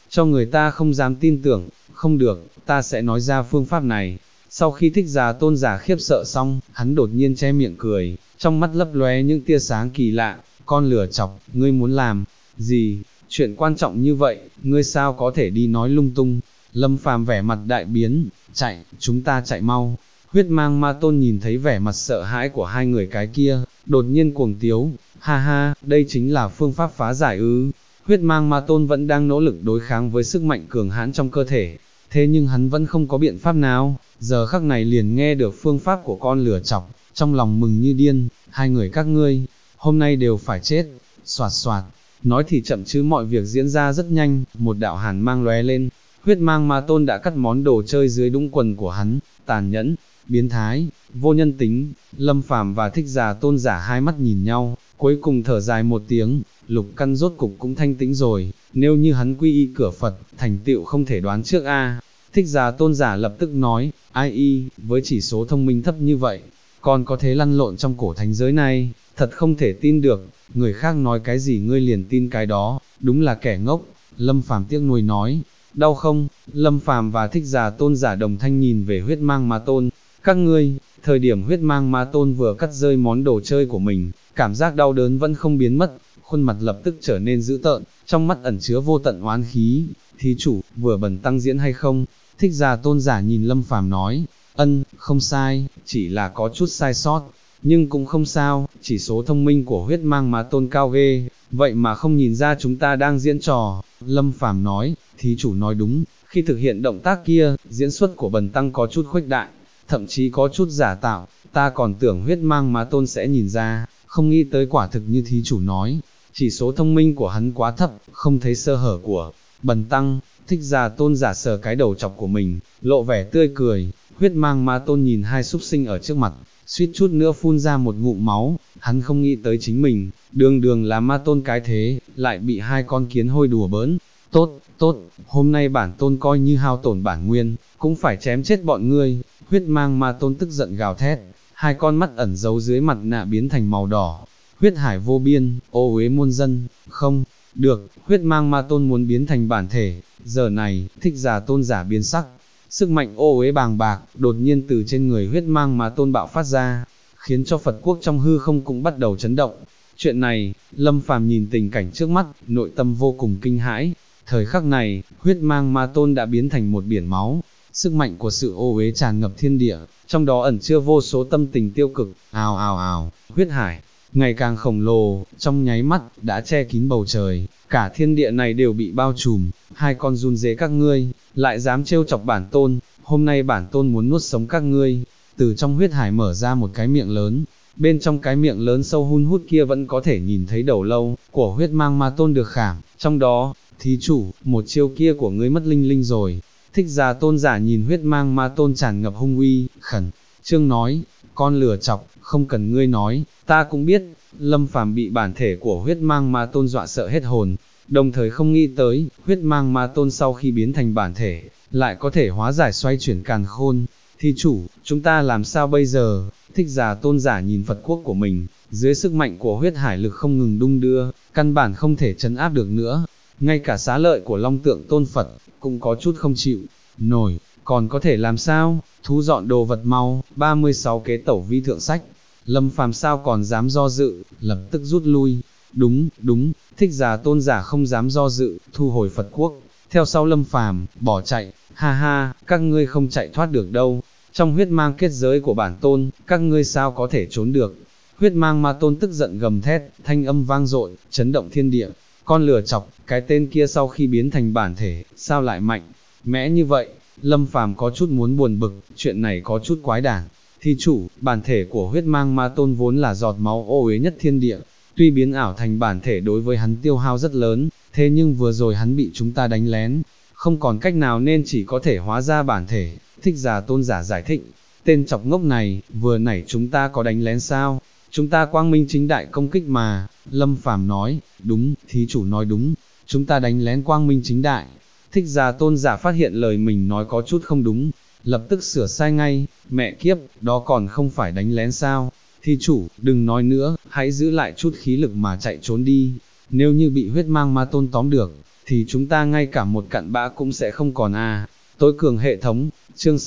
[SPEAKER 1] cho người ta không dám tin tưởng, không được, ta sẽ nói ra phương pháp này. Sau khi Thích Già Tôn giả khiếp sợ xong, hắn đột nhiên che miệng cười, trong mắt lấp lóe những tia sáng kỳ lạ, con lửa chọc, ngươi muốn làm gì? Chuyện quan trọng như vậy, ngươi sao có thể đi nói lung tung? Lâm Phàm vẻ mặt đại biến, chạy, chúng ta chạy mau. Huyết Mang Ma Tôn nhìn thấy vẻ mặt sợ hãi của hai người cái kia, đột nhiên cuồng tiếu, ha ha, đây chính là phương pháp phá giải ư? Huyết Mang Ma Tôn vẫn đang nỗ lực đối kháng với sức mạnh cường hãn trong cơ thể, thế nhưng hắn vẫn không có biện pháp nào, giờ khắc này liền nghe được phương pháp của con lửa chọc, trong lòng mừng như điên, hai người các ngươi, hôm nay đều phải chết, xoạt xoạt, nói thì chậm chứ mọi việc diễn ra rất nhanh, một đạo hàn mang lóe lên, Huyết Mang Ma Tôn đã cắt món đồ chơi dưới đũng quần của hắn, tàn nhẫn, biến thái, vô nhân tính. Lâm Phàm và Thích Già Tôn giả hai mắt nhìn nhau, cuối cùng thở dài một tiếng, Lục Căn rốt cục cũng thanh tĩnh rồi, nếu như hắn quy y cửa Phật, thành tựu không thể đoán trước a. Thích Già Tôn giả lập tức nói, ai y, với chỉ số thông minh thấp như vậy, còn có thể lăn lộn trong cổ thánh giới này, thật không thể tin được, người khác nói cái gì ngươi liền tin cái đó, đúng là kẻ ngốc. Lâm Phàm tiếc nuối nói, đau không? Lâm Phàm và Thích Già Tôn giả đồng thanh nhìn về Huyết Mang Ma Tôn, các ngươi, thời điểm Huyết Mang Ma Tôn vừa cắt rơi món đồ chơi của mình, cảm giác đau đớn vẫn không biến mất, khuôn mặt lập tức trở nên dữ tợn, trong mắt ẩn chứa vô tận oán khí. Thí chủ, vừa bần tăng diễn hay không? Thích Già Tôn giả nhìn Lâm Phàm nói, không sai, chỉ là có chút sai sót, nhưng cũng không sao, chỉ số thông minh của Huyết Mang Ma Tôn cao ghê, vậy mà không nhìn ra chúng ta đang diễn trò. Lâm Phàm nói, thí chủ nói đúng, khi thực hiện động tác kia, diễn xuất của bần tăng có chút khuếch đại, thậm chí có chút giả tạo, ta còn tưởng Huyết Mang Ma Tôn sẽ nhìn ra, không nghĩ tới quả thực như thí chủ nói, chỉ số thông minh của hắn quá thấp, không thấy sơ hở của bần tăng. Thích Già Tôn giả sờ cái đầu chọc của mình, lộ vẻ tươi cười. Huyết Mang Ma Tôn nhìn hai súc sinh ở trước mặt, suýt chút nữa phun ra một ngụm máu, hắn không nghĩ tới chính mình, đường đường là Ma Tôn cái thế, lại bị hai con kiến hôi đùa bỡn. Tốt, hôm nay bản tôn coi như hao tổn bản nguyên, cũng phải chém chết bọn ngươi. Huyết Mang Ma Tôn tức giận gào thét, hai con mắt ẩn giấu dưới mặt nạ biến thành màu đỏ. Huyết hải vô biên, ô uế muôn dân, không được, Huyết Mang Ma Tôn muốn biến thành bản thể. Giờ này, Thích Già Tôn giả biến sắc, sức mạnh ô uế bàng bạc, đột nhiên từ trên người Huyết Mang Ma Tôn bạo phát ra, khiến cho Phật quốc trong hư không cũng bắt đầu chấn động. Chuyện này, Lâm Phàm nhìn tình cảnh trước mắt, nội tâm vô cùng kinh hãi. Thời khắc này, Huyết Mang Ma Tôn đã biến thành một biển máu, sức mạnh của sự ô uế tràn ngập thiên địa, trong đó ẩn chứa vô số tâm tình tiêu cực. Ào ào ào, huyết hải ngày càng khổng lồ, trong nháy mắt đã che kín bầu trời, cả thiên địa này đều bị bao trùm. Hai con run dế các ngươi, lại dám trêu chọc bản tôn, hôm nay bản tôn muốn nuốt sống các ngươi. Từ trong huyết hải mở ra một cái miệng lớn, bên trong cái miệng lớn sâu hun hút kia vẫn có thể nhìn thấy đầu lâu của Huyết Mang Ma Tôn được khảm, trong đó, thí chủ, một chiêu kia của ngươi mất linh linh rồi. Thích Già Tôn giả nhìn Huyết Mang Ma Tôn tràn ngập hung uy, khẩn trương nói, con lửa chọc, không cần ngươi nói, ta cũng biết. Lâm Phàm bị bản thể của Huyết Mang Ma Tôn dọa sợ hết hồn, đồng thời không nghĩ tới, Huyết Mang Ma Tôn sau khi biến thành bản thể, lại có thể hóa giải xoay chuyển càn khôn. Thí chủ, chúng ta làm sao bây giờ? Thích Già Tôn giả nhìn Phật quốc của mình, dưới sức mạnh của huyết hải lực không ngừng đung đưa, căn bản không thể trấn áp được nữa. Ngay cả xá lợi của Long Tượng Tôn Phật, cũng có chút không chịu nổi, còn có thể làm sao? Thu dọn đồ vật mau, 36 kế tẩu vi thượng sách. Lâm Phàm sao còn dám do dự, lập tức rút lui. Đúng, Thích Già Tôn giả không dám do dự, thu hồi Phật quốc, theo sau Lâm Phàm bỏ chạy. Ha ha, các ngươi không chạy thoát được đâu, trong huyết mang kết giới của bản tôn, các ngươi sao có thể trốn được. Huyết Mang Ma Tôn tức giận gầm thét, thanh âm vang dội, chấn động thiên địa. Con lửa chọc, cái tên kia sau khi biến thành bản thể, sao lại mạnh mẽ như vậy? Lâm Phàm có chút muốn buồn bực, chuyện này có chút quái đản. Thí chủ, bản thể của Huyết Mang Ma Tôn vốn là giọt máu ô uế nhất thiên địa, tuy biến ảo thành bản thể đối với hắn tiêu hao rất lớn, thế nhưng vừa rồi hắn bị chúng ta đánh lén, không còn cách nào nên chỉ có thể hóa ra bản thể. Thích Già Tôn giả giải thích, tên chọc ngốc này, vừa nãy chúng ta có đánh lén sao? Chúng ta quang minh chính đại công kích mà. Lâm Phàm nói, đúng, thí chủ nói đúng, chúng ta đánh lén quang minh chính đại. Thích Già Tôn giả phát hiện lời mình nói có chút không đúng, lập tức sửa sai ngay, mẹ kiếp, đó còn không phải đánh lén sao? Thí chủ, đừng nói nữa, hãy giữ lại chút khí lực mà chạy trốn đi, nếu như bị Huyết Mang Ma Tôn tóm được, thì chúng ta ngay cả một cặn bã cũng sẽ không còn à. Tối cường hệ thống, chương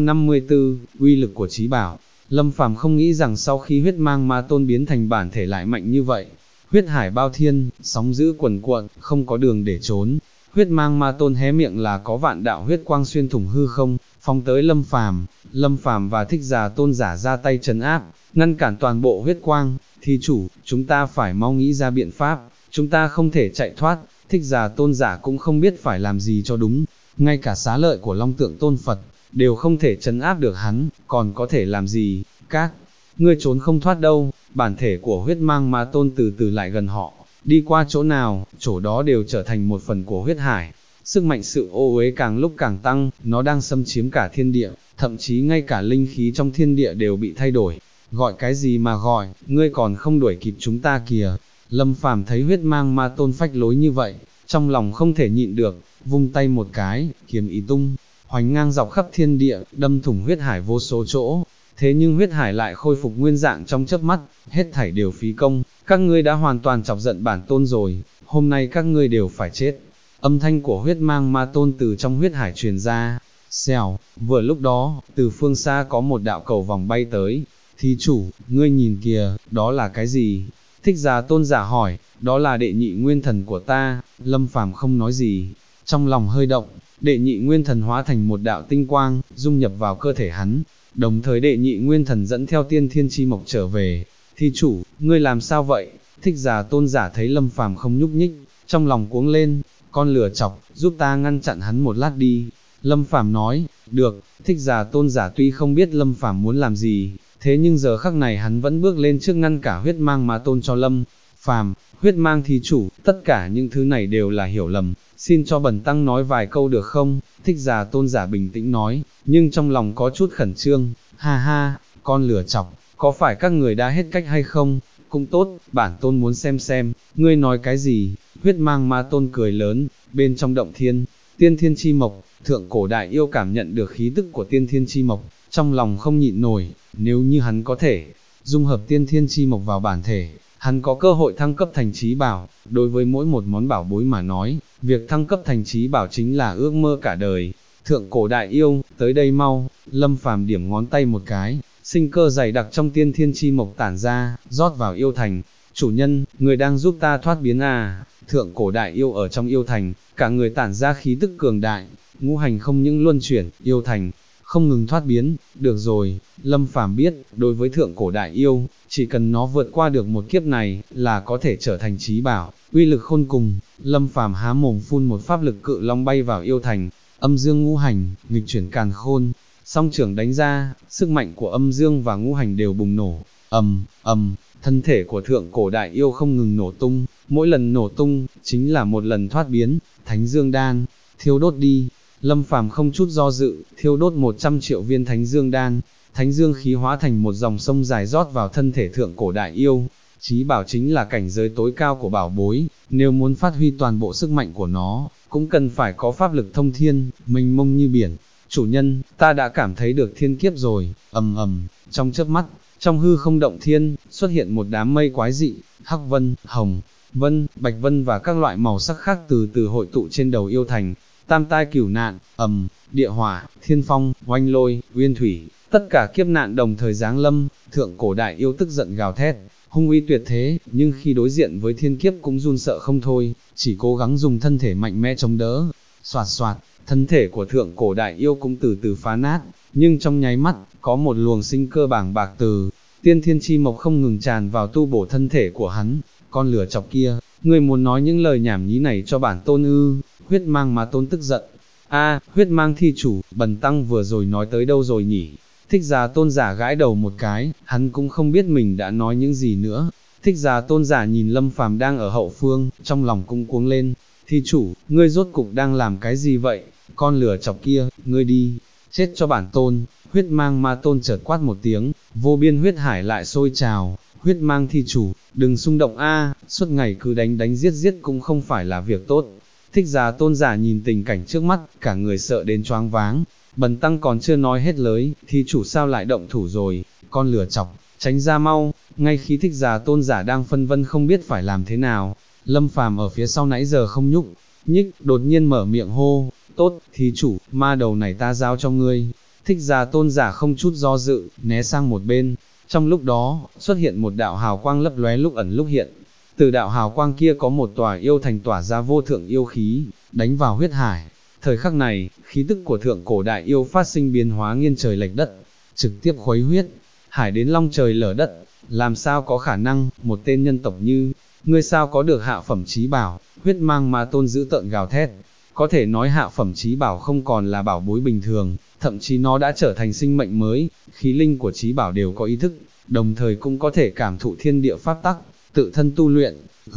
[SPEAKER 1] 654, uy lực của trí bảo. Lâm Phàm không nghĩ rằng sau khi huyết mang ma tôn biến thành bản thể lại mạnh như vậy. Huyết hải bao thiên, sóng dữ quần cuộn, không có đường để trốn. Huyết mang ma tôn hé miệng là có vạn đạo huyết quang xuyên thủng hư không, phóng tới Lâm Phàm. Lâm Phàm và Thích Giả Tôn giả ra tay trấn áp, ngăn cản toàn bộ huyết quang. Thí chủ, chúng ta phải mau nghĩ ra biện pháp, chúng ta không thể chạy thoát. Thích Giả Tôn giả cũng không biết phải làm gì cho đúng, ngay cả xá lợi của Long Tượng Tôn Phật đều không thể trấn áp được hắn, còn có thể làm gì? Các ngươi trốn không thoát đâu. Bản thể của huyết mang ma tôn từ từ lại gần họ, đi qua chỗ nào, chỗ đó đều trở thành một phần của huyết hải. Sức mạnh sự ô uế càng lúc càng tăng, nó đang xâm chiếm cả thiên địa, thậm chí ngay cả linh khí trong thiên địa đều bị thay đổi. Gọi cái gì mà gọi, ngươi còn không đuổi kịp chúng ta kìa. Lâm Phàm thấy huyết mang ma tôn phách lối như vậy, trong lòng không thể nhịn được, vung tay một cái, kiếm ý tung, hoành ngang dọc khắp thiên địa, đâm thủng huyết hải vô số chỗ. Thế nhưng huyết hải lại khôi phục nguyên dạng trong chớp mắt, hết thảy đều phí công, các ngươi đã hoàn toàn chọc giận bản tôn rồi, hôm nay các ngươi đều phải chết. Âm thanh của huyết mang ma tôn từ trong huyết hải truyền ra, xèo, vừa lúc đó, từ phương xa có một đạo cầu vòng bay tới. Thí chủ, ngươi nhìn kìa, đó là cái gì? Thích Giả Tôn giả hỏi. Đó là đệ nhị nguyên thần của ta. Lâm Phàm không nói gì, trong lòng hơi động, đệ nhị nguyên thần hóa thành một đạo tinh quang, dung nhập vào cơ thể hắn, đồng thời đệ nhị nguyên thần dẫn theo tiên thiên chi mộc trở về. Thí chủ, ngươi làm sao vậy? Thích Giả Tôn giả thấy Lâm Phàm không nhúc nhích, trong lòng cuống lên, con lửa chọc, giúp ta ngăn chặn hắn một lát đi. Lâm Phàm nói, được. Thích Giả Tôn giả tuy không biết Lâm Phàm muốn làm gì, thế nhưng giờ khắc này hắn vẫn bước lên trước ngăn cả huyết mang ma tôn cho Lâm Phàm. Huyết mang thí chủ, tất cả những thứ này đều là hiểu lầm, xin cho bần tăng nói vài câu được không? Thích Giả Tôn giả bình tĩnh nói, nhưng trong lòng có chút khẩn trương. Ha ha, con lửa chọc, có phải các người đã hết cách hay không? Cũng tốt, bản tôn muốn xem, ngươi nói cái gì? Huyết mang ma tôn cười lớn, bên trong động thiên, tiên thiên chi mộc, thượng cổ đại yêu cảm nhận được khí tức của tiên thiên chi mộc, trong lòng không nhịn nổi, nếu như hắn có thể dung hợp tiên thiên chi mộc vào bản thể, hắn có cơ hội thăng cấp thành trí bảo. Đối với mỗi một món bảo bối mà nói, việc thăng cấp thành trí bảo chính là ước mơ cả đời. Thượng cổ đại yêu, tới đây mau. Lâm Phàm điểm ngón tay một cái, sinh cơ dày đặc trong tiên thiên chi mộc tản ra, rót vào yêu thành. Chủ nhân, người đang giúp ta thoát biến à? Thượng cổ đại yêu ở trong yêu thành, cả người tản ra khí tức cường đại, ngũ hành không những luân chuyển, yêu thành không ngừng thoát biến. Được rồi, Lâm Phàm biết, đối với thượng cổ đại yêu, chỉ cần nó vượt qua được một kiếp này, là có thể trở thành trí bảo, uy lực khôn cùng. Lâm Phàm há mồm phun một pháp lực cự long bay vào yêu thành, âm dương ngũ hành, nghịch chuyển càn khôn, song trưởng đánh ra, sức mạnh của âm dương và ngũ hành đều bùng nổ, thân thể của thượng cổ đại yêu không ngừng nổ tung, mỗi lần nổ tung, chính là một lần thoát biến. Thánh dương đan, thiêu đốt đi. Lâm Phàm không chút do dự, thiêu đốt 100 triệu viên thánh dương đan, thánh dương khí hóa thành một dòng sông dài rót vào thân thể thượng cổ đại yêu. Chí bảo chính là cảnh giới tối cao của bảo bối, nếu muốn phát huy toàn bộ sức mạnh của nó, cũng cần phải có pháp lực thông thiên, mênh mông như biển. Chủ nhân, ta đã cảm thấy được thiên kiếp rồi. Trong chớp mắt, trong hư không động thiên, xuất hiện một đám mây quái dị, hắc vân, hồng vân, bạch vân và các loại màu sắc khác từ từ hội tụ trên đầu yêu thành. Tam tai cửu nạn, địa hỏa, thiên phong, oanh lôi, uyên thủy, tất cả kiếp nạn đồng thời giáng lâm. Thượng cổ đại yêu tức giận gào thét, hung uy tuyệt thế, nhưng khi đối diện với thiên kiếp cũng run sợ không thôi, chỉ cố gắng dùng thân thể mạnh mẽ chống đỡ. Soạt soạt, thân thể của thượng cổ đại yêu cũng từ từ phá nát, nhưng trong nháy mắt, có một luồng sinh cơ bàng bạc từ tiên thiên chi mộc không ngừng tràn vào tu bổ thân thể của hắn. Con lửa chọc kia, ngươi muốn nói những lời nhảm nhí này cho bản tôn ư? Huyết mang ma tôn tức giận. Huyết mang thi chủ, bần tăng vừa rồi nói tới đâu rồi nhỉ? Thích Giả Tôn giả gãi đầu một cái, hắn cũng không biết mình đã nói những gì nữa. Thích Giả Tôn giả nhìn Lâm Phàm đang ở hậu phương, trong lòng cũng cuống lên. Thi chủ, ngươi rốt cục đang làm cái gì vậy? Con lửa chọc kia, ngươi đi, chết cho bản tôn. Huyết mang ma tôn chợt quát một tiếng, vô biên huyết hải lại sôi trào. Huyết mang thi chủ, đừng xung động suốt ngày cứ đánh giết cũng không phải là việc tốt. Thích Giả Tôn giả nhìn tình cảnh trước mắt, cả người sợ đến choáng váng. Bần tăng còn chưa nói hết lời, thi chủ sao lại động thủ rồi? Con lửa chọc, tránh ra mau. Ngay khi Thích Giả Tôn giả đang phân vân không biết phải làm thế nào, Lâm Phàm ở phía sau nãy giờ không nhúc nhích, đột nhiên mở miệng hô, tốt, thí chủ, ma đầu này ta giao cho ngươi. Thích Giả tôn giả không chút do dự, né sang một bên, trong lúc đó, xuất hiện một đạo hào quang lấp lóe lúc ẩn lúc hiện. Từ đạo hào quang kia có một tòa yêu thành tỏa ra vô thượng yêu khí, đánh vào huyết hải. Thời khắc này, khí tức của thượng cổ đại yêu phát sinh biến hóa nghiêng trời lệch đất, trực tiếp khuấy huyết hải đến long trời lở đất. Làm sao có khả năng, một tên nhân tộc như ngươi sao có được hạ phẩm chí bảo? Huyết mang ma tôn dữ tợn gào thét. Có thể nói hạ phẩm chí bảo không còn là bảo bối bình thường, thậm chí nó đã trở thành sinh mệnh mới, khí linh của chí bảo đều có ý thức, đồng thời cũng có thể cảm thụ thiên địa pháp tắc, tự thân tu luyện.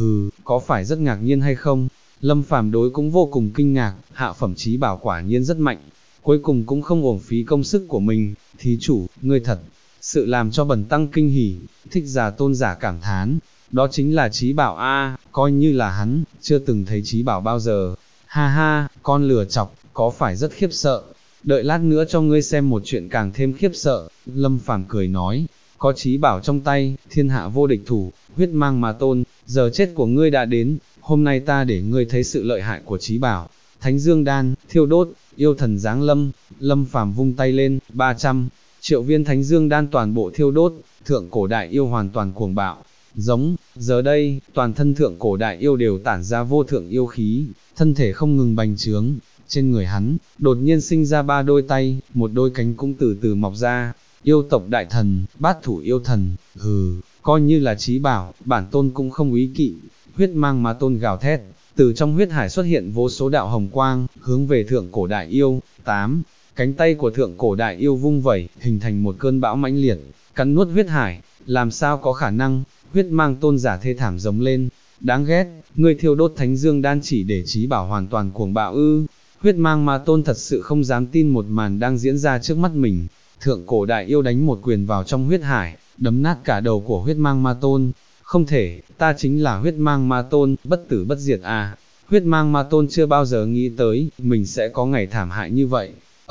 [SPEAKER 1] Có phải rất ngạc nhiên hay không? Lâm Phàm đối cũng vô cùng kinh ngạc, hạ phẩm chí bảo quả nhiên rất mạnh, cuối cùng cũng không uổng phí công sức của mình. Thí chủ, ngươi thật sự làm cho bần tăng kinh hỉ. Thích Giả tôn giả cảm thán, đó chính là chí bảo a, coi như là hắn, chưa từng thấy chí bảo bao giờ. Ha ha, con lừa chọc, có phải rất khiếp sợ? Đợi lát nữa cho ngươi xem một chuyện càng thêm khiếp sợ. Lâm Phàm cười nói, có chí bảo trong tay, thiên hạ vô địch thủ. Huyết mang ma tôn, giờ chết của ngươi đã đến, hôm nay ta để ngươi thấy sự lợi hại của chí bảo. Thánh Dương đan, thiêu đốt, yêu thần giáng lâm. Lâm Phàm vung tay lên, 300 triệu viên Thánh Dương đan toàn bộ thiêu đốt, thượng cổ đại yêu hoàn toàn cuồng bạo. Giống, giờ đây, toàn thân thượng cổ đại yêu đều tản ra vô thượng yêu khí, thân thể không ngừng bành trướng. Trên người hắn, đột nhiên sinh ra 3 đôi tay, một đôi cánh cũng từ từ mọc ra. Yêu tộc đại thần, bát thủ yêu thần, coi như là chí bảo, bản tôn cũng không ý kỵ. Huyết mang ma tôn gào thét, từ trong huyết hải xuất hiện vô số đạo hồng quang, hướng về thượng cổ đại yêu. 8. Cánh tay của thượng cổ đại yêu vung vẩy, hình thành một cơn bão mãnh liệt, cắn nuốt huyết hải. Làm sao có khả năng? Huyết mang tôn giả thê thảm giống lên, đáng ghét, ngươi thiêu đốt Thánh Dương đan chỉ để chí bảo hoàn toàn cuồng bạo ư? Huyết mang ma tôn thật sự không dám tin một màn đang diễn ra trước mắt mình. Thượng cổ đại yêu đánh một quyền vào trong huyết hải, đấm nát cả đầu của huyết mang ma tôn. Không thể, ta chính là huyết mang ma tôn, bất tử bất diệt à. Huyết mang ma tôn chưa bao giờ nghĩ tới, mình sẽ có ngày thảm hại như vậy.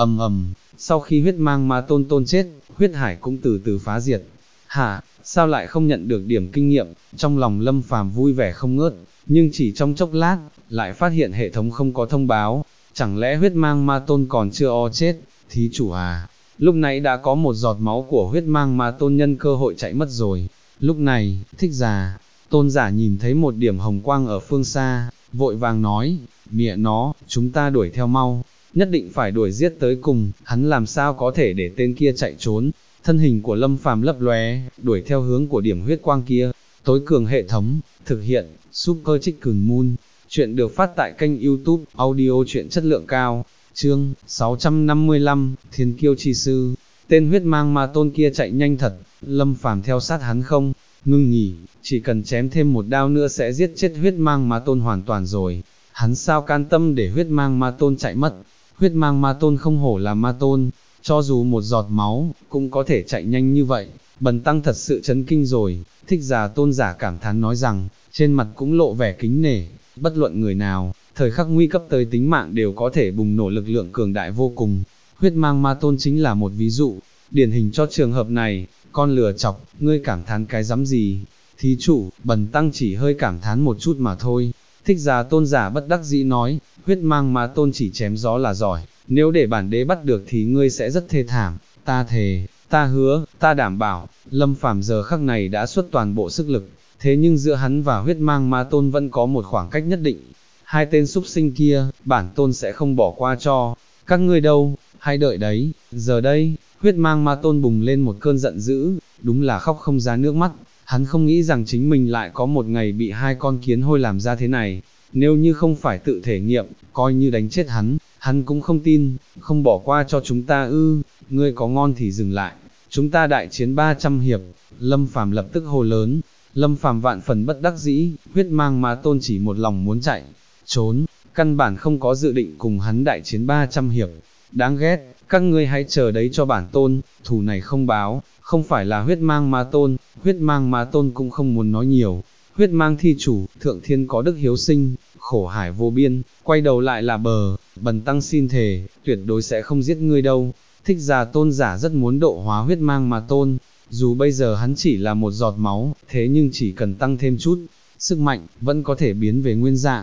[SPEAKER 1] Sau khi huyết mang ma tôn chết, huyết hải cũng từ từ phá diệt. Hả, sao lại không nhận được điểm kinh nghiệm? Trong lòng Lâm Phàm vui vẻ không ngớt, nhưng chỉ trong chốc lát, lại phát hiện hệ thống không có thông báo. Chẳng lẽ huyết mang ma tôn còn chưa chết? Thí chủ à, lúc nãy đã có một giọt máu của huyết mang ma tôn nhân cơ hội chạy mất rồi. Lúc này, Thích Giả tôn giả nhìn thấy một điểm hồng quang ở phương xa, vội vàng nói, mẹ nó, chúng ta đuổi theo mau, nhất định phải đuổi giết tới cùng, hắn làm sao có thể để tên kia chạy trốn. Thân hình của Lâm Phàm lấp lóe, đuổi theo hướng của điểm huyết quang kia. Tối cường hệ thống, thực hiện, Super Chicken Moon. Chuyện được phát tại kênh YouTube, audio truyện chất lượng cao. Chương 655, Thiên Kiêu Chi Sư. Tên huyết mang ma tôn kia chạy nhanh thật, Lâm Phàm theo sát hắn không ngưng nghỉ, chỉ cần chém thêm một đao nữa sẽ giết chết huyết mang ma tôn hoàn toàn rồi. Hắn sao can tâm để huyết mang ma tôn chạy mất? Huyết mang ma tôn không hổ là ma tôn, cho dù một giọt máu, cũng có thể chạy nhanh như vậy. Bần tăng thật sự chấn kinh rồi. Thích Giả tôn giả cảm thán nói rằng, trên mặt cũng lộ vẻ kính nể. Bất luận người nào, thời khắc nguy cấp tới tính mạng đều có thể bùng nổ lực lượng cường đại vô cùng. Huyết mang ma tôn chính là một ví dụ điển hình cho trường hợp này. Con lừa chọc, ngươi cảm thán cái rắm gì? Thí chủ, bần tăng chỉ hơi cảm thán một chút mà thôi. Thích Giả tôn giả bất đắc dĩ nói, huyết mang ma tôn chỉ chém gió là giỏi, nếu để bản đế bắt được thì ngươi sẽ rất thê thảm. Ta thề, ta hứa, ta đảm bảo. Lâm Phàm giờ khắc này đã xuất toàn bộ sức lực, thế nhưng giữa hắn và huyết mang ma tôn vẫn có một khoảng cách nhất định. Hai tên súc sinh kia, bản tôn sẽ không bỏ qua cho các ngươi đâu, hãy đợi đấy. Giờ đây, huyết mang ma tôn bùng lên một cơn giận dữ, đúng là khóc không ra nước mắt. Hắn không nghĩ rằng chính mình lại có một ngày bị hai con kiến hôi làm ra thế này. Nếu như không phải tự thể nghiệm, coi như đánh chết hắn cũng không tin. Không bỏ qua cho chúng ta ư? Ngươi có ngon thì dừng lại, chúng ta đại chiến 300 hiệp. Lâm Phàm lập tức hô lớn. Lâm Phàm vạn phần bất đắc dĩ, huyết mang ma tôn chỉ một lòng muốn chạy trốn, căn bản không có dự định cùng hắn đại chiến 300 hiệp. Đáng ghét, các ngươi hãy chờ đấy cho bản tôn, thù này không báo, không phải là huyết mang ma tôn cũng không muốn nói nhiều. Huyết mang thi chủ, thượng thiên có đức hiếu sinh, khổ hải vô biên, quay đầu lại là bờ, bần tăng xin thề, tuyệt đối sẽ không giết ngươi đâu. Thích Giả tôn giả rất muốn độ hóa huyết mang ma tôn, dù bây giờ hắn chỉ là một giọt máu, thế nhưng chỉ cần tăng thêm chút sức mạnh, vẫn có thể biến về nguyên dạng.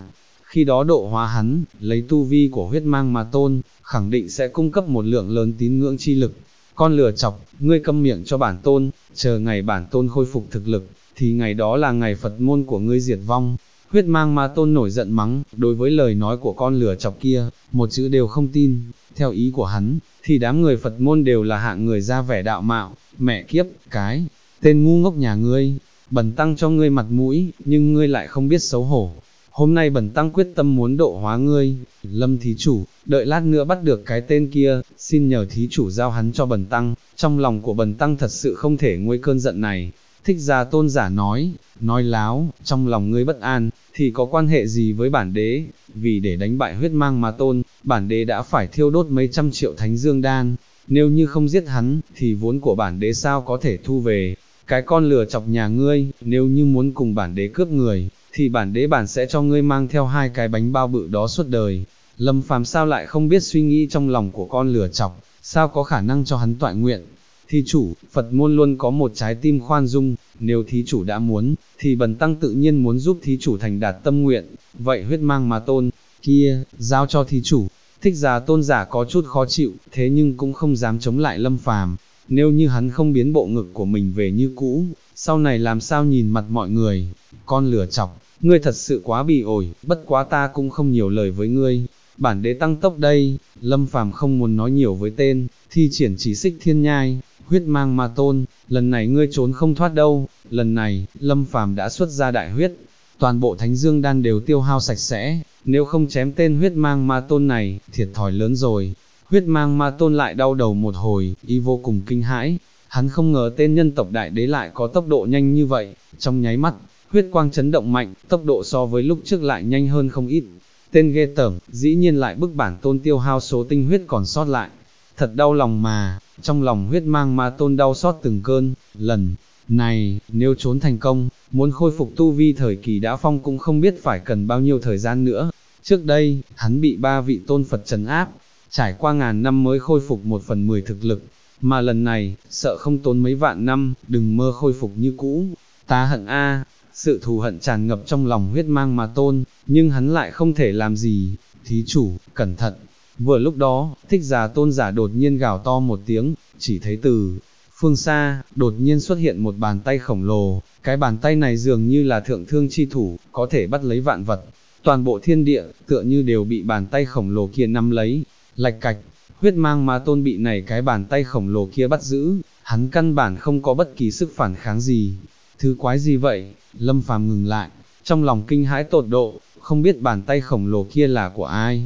[SPEAKER 1] khi đó độ hóa hắn, lấy tu vi của huyết mang ma tôn, khẳng định sẽ cung cấp một lượng lớn tín ngưỡng chi lực. Con lừa chọc, ngươi câm miệng cho bản tôn, chờ ngày bản tôn khôi phục thực lực, thì ngày đó là ngày Phật môn của ngươi diệt vong. Huyết mang ma tôn nổi giận mắng, đối với lời nói của con lừa chọc kia, một chữ đều không tin. Theo ý của hắn, thì đám người Phật môn đều là hạng người ra vẻ đạo mạo, mẹ kiếp, cái tên ngu ngốc nhà ngươi, bần tăng cho ngươi mặt mũi, nhưng ngươi lại không biết xấu hổ. Hôm nay bần tăng quyết tâm muốn độ hóa ngươi. Lâm thí chủ, đợi lát nữa bắt được cái tên kia, xin nhờ thí chủ giao hắn cho bần tăng, trong lòng của bần tăng thật sự không thể nguôi cơn giận này. Thích Gia Tôn giả nói láo, trong lòng ngươi bất an, thì có quan hệ gì với bản đế, vì để đánh bại huyết mang ma tôn, bản đế đã phải thiêu đốt mấy trăm triệu thánh dương đan, nếu như không giết hắn, thì vốn của bản đế sao có thể thu về. Cái con lừa chọc nhà ngươi, nếu như muốn cùng bản đế cướp người, thì bản đế sẽ cho ngươi mang theo 2 cái bánh bao bự đó suốt đời. Lâm Phàm sao lại không biết suy nghĩ trong lòng của con lừa chọc, sao có khả năng cho hắn toại nguyện. Thí chủ, Phật môn luôn có một trái tim khoan dung, nếu thí chủ đã muốn, thì bần tăng tự nhiên muốn giúp thí chủ thành đạt tâm nguyện. Vậy huyết mang ma tôn kia, giao cho thí chủ. Thích Gia Tôn giả có chút khó chịu, thế nhưng cũng không dám chống lại Lâm Phàm. Nếu như hắn không biến bộ ngực của mình về như cũ, sau này làm sao nhìn mặt mọi người. Con lừa chọc, ngươi thật sự quá bị ổi, bất quá ta cũng không nhiều lời với ngươi. Bản đế tăng tốc đây. Lâm Phàm không muốn nói nhiều với tên, thi triển chỉ xích thiên nhai. Huyết mang ma tôn, lần này ngươi trốn không thoát đâu. Lần này, Lâm Phàm đã xuất ra đại huyết, toàn bộ thánh dương đan đều tiêu hao sạch sẽ, nếu không chém tên huyết mang ma tôn này, thiệt thòi lớn rồi. Huyết mang ma tôn lại đau đầu một hồi, y vô cùng kinh hãi, hắn không ngờ tên nhân tộc đại đế lại có tốc độ nhanh như vậy, trong nháy mắt, huyết quang chấn động mạnh, tốc độ so với lúc trước lại nhanh hơn không ít. Tên ghê tởm, dĩ nhiên lại bức bản tôn tiêu hao số tinh huyết còn sót lại. Thật đau lòng mà, trong lòng huyết mang ma tôn đau xót từng cơn. Lần này, nếu trốn thành công, muốn khôi phục tu vi thời kỳ đã phong cũng không biết phải cần bao nhiêu thời gian nữa. Trước đây, hắn bị 3 vị tôn Phật trấn áp, trải qua ngàn năm mới khôi phục 1/10 thực lực, mà lần này, sợ không tốn mấy vạn năm, đừng mơ khôi phục như cũ. Ta hận a, sự thù hận tràn ngập trong lòng huyết mang ma tôn, nhưng hắn lại không thể làm gì. Thí chủ, cẩn thận. Vừa lúc đó, Thích Gia Tôn giả đột nhiên gào to một tiếng, chỉ thấy từ phương xa, đột nhiên xuất hiện một bàn tay khổng lồ, cái bàn tay này dường như là thượng thương chi thủ, có thể bắt lấy vạn vật. Toàn bộ thiên địa, tựa như đều bị bàn tay khổng lồ kia nắm lấy, lạch cạch, huyết mang ma tôn bị này cái bàn tay khổng lồ kia bắt giữ, hắn căn bản không có bất kỳ sức phản kháng gì. Thứ quái gì vậy? Lâm Phàm ngừng lại, trong lòng kinh hãi tột độ, không biết bàn tay khổng lồ kia là của ai.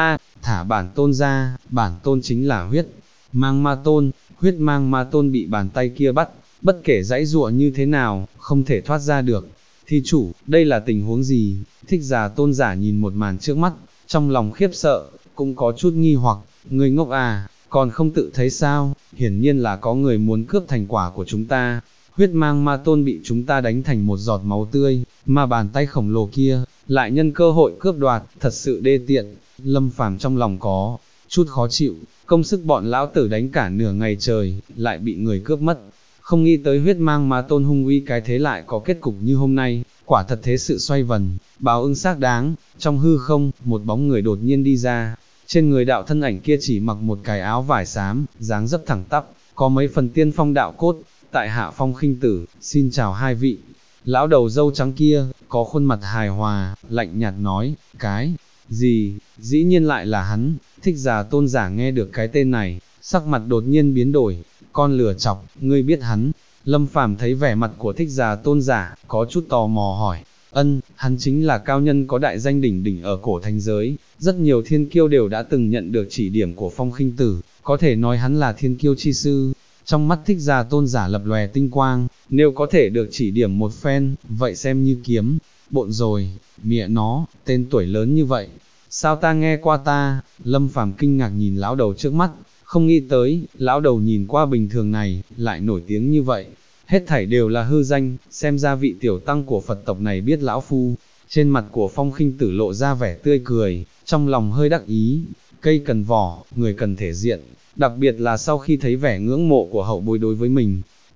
[SPEAKER 1] Thả bản tôn ra, bản tôn chính là huyết mang ma tôn. Huyết mang ma tôn bị bàn tay kia bắt, bất kể giãy giụa như thế nào, không thể thoát ra được. Thí chủ, đây là tình huống gì? Thích Gia Tôn giả nhìn một màn trước mắt, trong lòng khiếp sợ, cũng có chút nghi hoặc, người ngốc à, còn không tự thấy sao, hiển nhiên là có người muốn cướp thành quả của chúng ta. Huyết mang ma tôn bị chúng ta đánh thành một giọt máu tươi, mà bàn tay khổng lồ kia, lại nhân cơ hội cướp đoạt, thật sự đê tiện. Lâm Phàm trong lòng có chút khó chịu, công sức bọn lão tử đánh cả nửa ngày trời, lại bị người cướp mất. Không nghĩ tới huyết mang ma tôn hung uy cái thế lại có kết cục như hôm nay, quả thật thế sự xoay vần, báo ứng xác đáng. Trong hư không, một bóng người đột nhiên đi ra, trên người đạo thân ảnh kia chỉ mặc một cái áo vải xám, dáng dấp thẳng tắp, có mấy phần tiên phong đạo cốt. Tại hạ Phong Khinh Tử, xin chào hai vị. Lão đầu râu trắng kia, có khuôn mặt hài hòa, lạnh nhạt nói, cái gì, dĩ nhiên lại là hắn. Thích Gia Tôn giả nghe được cái tên này, sắc mặt đột nhiên biến đổi, con lừa chọc, ngươi biết hắn? Lâm Phàm thấy vẻ mặt của Thích Gia Tôn giả, có chút tò mò hỏi, hắn chính là cao nhân có đại danh đỉnh đỉnh ở cổ thành giới, rất nhiều thiên kiêu đều đã từng nhận được chỉ điểm của Phong Khinh Tử, có thể nói hắn là thiên kiêu chi sư. Trong mắt Thích Gia Tôn giả lập lòe tinh quang, nếu có thể được chỉ điểm một phen, vậy xem như kiếm bộn rồi. Mẹ nó, tên tuổi lớn như vậy, sao ta nghe qua ta? Lâm Phàm kinh ngạc nhìn lão đầu trước mắt, không nghĩ tới, lão đầu nhìn qua bình thường này, lại nổi tiếng như vậy. Hết thảy đều là hư danh, xem ra vị tiểu tăng của Phật tộc này biết lão phu. Trên mặt của Phong Khinh Tử lộ ra vẻ tươi cười, trong lòng hơi đắc ý. Cây cần vỏ, người cần thể diện, đặc biệt là sau khi thấy vẻ ngưỡng mộ của hậu bối đối với mình.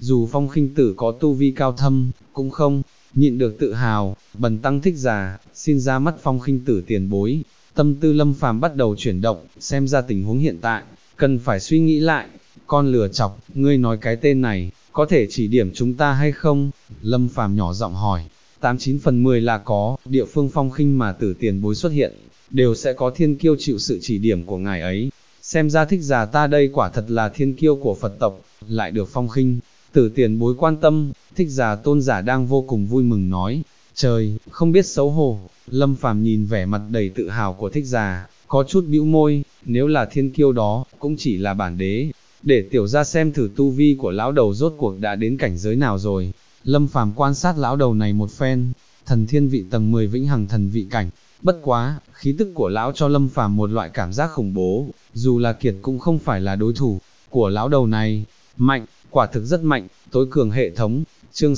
[SPEAKER 1] dù Phong Khinh Tử có tu vi cao thâm, cũng không nhịn được tự hào. Bần tăng thích già, xin ra mắt Phong Khinh Tử tiền bối. Tâm tư Lâm Phàm bắt đầu chuyển động, xem ra tình huống hiện tại, cần phải suy nghĩ lại. Con lừa chọc, ngươi nói cái tên này, có thể chỉ điểm chúng ta hay không? Lâm Phàm nhỏ giọng hỏi. 89/10 là có, địa phương Phong Khinh mà Tử tiền bối xuất hiện, đều sẽ có thiên kiêu chịu sự chỉ điểm của ngài ấy. Xem ra thích già ta đây quả thật là thiên kiêu của Phật tộc, lại được Phong Khinh Tử tiền bối quan tâm. Thích già tôn giả đang vô cùng vui mừng nói. Trời, không biết xấu hổ. Lâm Phàm nhìn vẻ mặt đầy tự hào của thích già, có chút bĩu môi. Nếu là thiên kiêu đó, cũng chỉ là bản đế. Để tiểu ra xem thử tu vi của lão đầu rốt cuộc đã đến cảnh giới nào rồi. Lâm Phàm quan sát lão đầu này một phen, thần thiên vị tầng 10 vĩnh hằng thần vị cảnh. Bất quá, khí tức của lão cho Lâm Phàm một loại cảm giác khủng bố, dù là kiệt cũng không phải là đối thủ của lão đầu này. Mạnh, quả thực rất mạnh. Tối cường hệ thống. Chương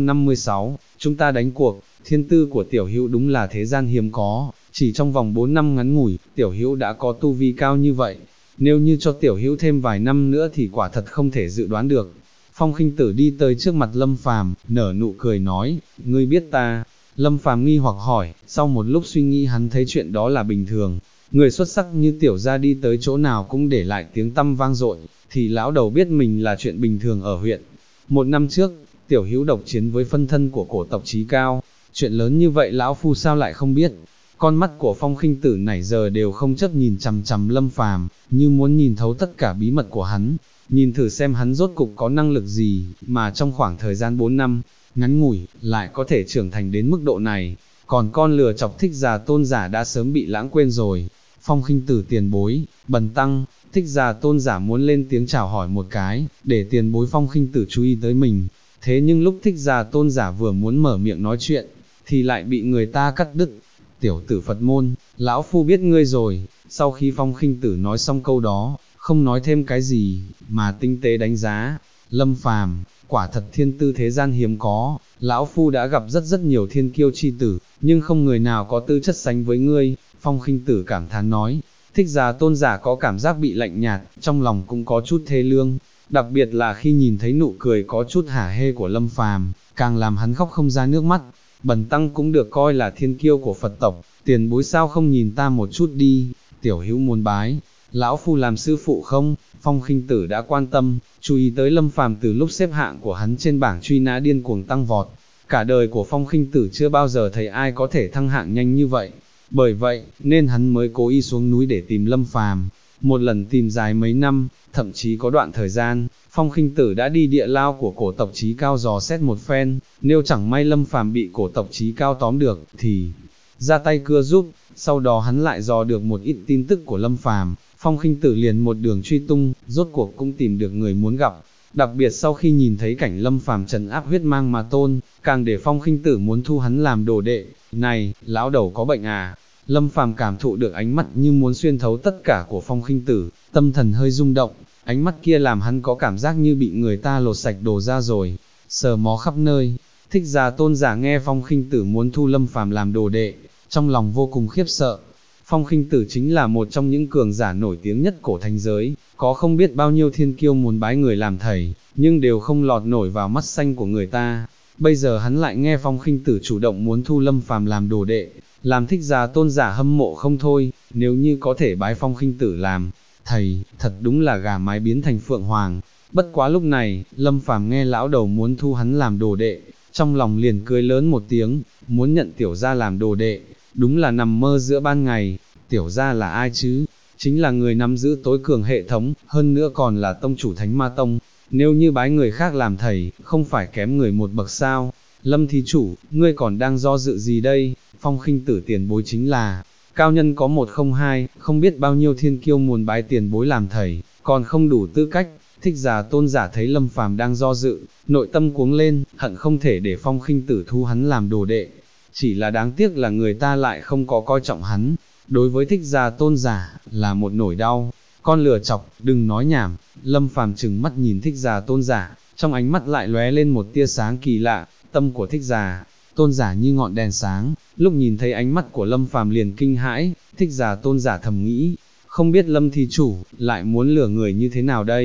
[SPEAKER 1] 656, chúng ta đánh cuộc. Thiên tư của tiểu hữu đúng là thế gian hiếm có, chỉ trong vòng 4 năm ngắn ngủi, tiểu hữu đã có tu vi cao như vậy. Nếu như cho tiểu hữu thêm vài năm nữa thì quả thật không thể dự đoán được. Phong Khinh Tử đi tới trước mặt Lâm Phàm, nở nụ cười nói, ngươi biết ta? Lâm Phàm nghi hoặc hỏi, sau một lúc suy nghĩ hắn thấy chuyện đó là bình thường. Người xuất sắc như tiểu gia đi tới chỗ nào cũng để lại tiếng tăm vang dội, thì lão đầu biết mình là chuyện bình thường ở huyện. 1 năm trước, tiểu hữu độc chiến với phân thân của cổ tộc Chí Cao, chuyện lớn như vậy lão phu sao lại không biết. Con mắt của Phong Khinh Tử nãy giờ đều không chấp nhìn chằm chằm Lâm Phàm, như muốn nhìn thấu tất cả bí mật của hắn, nhìn thử xem hắn rốt cục có năng lực gì, mà trong khoảng thời gian 4 năm, ngắn ngủi, lại có thể trưởng thành đến mức độ này. Còn con lừa chọc thích già tôn giả đã sớm bị lãng quên rồi. Phong Khinh Tử tiền bối, bần tăng, thích già tôn giả muốn lên tiếng chào hỏi một cái, để tiền bối Phong Khinh Tử chú ý tới mình. Thế nhưng lúc thích già tôn giả vừa muốn mở miệng nói chuyện, thì lại bị người ta cắt đứt. Tiểu tử Phật môn, lão phu biết ngươi rồi. Sau khi Phong Khinh Tử nói xong câu đó, không nói thêm cái gì, mà tinh tế đánh giá. Lâm Phàm, quả thật thiên tư thế gian hiếm có, lão phu đã gặp rất nhiều thiên kiêu chi tử, nhưng không người nào có tư chất sánh với ngươi. Phong Khinh Tử cảm thán nói. Thích già tôn giả có cảm giác bị lạnh nhạt, trong lòng cũng có chút thê lương, đặc biệt là khi nhìn thấy nụ cười có chút hả hê của Lâm Phàm, càng làm hắn khóc không ra nước mắt. Bần tăng cũng được coi là thiên kiêu của Phật tộc, tiền bối sao không nhìn ta một chút đi, tiểu hữu muốn bái lão phu làm sư phụ không? Phong Khinh Tử đã quan tâm, chú ý tới Lâm Phàm từ lúc xếp hạng của hắn trên bảng truy nã điên cuồng tăng vọt. Cả đời của Phong Khinh Tử chưa bao giờ thấy ai có thể thăng hạng nhanh như vậy. Bởi vậy, nên hắn mới cố ý xuống núi để tìm Lâm Phàm. Một lần tìm dài mấy năm, thậm chí có đoạn thời gian, Phong Khinh Tử đã đi địa lao của cổ tộc Chí Cao dò xét một phen, nếu chẳng may Lâm Phàm bị cổ tộc Chí Cao tóm được, thì ra tay cưa giúp. Sau đó hắn lại dò được một ít tin tức của Lâm Phàm, Phong Khinh Tử liền một đường truy tung, rốt cuộc cũng tìm được người muốn gặp. Đặc biệt sau khi nhìn thấy cảnh Lâm Phàm trấn áp huyết mang mà tôn, càng để Phong Khinh Tử muốn thu hắn làm đồ đệ. Này, lão đầu có bệnh à? Lâm Phàm cảm thụ được ánh mắt như muốn xuyên thấu tất cả của Phong Khinh Tử, tâm thần hơi rung động, ánh mắt kia làm hắn có cảm giác như bị người ta lột sạch đồ ra rồi, sờ mó khắp nơi. Thích già tôn giả nghe Phong Khinh Tử muốn thu Lâm Phàm làm đồ đệ, trong lòng vô cùng khiếp sợ. Phong Khinh Tử chính là một trong những cường giả nổi tiếng nhất cổ thành giới, có không biết bao nhiêu thiên kiêu muốn bái người làm thầy, nhưng đều không lọt nổi vào mắt xanh của người ta. Bây giờ hắn lại nghe Phong Khinh Tử chủ động muốn thu Lâm Phàm làm đồ đệ, làm thích già tôn giả hâm mộ không thôi. Nếu như có thể bái Phong Khinh Tử làm thầy, thật đúng là gà mái biến thành phượng hoàng. Bất quá lúc này, Lâm Phàm nghe lão đầu muốn thu hắn làm đồ đệ, trong lòng liền cười lớn một tiếng, muốn nhận tiểu gia làm đồ đệ, đúng là nằm mơ giữa ban ngày. Tiểu gia là ai chứ? Chính là người nắm giữ tối cường hệ thống, hơn nữa còn là tông chủ Thánh Ma Tông. Nếu như bái người khác làm thầy, không phải kém người một bậc sao? Lâm thí chủ, ngươi còn đang do dự gì đây? Phong Khinh Tử tiền bối chính là cao nhân có 102, không biết bao nhiêu thiên kiêu muốn bái tiền bối làm thầy, còn không đủ tư cách. Thích già tôn giả thấy Lâm Phàm đang do dự, nội tâm cuống lên, hận không thể để Phong Khinh Tử thu hắn làm đồ đệ. Chỉ là đáng tiếc là người ta lại không có coi trọng hắn. Đối với thích già tôn giả, là một nỗi đau. Con lừa chọc, đừng nói nhảm. Lâm Phàm trừng mắt nhìn thích già tôn giả, trong ánh mắt lại lóe lên một tia sáng kỳ lạ. Tâm của thích già tôn giả như ngọn đèn sáng, lúc nhìn thấy ánh mắt của Lâm Phàm liền kinh hãi. Thích già tôn giả thầm nghĩ, không biết Lâm thí chủ lại muốn lừa người như thế nào đây?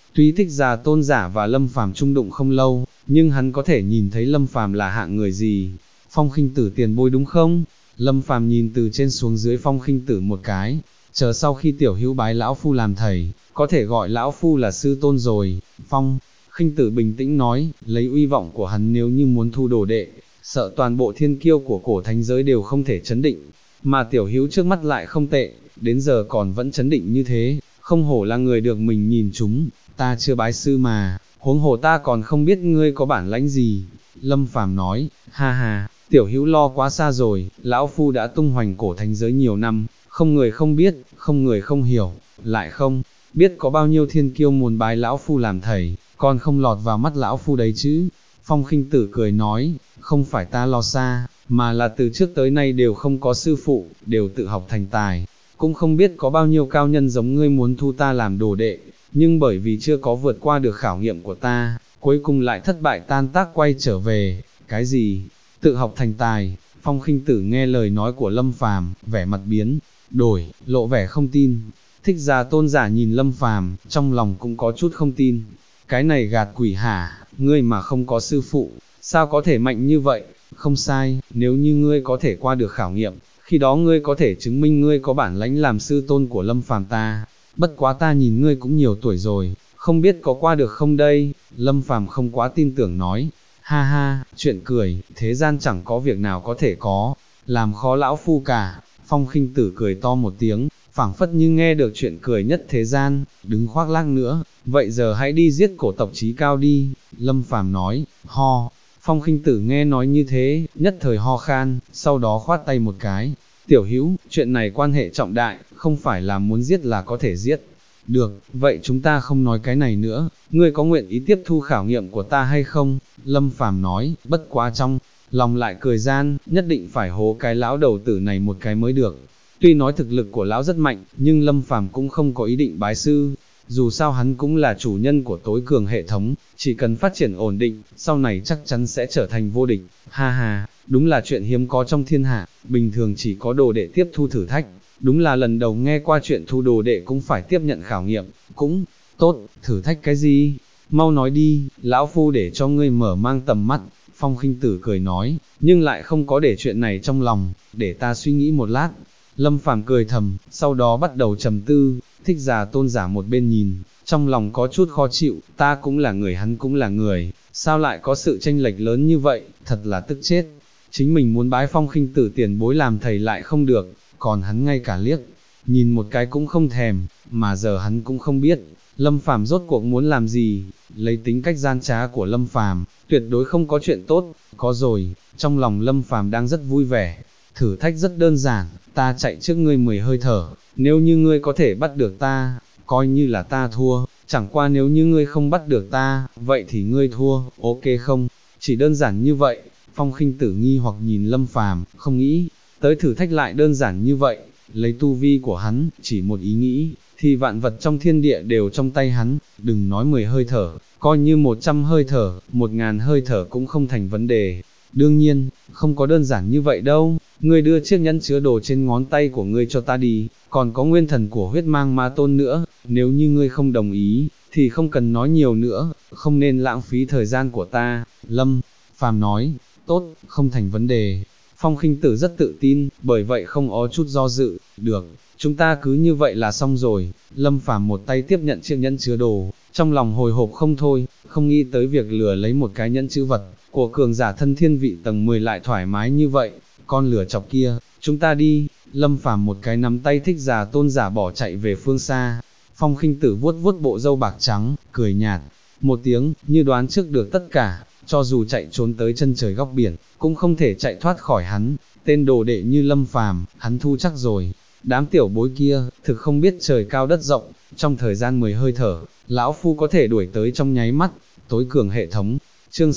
[SPEAKER 1] Tuy thích Già Tôn giả và Lâm Phàm chung đụng không lâu, nhưng hắn có thể nhìn thấy Lâm Phàm là hạng người gì. Phong Khinh Tử tiền bối đúng không? Lâm Phàm nhìn từ trên xuống dưới Phong Khinh Tử một cái, chờ sau khi tiểu hữu bái lão phu làm thầy, có thể gọi lão phu là sư tôn rồi. Phong Khinh Tử bình tĩnh nói, lấy uy vọng của hắn nếu như muốn thu đồ đệ, sợ toàn bộ thiên kiêu của cổ thánh giới đều không thể chấn định, mà tiểu hữu trước mắt lại không tệ, đến giờ còn vẫn chấn định như thế, không hổ là người được mình nhìn chúng, ta chưa bái sư mà, huống hồ ta còn không biết ngươi có bản lãnh gì. Lâm Phàm nói, ha ha, tiểu hữu lo quá xa rồi, lão phu đã tung hoành cổ thánh giới nhiều năm, không người không biết, không người không hiểu, lại không biết có bao nhiêu thiên kiêu muốn bái lão phu làm thầy, còn không lọt vào mắt lão phu đấy chứ. Phong Khinh Tử cười nói, không phải ta lo xa, mà là từ trước tới nay đều không có sư phụ, đều tự học thành tài, cũng không biết có bao nhiêu cao nhân giống ngươi muốn thu ta làm đồ đệ, nhưng bởi vì chưa có vượt qua được khảo nghiệm của ta, cuối cùng lại thất bại tan tác quay trở về. Cái gì? Tự học thành tài? Phong Khinh Tử nghe lời nói của Lâm Phàm, vẻ mặt biến đổi, lộ vẻ không tin. Thích Già Tôn giả nhìn Lâm Phàm, trong lòng cũng có chút không tin. Cái này gạt quỷ hả? Ngươi mà không có sư phụ, sao có thể mạnh như vậy? Không sai, nếu như ngươi có thể qua được khảo nghiệm, khi đó ngươi có thể chứng minh ngươi có bản lãnh làm sư tôn của Lâm Phàm ta. Bất quá ta nhìn ngươi cũng nhiều tuổi rồi, không biết có qua được không đây? Lâm Phàm không quá tin tưởng nói, ha ha, chuyện cười, thế gian chẳng có việc nào có thể có, làm khó lão phu cả. Phong Khinh Tử cười to một tiếng, phảng phất như nghe được chuyện cười nhất thế gian, đứng khoác lác nữa, vậy giờ hãy đi giết cổ tộc Chí Cao đi. Lâm Phàm nói, ho. Phong Khinh Tử nghe nói như thế, nhất thời ho khan, sau đó khoát tay một cái, tiểu hữu, chuyện này quan hệ trọng đại, không phải là muốn giết là có thể giết. Được, vậy chúng ta không nói cái này nữa, ngươi có nguyện ý tiếp thu khảo nghiệm của ta hay không? Lâm Phàm nói, bất quá trong lòng lại cười gian, nhất định phải hố cái lão đầu tử này một cái mới được. Tuy nói thực lực của lão rất mạnh, nhưng Lâm Phàm cũng không có ý định bái sư. Dù sao hắn cũng là chủ nhân của tối cường hệ thống, chỉ cần phát triển ổn định, sau này chắc chắn sẽ trở thành vô địch. Ha ha, đúng là chuyện hiếm có trong thiên hạ, bình thường chỉ có đồ đệ tiếp thu thử thách. Đúng là lần đầu nghe qua chuyện thu đồ đệ cũng phải tiếp nhận khảo nghiệm, cũng tốt, thử thách cái gì? Mau nói đi, lão phu để cho ngươi mở mang tầm mắt. Phong Khinh Tử cười nói, nhưng lại không có để chuyện này trong lòng, để ta suy nghĩ một lát. Lâm Phàm cười thầm, sau đó bắt đầu trầm tư. Thích Già Tôn giả một bên nhìn, trong lòng có chút khó chịu, ta cũng là người hắn cũng là người, sao lại có sự tranh lệch lớn như vậy, thật là tức chết. Chính mình muốn bái Phong Khinh Tử tiền bối làm thầy lại không được, còn hắn ngay cả liếc nhìn một cái cũng không thèm, mà giờ hắn cũng không biết, Lâm Phàm rốt cuộc muốn làm gì. Lấy tính cách gian trá của Lâm Phàm, tuyệt đối không có chuyện tốt. Có rồi, trong lòng Lâm Phàm đang rất vui vẻ. Thử thách rất đơn giản, ta chạy trước ngươi 10 hơi thở, nếu như ngươi có thể bắt được ta, coi như là ta thua, chẳng qua nếu như ngươi không bắt được ta, vậy thì ngươi thua, ok không? Chỉ đơn giản như vậy. Phong Khinh Tử nghi hoặc nhìn Lâm Phàm, không nghĩ tới thử thách lại đơn giản như vậy. Lấy tu vi của hắn, chỉ một ý nghĩ, thì vạn vật trong thiên địa đều trong tay hắn, đừng nói 10 hơi thở, coi như 100 hơi thở, 1000 hơi thở cũng không thành vấn đề. Đương nhiên, không có đơn giản như vậy đâu, ngươi đưa chiếc nhẫn chứa đồ trên ngón tay của ngươi cho ta đi, còn có nguyên thần của huyết mang ma tôn nữa, nếu như ngươi không đồng ý, thì không cần nói nhiều nữa, không nên lãng phí thời gian của ta. Lâm Phàm nói, tốt, không thành vấn đề. Phong Khinh Tử rất tự tin, bởi vậy không có chút do dự, được, chúng ta cứ như vậy là xong rồi. Lâm Phàm một tay tiếp nhận chiếc nhẫn chứa đồ, trong lòng hồi hộp không thôi, không nghĩ tới việc lừa lấy một cái nhẫn chữ vật của cường giả thân thiên vị tầng 10 lại thoải mái như vậy. Con lửa chọc kia, chúng ta đi. Lâm Phàm một cái nắm tay Thích Già Tôn giả bỏ chạy về phương xa. Phong Khinh Tử vuốt vuốt bộ râu bạc trắng, cười nhạt một tiếng, như đoán trước được tất cả, cho dù chạy trốn tới chân trời góc biển, cũng không thể chạy thoát khỏi hắn. Tên đồ đệ như Lâm Phàm, hắn thu chắc rồi. Đám tiểu bối kia, thực không biết trời cao đất rộng, trong thời gian 10 hơi thở, lão phu có thể đuổi tới trong nháy mắt. Tối cường hệ thống. Chương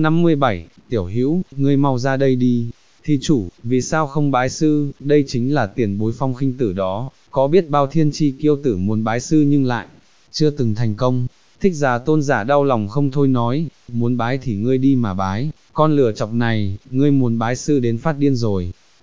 [SPEAKER 1] 657, tiểu hữu, ngươi mau ra đây đi. Thi chủ, vì sao không bái sư? Đây chính là tiền bối Phong Khinh Tử đó, có biết bao thiên chi kiêu tử muốn bái sư nhưng lại chưa từng thành công. Thích Già Tôn giả đau lòng không thôi nói, muốn bái thì ngươi đi mà bái, con lừa chọc này, ngươi muốn bái sư đến phát điên rồi,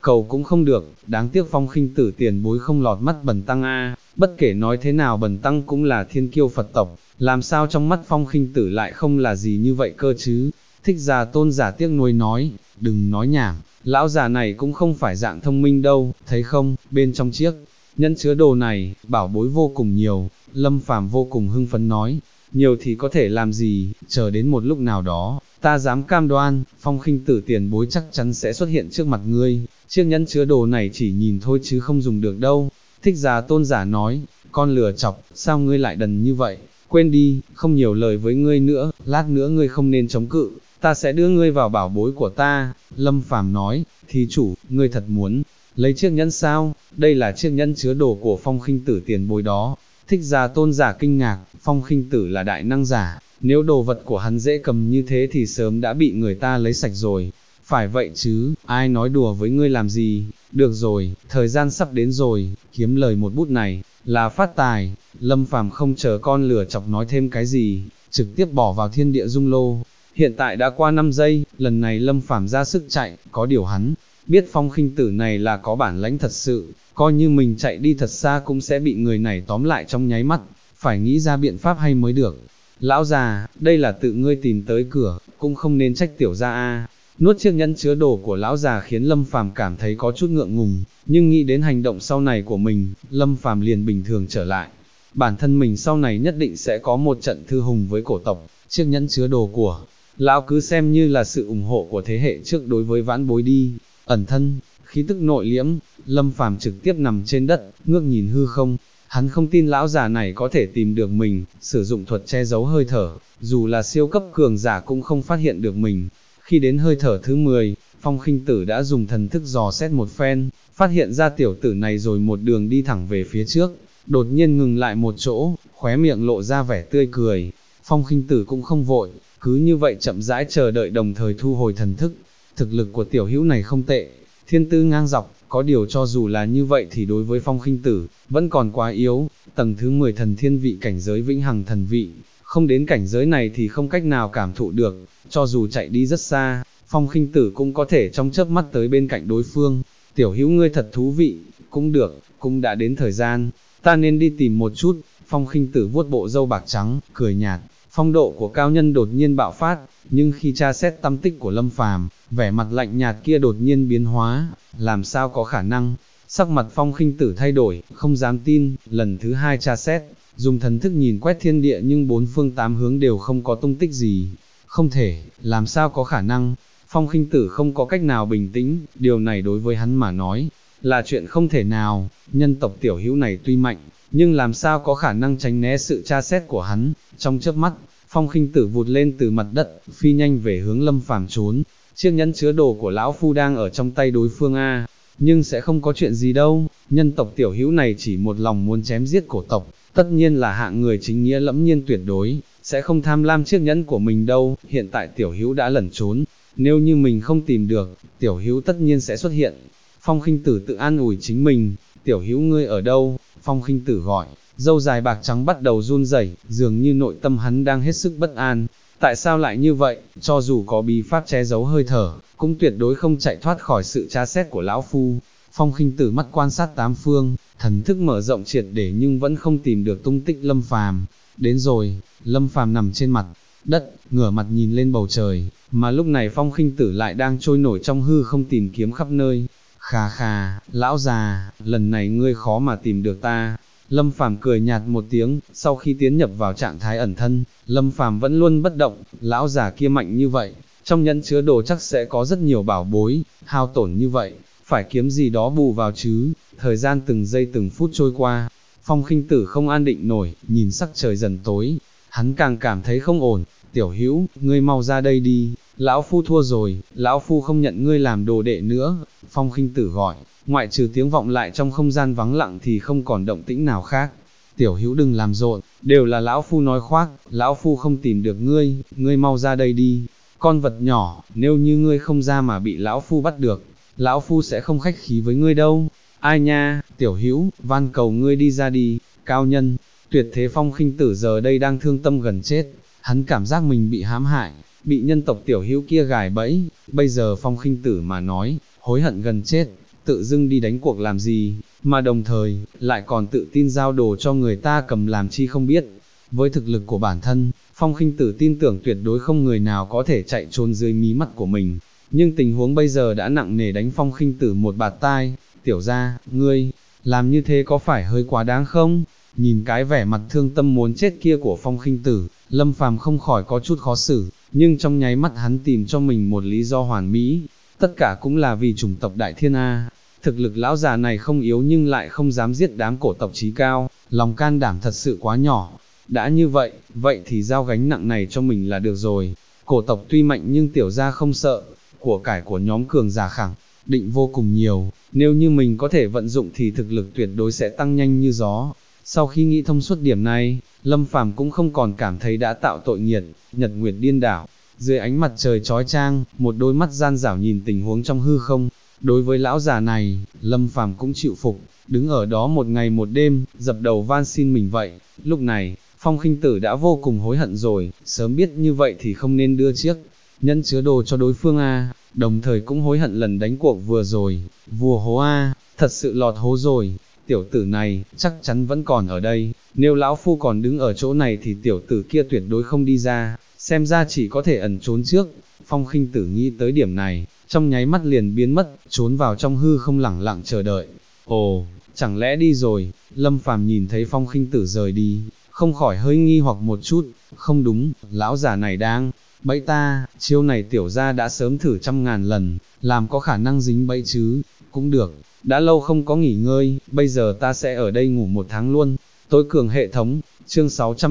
[SPEAKER 1] cầu cũng không được, đáng tiếc Phong Khinh Tử tiền bối không lọt mắt Bần Tăng a. Bất kể nói thế nào Bần Tăng cũng là thiên kiêu Phật tộc, làm sao trong mắt Phong Khinh Tử lại không là gì như vậy cơ chứ. Thích Giả Tôn giả tiếc nuối nói, đừng nói nhảm, lão già này cũng không phải dạng thông minh đâu, thấy không, bên trong chiếc nhẫn chứa đồ này, bảo bối vô cùng nhiều. Lâm Phàm vô cùng hưng phấn nói, nhiều thì có thể làm gì, chờ đến một lúc nào đó, ta dám cam đoan, Phong Khinh Tử tiền bối chắc chắn sẽ xuất hiện trước mặt ngươi. Chiếc nhẫn chứa đồ này chỉ nhìn thôi chứ không dùng được đâu. Thích Giả Tôn giả nói, con lừa chọc, sao ngươi lại đần như vậy, quên đi, không nhiều lời với ngươi nữa, lát nữa ngươi không nên chống cự, ta sẽ đưa ngươi vào bảo bối của ta. Lâm Phàm nói, thí chủ, ngươi thật muốn lấy chiếc nhẫn sao, đây là chiếc nhẫn chứa đồ của Phong Khinh Tử tiền bối đó. Thích Giả Tôn giả kinh ngạc, Phong Khinh Tử là đại năng giả, nếu đồ vật của hắn dễ cầm như thế thì sớm đã bị người ta lấy sạch rồi. Phải vậy chứ, ai nói đùa với ngươi làm gì, được rồi, thời gian sắp đến rồi, kiếm lời một bút này, là phát tài. Lâm Phàm không chờ con lửa chọc nói thêm cái gì, trực tiếp bỏ vào thiên địa dung lô. Hiện tại đã qua 5 giây, lần này Lâm Phàm ra sức chạy, có điều hắn biết Phong Khinh Tử này là có bản lãnh thật sự, coi như mình chạy đi thật xa cũng sẽ bị người này tóm lại trong nháy mắt, phải nghĩ ra biện pháp hay mới được. Lão già, đây là tự ngươi tìm tới cửa, cũng không nên trách tiểu gia a. Nuốt chiếc nhẫn chứa đồ của lão già khiến Lâm Phàm cảm thấy có chút ngượng ngùng, nhưng nghĩ đến hành động sau này của mình, Lâm Phàm liền bình thường trở lại. Bản thân mình sau này nhất định sẽ có một trận thư hùng với cổ tộc, chiếc nhẫn chứa đồ của lão cứ xem như là sự ủng hộ của thế hệ trước đối với vãn bối đi. Ẩn thân, khí tức nội liễm, Lâm Phàm trực tiếp nằm trên đất, ngước nhìn hư không. Hắn không tin lão già này có thể tìm được mình, sử dụng thuật che giấu hơi thở, dù là siêu cấp cường giả cũng không phát hiện được mình. Khi đến hơi thở thứ 10, Phong Khinh Tử đã dùng thần thức dò xét một phen, phát hiện ra tiểu tử này rồi một đường đi thẳng về phía trước, đột nhiên ngừng lại một chỗ, khóe miệng lộ ra vẻ tươi cười. Phong Khinh Tử cũng không vội, cứ như vậy chậm rãi chờ đợi đồng thời thu hồi thần thức. Thực lực của tiểu hữu này không tệ, thiên tư ngang dọc, có điều cho dù là như vậy thì đối với Phong Khinh Tử, vẫn còn quá yếu. Tầng thứ 10 thần thiên vị cảnh giới vĩnh hằng thần vị, không đến cảnh giới này thì không cách nào cảm thụ được, cho dù chạy đi rất xa, Phong Khinh Tử cũng có thể trong chớp mắt tới bên cạnh đối phương. Tiểu hữu ngươi thật thú vị, cũng được, cũng đã đến thời gian, ta nên đi tìm một chút. Phong Khinh Tử vuốt bộ râu bạc trắng, cười nhạt, phong độ của cao nhân đột nhiên bạo phát, nhưng khi tra xét tâm tích của Lâm Phàm, vẻ mặt lạnh nhạt kia đột nhiên biến hóa, làm sao có khả năng. Sắc mặt Phong Khinh Tử thay đổi, không dám tin, lần thứ 2 tra xét, dùng thần thức nhìn quét thiên địa nhưng 4 phương 8 hướng đều không có tung tích gì. Không thể, làm sao có khả năng. Phong Khinh Tử không có cách nào bình tĩnh, điều này đối với hắn mà nói, là chuyện không thể nào. Nhân tộc tiểu hữu này tuy mạnh, nhưng làm sao có khả năng tránh né sự tra xét của hắn. Trong chớp mắt, Phong Khinh Tử vụt lên từ mặt đất, phi nhanh về hướng Lâm Phàm trốn. Chiếc nhẫn chứa đồ của lão phu đang ở trong tay đối phương a, nhưng sẽ không có chuyện gì đâu. Nhân tộc tiểu hữu này chỉ một lòng muốn chém giết cổ tộc, tất nhiên là hạng người chính nghĩa lẫm nhiên tuyệt đối, sẽ không tham lam chiếc nhẫn của mình đâu. Hiện tại tiểu hữu đã lẩn trốn, nếu như mình không tìm được, tiểu hữu tất nhiên sẽ xuất hiện. Phong Khinh Tử tự an ủi chính mình, tiểu hữu ngươi ở đâu? Phong Khinh Tử gọi, râu dài bạc trắng bắt đầu run rẩy, dường như nội tâm hắn đang hết sức bất an. Tại sao lại như vậy, cho dù có bí pháp che giấu hơi thở, cũng tuyệt đối không chạy thoát khỏi sự tra xét của lão phu. Phong Khinh Tử mắt quan sát tám phương, thần thức mở rộng triệt để nhưng vẫn không tìm được tung tích Lâm Phàm. Đến rồi, Lâm Phàm nằm trên mặt đất, ngửa mặt nhìn lên bầu trời, mà lúc này Phong Khinh Tử lại đang trôi nổi trong hư không tìm kiếm khắp nơi. Khà khà, lão già, lần này ngươi khó mà tìm được ta. Lâm Phàm cười nhạt một tiếng, sau khi tiến nhập vào trạng thái ẩn thân, Lâm Phàm vẫn luôn bất động. Lão già kia mạnh như vậy, trong nhẫn chứa đồ chắc sẽ có rất nhiều bảo bối, hao tổn như vậy, phải kiếm gì đó bù vào chứ. Thời gian từng giây từng phút trôi qua, Phong Khinh Tử không an định nổi, nhìn sắc trời dần tối, hắn càng cảm thấy không ổn. Tiểu hữu, ngươi mau ra đây đi, lão phu thua rồi, lão phu không nhận ngươi làm đồ đệ nữa. Phong Khinh Tử gọi, ngoại trừ tiếng vọng lại trong không gian vắng lặng thì không còn động tĩnh nào khác. Tiểu hữu đừng làm rộn, đều là lão phu nói khoác, lão phu không tìm được ngươi, ngươi mau ra đây đi. Con vật nhỏ, nếu như ngươi không ra mà bị lão phu bắt được, lão phu sẽ không khách khí với ngươi đâu. Ai nha, tiểu hữu, van cầu ngươi đi ra đi. Cao nhân, tuyệt thế. Phong Khinh Tử giờ đây đang thương tâm gần chết, hắn cảm giác mình bị hãm hại, bị nhân tộc tiểu hữu kia gài bẫy. Bây giờ Phong Khinh Tử mà nói, hối hận gần chết, tự dưng đi đánh cuộc làm gì, mà đồng thời, lại còn tự tin giao đồ cho người ta cầm làm chi không biết. Với thực lực của bản thân, Phong Khinh Tử tin tưởng tuyệt đối không người nào có thể chạy trốn dưới mí mắt của mình, nhưng tình huống bây giờ đã nặng nề đánh Phong Khinh Tử một bạt tai. Tiểu gia, ngươi, làm như thế có phải hơi quá đáng không? Nhìn cái vẻ mặt thương tâm muốn chết kia của Phong Khinh Tử, Lâm Phàm không khỏi có chút khó xử, nhưng trong nháy mắt hắn tìm cho mình một lý do hoàn mỹ, tất cả cũng là vì chủng tộc Đại Thiên A. Thực lực lão già này không yếu nhưng lại không dám giết đám cổ tộc trí cao, lòng can đảm thật sự quá nhỏ. Đã như vậy, vậy thì giao gánh nặng này cho mình là được rồi. Cổ tộc tuy mạnh nhưng tiểu gia không sợ, của cải của nhóm cường giả khẳng định vô cùng nhiều, nếu như mình có thể vận dụng thì thực lực tuyệt đối sẽ tăng nhanh như gió. Sau khi nghĩ thông suốt điểm này, Lâm Phàm cũng không còn cảm thấy đã tạo tội nghiệt. Nhật nguyệt điên đảo, dưới ánh mặt trời chói chang, một đôi mắt gian dảo nhìn tình huống trong hư không. Đối với lão già này, Lâm Phàm cũng chịu phục, đứng ở đó một ngày một đêm, dập đầu van xin mình vậy. Lúc này, Phong Khinh Tử đã vô cùng hối hận rồi, sớm biết như vậy thì không nên đưa chiếc nhẫn chứa đồ cho đối phương a, đồng thời cũng hối hận lần đánh cuộc vừa rồi, vua hố a, thật sự lọt hố rồi. Tiểu tử này, chắc chắn vẫn còn ở đây, nếu lão phu còn đứng ở chỗ này thì tiểu tử kia tuyệt đối không đi ra, xem ra chỉ có thể ẩn trốn trước. Phong Khinh Tử nghĩ tới điểm này, trong nháy mắt liền biến mất, trốn vào trong hư không lẳng lặng chờ đợi. Ồ, chẳng lẽ đi rồi? Lâm Phàm nhìn thấy Phong Khinh Tử rời đi, không khỏi hơi nghi hoặc một chút, không đúng, lão già này đang bẫy ta, chiêu này tiểu gia đã sớm thử trăm ngàn lần, làm có khả năng dính bẫy chứ, cũng được, đã lâu không có nghỉ ngơi, bây giờ ta sẽ ở đây ngủ một tháng luôn. Tối cường hệ thống, chương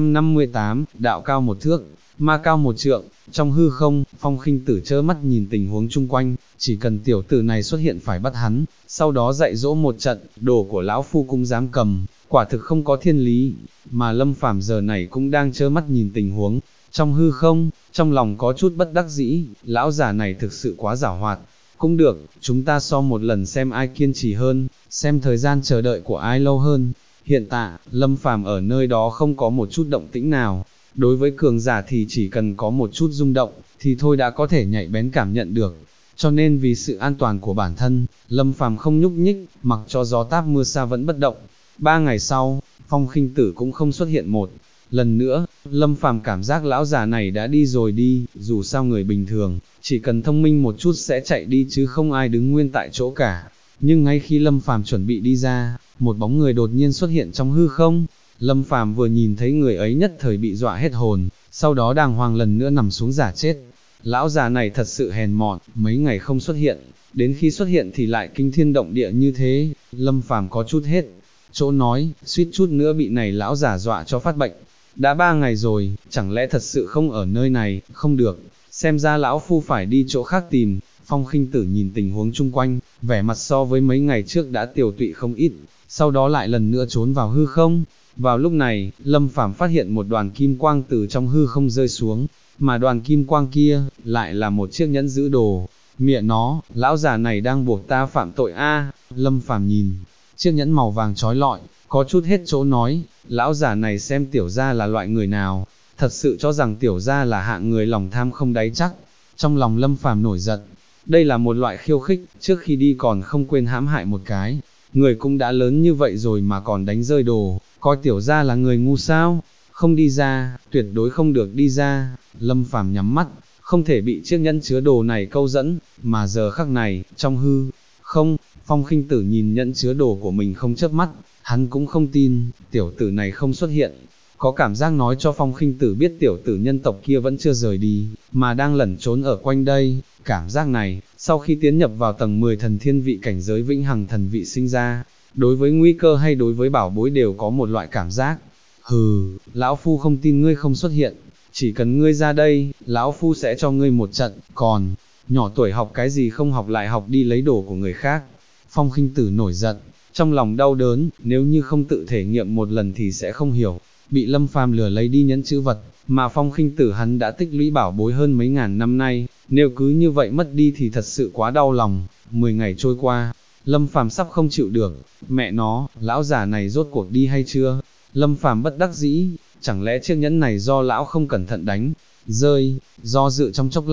[SPEAKER 1] 658, đạo cao một thước, ma cao một trượng. Trong hư không, Phong Khinh Tử trơ mắt nhìn tình huống chung quanh, chỉ cần tiểu tử này xuất hiện phải bắt hắn, sau đó dạy dỗ một trận, đồ của lão phu cũng dám cầm, quả thực không có thiên lý. Mà Lâm Phàm giờ này cũng đang trơ mắt nhìn tình huống trong hư không, trong lòng có chút bất đắc dĩ, lão già này thực sự quá giảo hoạt. Cũng được, chúng ta so một lần xem ai kiên trì hơn, xem thời gian chờ đợi của ai lâu hơn. Hiện tại, Lâm Phàm ở nơi đó không có một chút động tĩnh nào. Đối với cường giả thì chỉ cần có một chút rung động, thì thôi đã có thể nhạy bén cảm nhận được. Cho nên vì sự an toàn của bản thân, Lâm Phàm không nhúc nhích, mặc cho gió táp mưa xa vẫn bất động. 3 ngày sau, Phong Khinh Tử cũng không xuất hiện một lần nữa. Lâm Phàm cảm giác lão già này đã đi rồi đi, dù sao người bình thường, chỉ cần thông minh một chút sẽ chạy đi chứ không ai đứng nguyên tại chỗ cả. Nhưng ngay khi Lâm Phàm chuẩn bị đi ra, một bóng người đột nhiên xuất hiện trong hư không. Lâm Phàm vừa nhìn thấy người ấy nhất thời bị dọa hết hồn, sau đó đàng hoàng lần nữa nằm xuống giả chết. Lão già này thật sự hèn mọn, mấy ngày không xuất hiện, đến khi xuất hiện thì lại kinh thiên động địa như thế. Lâm Phàm có chút hết chỗ nói, suýt chút nữa bị này lão già dọa cho phát bệnh. Đã 3 ngày rồi, chẳng lẽ thật sự không ở nơi này? Không được, xem ra lão phu phải đi chỗ khác tìm. Phong Khinh Tử nhìn tình huống chung quanh, vẻ mặt so với mấy ngày trước đã tiều tụy không ít, sau đó lại lần nữa trốn vào hư không. Vào lúc này, Lâm Phàm phát hiện một đoàn kim quang từ trong hư không rơi xuống, mà đoàn kim quang kia, lại là một chiếc nhẫn giữ đồ. Mẹ nó, lão già này đang buộc ta phạm tội a. Lâm Phàm nhìn chiếc nhẫn màu vàng chói lọi, có chút hết chỗ nói, lão già này xem tiểu gia là loại người nào, thật sự cho rằng tiểu gia là hạng người lòng tham không đáy chắc. Trong lòng Lâm Phàm nổi giận, đây là một loại khiêu khích, trước khi đi còn không quên hãm hại một cái, người cũng đã lớn như vậy rồi mà còn đánh rơi đồ, coi tiểu gia là người ngu sao, không đi ra, tuyệt đối không được đi ra. Lâm Phàm nhắm mắt, không thể bị chiếc nhẫn chứa đồ này câu dẫn, mà giờ khắc này, trong hư không, Phong Khinh Tử nhìn nhẫn chứa đồ của mình không chớp mắt, hắn cũng không tin, tiểu tử này không xuất hiện. Có cảm giác nói cho Phong Khinh Tử biết tiểu tử nhân tộc kia vẫn chưa rời đi, mà đang lẩn trốn ở quanh đây. Cảm giác này, sau khi tiến nhập vào tầng 10 thần thiên vị cảnh giới vĩnh hằng thần vị sinh ra, đối với nguy cơ hay đối với bảo bối đều có một loại cảm giác. Hừ, lão phu không tin ngươi không xuất hiện, chỉ cần ngươi ra đây, lão phu sẽ cho ngươi một trận, còn nhỏ tuổi học cái gì không học lại học đi lấy đồ của người khác. Phong Khinh Tử nổi giận, trong lòng đau đớn, nếu như không tự thể nghiệm một lần thì sẽ không hiểu, bị Lâm Phàm lừa lấy đi nhẫn chữ vật, mà Phong Khinh Tử hắn đã tích lũy bảo bối hơn mấy ngàn năm nay, nếu cứ như vậy mất đi thì thật sự quá đau lòng. 10 ngày trôi qua, Lâm Phàm sắp không chịu được, mẹ nó, lão già này rốt cuộc đi hay chưa? Lâm Phàm bất đắc dĩ, chẳng lẽ chiếc nhẫn này do lão không cẩn thận đánh rơi. Do dự trong chốc lát,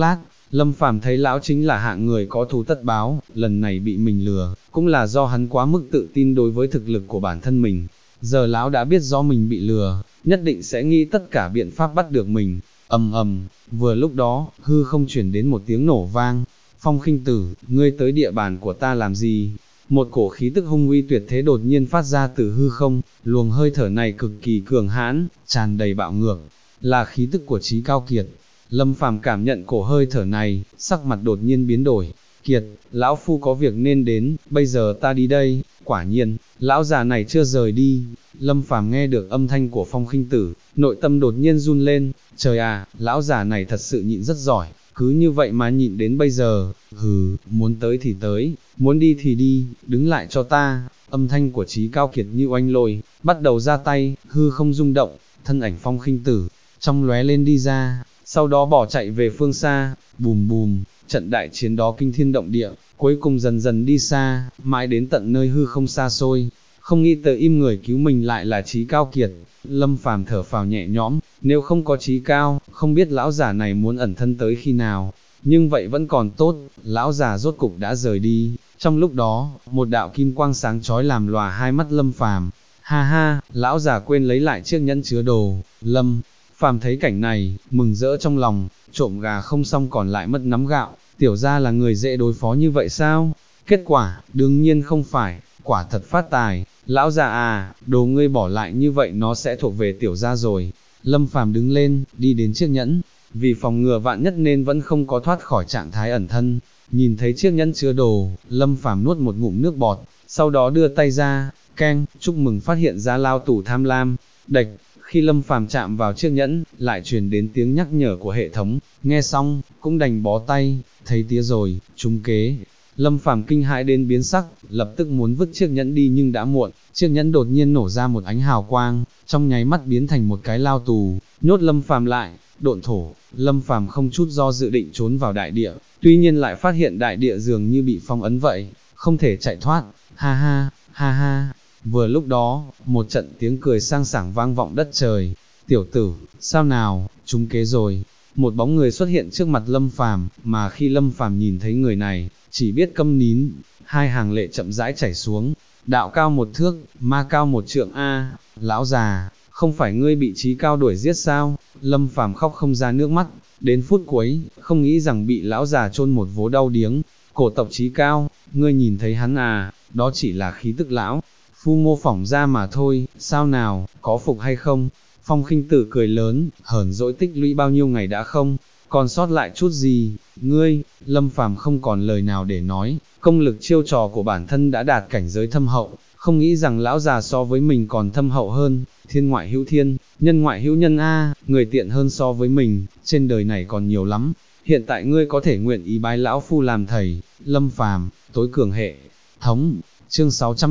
[SPEAKER 1] Lâm Phàm thấy lão chính là hạng người có thù tất báo, lần này bị mình lừa, cũng là do hắn quá mức tự tin đối với thực lực của bản thân mình. Giờ lão đã biết do mình bị lừa, nhất định sẽ nghĩ tất cả biện pháp bắt được mình. Ầm ầm, vừa lúc đó, hư không chuyển đến một tiếng nổ vang. Phong Khinh Tử, ngươi tới địa bàn của ta làm gì? Một cổ khí tức hung uy tuyệt thế đột nhiên phát ra từ hư không, luồng hơi thở này cực kỳ cường hãn, tràn đầy bạo ngược, là khí tức của Chí Cao Kiệt. Lâm Phàm cảm nhận cổ hơi thở này, sắc mặt đột nhiên biến đổi. Kiệt, lão phu có việc nên đến, bây giờ ta đi đây. Quả nhiên, lão già này chưa rời đi. Lâm Phàm nghe được âm thanh của Phong Khinh Tử, nội tâm đột nhiên run lên. Trời à, lão già này thật sự nhịn rất giỏi, cứ như vậy mà nhịn đến bây giờ. Hừ, muốn tới thì tới, muốn đi thì đi, đứng lại cho ta. Âm thanh của Chí Cao Kiệt như oanh lôi, bắt đầu ra tay, hư không rung động, thân ảnh Phong Khinh Tử trong lóe lên đi ra, sau đó bỏ chạy về phương xa. Bùm bùm, trận đại chiến đó kinh thiên động địa, cuối cùng dần dần đi xa, mãi đến tận nơi hư không xa xôi. Không nghĩ tới im người cứu mình lại là Chí Cao Kiệt. Lâm Phàm thở phào nhẹ nhõm, nếu không có Chí Cao, không biết lão già này muốn ẩn thân tới khi nào. Nhưng vậy vẫn còn tốt, lão già rốt cục đã rời đi. Trong lúc đó, một đạo kim quang sáng chói làm lòa hai mắt Lâm Phàm. Ha ha, lão già quên lấy lại chiếc nhẫn chứa đồ. Lâm Phàm thấy cảnh này, mừng rỡ trong lòng, trộm gà không xong còn lại mất nắm gạo, tiểu gia là người dễ đối phó như vậy sao? Kết quả, đương nhiên không phải, quả thật phát tài. Lão già à, đồ ngươi bỏ lại như vậy nó sẽ thuộc về tiểu gia rồi. Lâm Phàm đứng lên, đi đến chiếc nhẫn, vì phòng ngừa vạn nhất nên vẫn không có thoát khỏi trạng thái ẩn thân. Nhìn thấy chiếc nhẫn chứa đồ, Lâm Phàm nuốt một ngụm nước bọt, sau đó đưa tay ra, keng, chúc mừng phát hiện ra lao tù tham lam. Đạch, khi Lâm Phàm chạm vào chiếc nhẫn, lại truyền đến tiếng nhắc nhở của hệ thống, nghe xong, cũng đành bó tay, thấy tía rồi, trúng kế. Lâm Phàm kinh hãi đến biến sắc, lập tức muốn vứt chiếc nhẫn đi nhưng đã muộn, chiếc nhẫn đột nhiên nổ ra một ánh hào quang, trong nháy mắt biến thành một cái lao tù, nhốt Lâm Phàm lại. Độn thổ, Lâm Phàm không chút do dự định trốn vào đại địa, tuy nhiên lại phát hiện đại địa dường như bị phong ấn vậy, không thể chạy thoát. Ha ha, ha ha. Vừa lúc đó, một trận tiếng cười sang sảng vang vọng đất trời. Tiểu tử, sao nào, trúng kế rồi. Một bóng người xuất hiện trước mặt Lâm Phàm, mà khi Lâm Phàm nhìn thấy người này, chỉ biết câm nín. Hai hàng lệ chậm rãi chảy xuống. Đạo cao một thước, ma cao một trượng a. Lão già, không phải ngươi bị Chí Cao đuổi giết sao? Lâm Phàm khóc không ra nước mắt. Đến phút cuối, không nghĩ rằng bị lão già chôn một vố đau điếng. Cổ tộc Chí Cao, ngươi nhìn thấy hắn à? Đó chỉ là khí tức lão phu mô phỏng ra mà thôi, sao nào, có phục hay không? Phong Khinh Tử cười lớn, hờn dỗi tích lũy bao nhiêu ngày đã không, còn sót lại chút gì, ngươi. Lâm Phàm không còn lời nào để nói, công lực chiêu trò của bản thân đã đạt cảnh giới thâm hậu, không nghĩ rằng lão già so với mình còn thâm hậu hơn. Thiên ngoại hữu thiên, nhân ngoại hữu nhân a, người tiện hơn so với mình, trên đời này còn nhiều lắm. Hiện tại ngươi có thể nguyện ý bái lão phu làm thầy. Lâm Phàm, tối cường hệ thống. Chương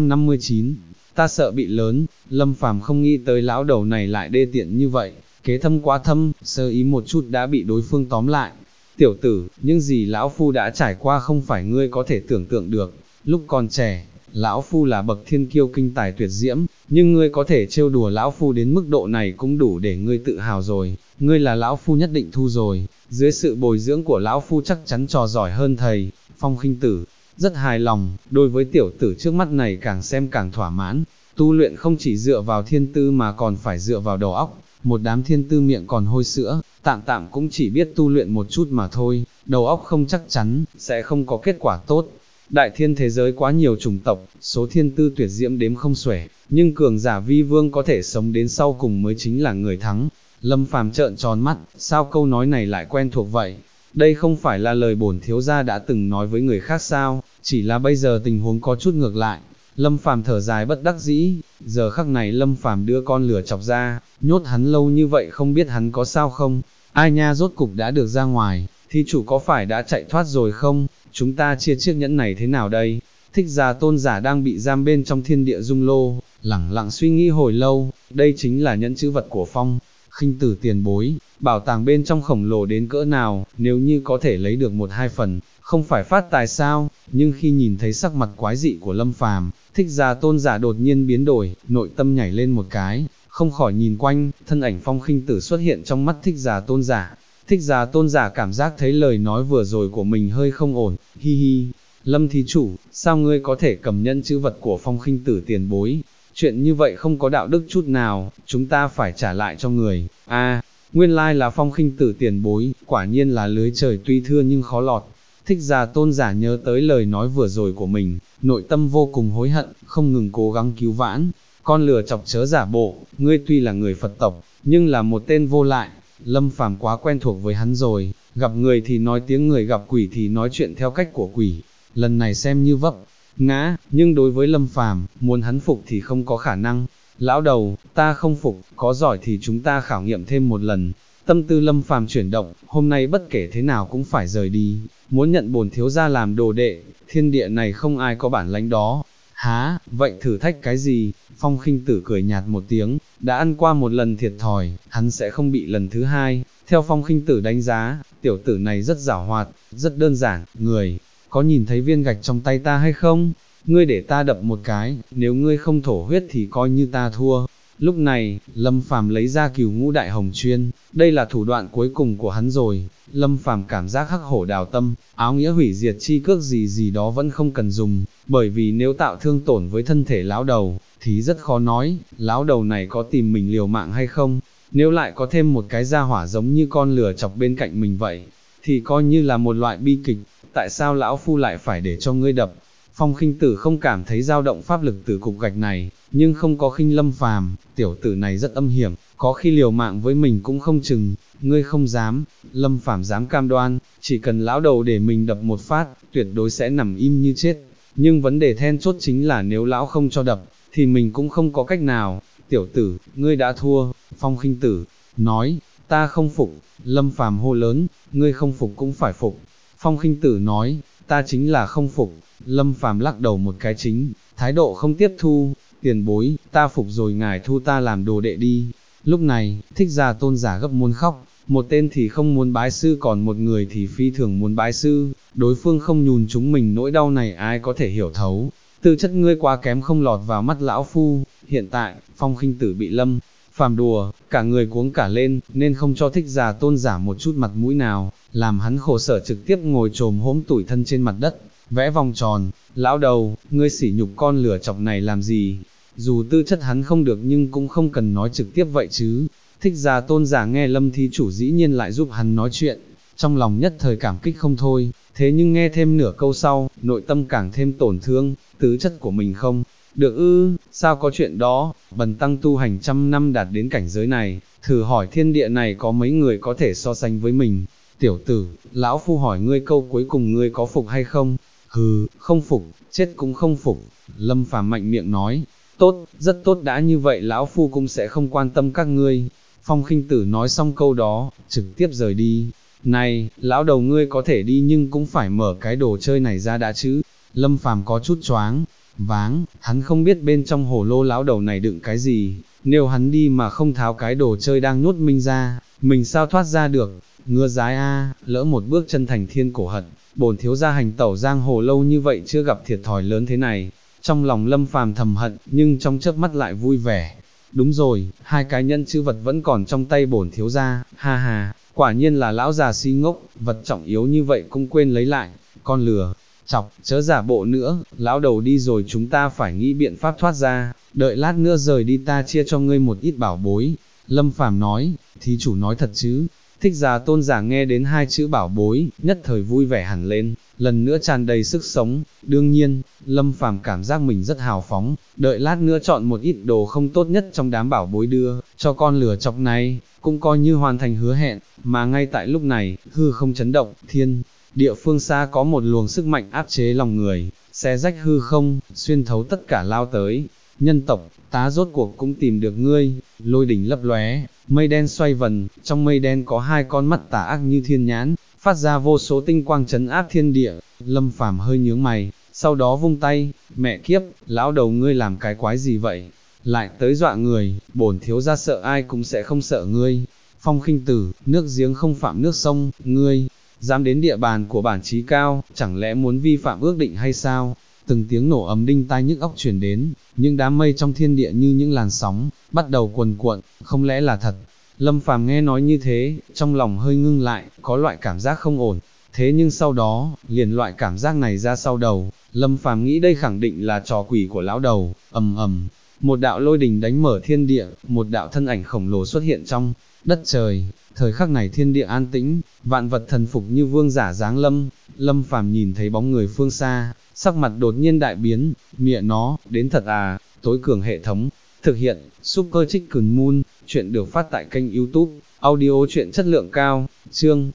[SPEAKER 1] 659, ta sợ bị lớn. Lâm Phàm không nghĩ tới lão đầu này lại đê tiện như vậy, kế thâm quá thâm, sơ ý một chút đã bị đối phương tóm lại. Tiểu tử, những gì lão phu đã trải qua không phải ngươi có thể tưởng tượng được. Lúc còn trẻ, lão phu là bậc thiên kiêu kinh tài tuyệt diễm, nhưng ngươi có thể trêu đùa lão phu đến mức độ này cũng đủ để ngươi tự hào rồi. Ngươi là lão phu nhất định thu rồi, dưới sự bồi dưỡng của lão phu chắc chắn trò giỏi hơn thầy. Phong Khinh Tử rất hài lòng, đối với tiểu tử trước mắt này càng xem càng thỏa mãn. Tu luyện không chỉ dựa vào thiên tư mà còn phải dựa vào đầu óc. Một đám thiên tư miệng còn hôi sữa, tạm tạm cũng chỉ biết tu luyện một chút mà thôi, đầu óc không chắc chắn, sẽ không có kết quả tốt. Đại thiên thế giới quá nhiều chủng tộc, số thiên tư tuyệt diễm đếm không xuể, nhưng cường giả vi vương có thể sống đến sau cùng mới chính là người thắng. Lâm Phàm trợn tròn mắt, sao câu nói này lại quen thuộc vậy? Đây không phải là lời bổn thiếu gia đã từng nói với người khác sao, chỉ là bây giờ tình huống có chút ngược lại. Lâm Phàm thở dài bất đắc dĩ, giờ khắc này Lâm Phàm đưa con lửa chọc ra, nhốt hắn lâu như vậy không biết hắn có sao không? Ai nha, rốt cục đã được ra ngoài, thi chủ có phải đã chạy thoát rồi không? Chúng ta chia chiếc nhẫn này thế nào đây? Thích Giả Tôn giả đang bị giam bên trong thiên địa dung lô, lẳng lặng suy nghĩ hồi lâu. Đây chính là nhẫn chữ vật của Phong Khinh Tử tiền bối, bảo tàng bên trong khổng lồ đến cỡ nào, nếu như có thể lấy được 1-2 phần, không phải phát tài sao? Nhưng khi nhìn thấy sắc mặt quái dị của Lâm Phàm, Thích Giả Tôn giả đột nhiên biến đổi, nội tâm nhảy lên một cái, không khỏi nhìn quanh, thân ảnh Phong Khinh Tử xuất hiện trong mắt Thích Giả Tôn giả. Thích Giả Tôn giả cảm giác thấy lời nói vừa rồi của mình hơi không ổn, hi hi. Lâm thí chủ, sao ngươi có thể cầm nhân chữ vật của Phong Khinh Tử tiền bối? Chuyện như vậy không có đạo đức chút nào, chúng ta phải trả lại cho người. Nguyên lai là Phong Khinh Tử tiền bối, quả nhiên là lưới trời tuy thưa nhưng khó lọt. Thích Giả Tôn giả nhớ tới lời nói vừa rồi của mình, nội tâm vô cùng hối hận, không ngừng cố gắng cứu vãn. Con lừa chọc chớ giả bộ, ngươi tuy là người Phật tộc, nhưng là một tên vô lại. Lâm Phàm quá quen thuộc với hắn rồi, gặp người thì nói tiếng người, gặp quỷ thì nói chuyện theo cách của quỷ. Lần này xem như vấp ngã, nhưng đối với Lâm Phàm, muốn hắn phục thì không có khả năng. Lão đầu, ta không phục, có giỏi thì chúng ta khảo nghiệm thêm một lần. Tâm tư Lâm Phàm chuyển động, hôm nay bất kể thế nào cũng phải rời đi, muốn nhận bổn thiếu gia làm đồ đệ, thiên địa này không ai có bản lãnh đó. Há, vậy thử thách cái gì? Phong Khinh Tử cười nhạt một tiếng, đã ăn qua một lần thiệt thòi, hắn sẽ không bị lần thứ hai. Theo Phong Khinh Tử đánh giá, tiểu tử này rất giảo hoạt, rất đơn giản, người, có nhìn thấy viên gạch trong tay ta hay không? Ngươi để ta đập một cái, nếu ngươi không thổ huyết thì coi như ta thua. Lúc này, Lâm Phàm lấy ra Cửu Ngũ Đại Hồng Chuyên, đây là thủ đoạn cuối cùng của hắn rồi. Lâm Phàm cảm giác hắc hổ đào tâm, áo nghĩa hủy diệt chi cước gì gì đó vẫn không cần dùng, bởi vì nếu tạo thương tổn với thân thể lão đầu, thì rất khó nói, lão đầu này có tìm mình liều mạng hay không. Nếu lại có thêm một cái gia hỏa giống như con lừa chọc bên cạnh mình vậy, thì coi như là một loại bi kịch. Tại sao lão phu lại phải để cho ngươi đập? Phong Khinh Tử không cảm thấy dao động pháp lực từ cục gạch này, nhưng không có khinh Lâm Phàm, tiểu tử này rất âm hiểm, có khi liều mạng với mình cũng không chừng. Ngươi không dám? Lâm Phàm dám cam đoan, chỉ cần lão đầu để mình đập một phát, tuyệt đối sẽ nằm im như chết. Nhưng vấn đề then chốt chính là nếu lão không cho đập, thì mình cũng không có cách nào. Tiểu tử, ngươi đã thua. Phong Khinh Tử nói, ta không phục. Lâm Phàm hô lớn, ngươi không phục cũng phải phục. Phong Khinh Tử nói, ta chính là không phục. Lâm Phàm lắc đầu một cái chính, thái độ không tiếp thu. Tiền bối, ta phục rồi, ngài thu ta làm đồ đệ đi. Lúc này, Thích Giả Tôn giả gấp muốn khóc, một tên thì không muốn bái sư, còn một người thì phi thường muốn bái sư. Đối phương không nhùn chúng mình nỗi đau này ai có thể hiểu thấu. Tư chất ngươi quá kém, không lọt vào mắt lão phu. Hiện tại, Phong Khinh Tử bị Lâm Phàm đùa, cả người cuống cả lên, nên không cho Thích Giả Tôn giả một chút mặt mũi nào, làm hắn khổ sở trực tiếp ngồi chồm hổm tủi thân trên mặt đất, vẽ vòng tròn. Lão đầu, ngươi sỉ nhục con lửa chọc này làm gì? Dù tư chất hắn không được nhưng cũng không cần nói trực tiếp vậy chứ. Thích Giả Tôn giả nghe Lâm thí chủ dĩ nhiên lại giúp hắn nói chuyện, trong lòng nhất thời cảm kích không thôi, thế nhưng nghe thêm nửa câu sau, nội tâm càng thêm tổn thương. Tứ chất của mình không được ư? Sao có chuyện đó? Bần tăng tu hành trăm năm đạt đến cảnh giới này, thử hỏi thiên địa này có mấy người có thể so sánh với mình? Tiểu tử, lão phu hỏi ngươi câu cuối cùng, ngươi có phục hay không? Hừ, không phục, chết cũng không phục. Lâm Phàm mạnh miệng nói, tốt, rất tốt, đã như vậy lão phu cũng sẽ không quan tâm các ngươi. Phong Khinh Tử nói xong câu đó, trực tiếp rời đi. Này, lão đầu, ngươi có thể đi nhưng cũng phải mở cái đồ chơi này ra đã chứ. Lâm Phàm có chút choáng váng, hắn không biết bên trong hồ lô lão đầu này đựng cái gì, nếu hắn đi mà không tháo cái đồ chơi đang nhốt mình ra, mình sao thoát ra được. Ngứa dái a, lỡ một bước chân thành thiên cổ hận, bổn thiếu gia hành tẩu giang hồ lâu như vậy chưa gặp thiệt thòi lớn thế này. Trong lòng Lâm Phàm thầm hận, nhưng trong chớp mắt lại vui vẻ. Đúng rồi, hai cái nhân chữ vật vẫn còn trong tay bổn thiếu gia, ha ha, quả nhiên là lão già si ngốc, vật trọng yếu như vậy cũng quên lấy lại. Con lừa chọc, chớ giả bộ nữa, lão đầu đi rồi chúng ta phải nghĩ biện pháp thoát ra, đợi lát nữa rời đi ta chia cho ngươi một ít bảo bối. Lâm Phàm nói, thí chủ nói thật chứ? Thích Giả Tôn giả nghe đến hai chữ bảo bối, nhất thời vui vẻ hẳn lên, lần nữa tràn đầy sức sống. Đương nhiên, Lâm Phàm cảm giác mình rất hào phóng, đợi lát nữa chọn một ít đồ không tốt nhất trong đám bảo bối đưa cho con lừa chọc này, cũng coi như hoàn thành hứa hẹn. Mà ngay tại lúc này, hư không chấn động, thiên địa phương xa có một luồng sức mạnh áp chế lòng người, xé rách hư không, xuyên thấu tất cả lao tới. Nhân tộc, tá rốt cuộc cũng tìm được ngươi. Lôi đỉnh lấp lóe, mây đen xoay vần, trong mây đen có hai con mắt tà ác như thiên nhãn, phát ra vô số tinh quang trấn áp thiên địa. Lâm Phàm hơi nhướng mày, sau đó vung tay, mẹ kiếp, lão đầu ngươi làm cái quái gì vậy? Lại tới dọa người, bổn thiếu gia sợ ai cũng sẽ không sợ ngươi. Phong Khinh Tử, nước giếng không phạm nước sông, ngươi dám đến địa bàn của bản chí cao, chẳng lẽ muốn vi phạm ước định hay sao? Từng tiếng nổ ầm đinh tai nhức óc truyền đến, những đám mây trong thiên địa như những làn sóng, bắt đầu cuồn cuộn, không lẽ là thật? Lâm Phàm nghe nói như thế, trong lòng hơi ngưng lại, có loại cảm giác không ổn. Thế nhưng sau đó, liền loại cảm giác này ra sau đầu, Lâm Phàm nghĩ đây khẳng định là trò quỷ của lão đầu, ầm ầm, một đạo lôi đình đánh mở thiên địa, một đạo thân ảnh khổng lồ xuất hiện trong đất trời. Thời khắc này thiên địa an tĩnh, vạn vật thần phục như vương giả giáng lâm. Lâm Phàm nhìn thấy bóng người phương xa, sắc mặt đột nhiên đại biến, mẹ nó, đến thật à, tối cường hệ thống. Thực hiện, Super Chicken Moon, chuyện được phát tại kênh YouTube, audio chuyện chất lượng cao, chương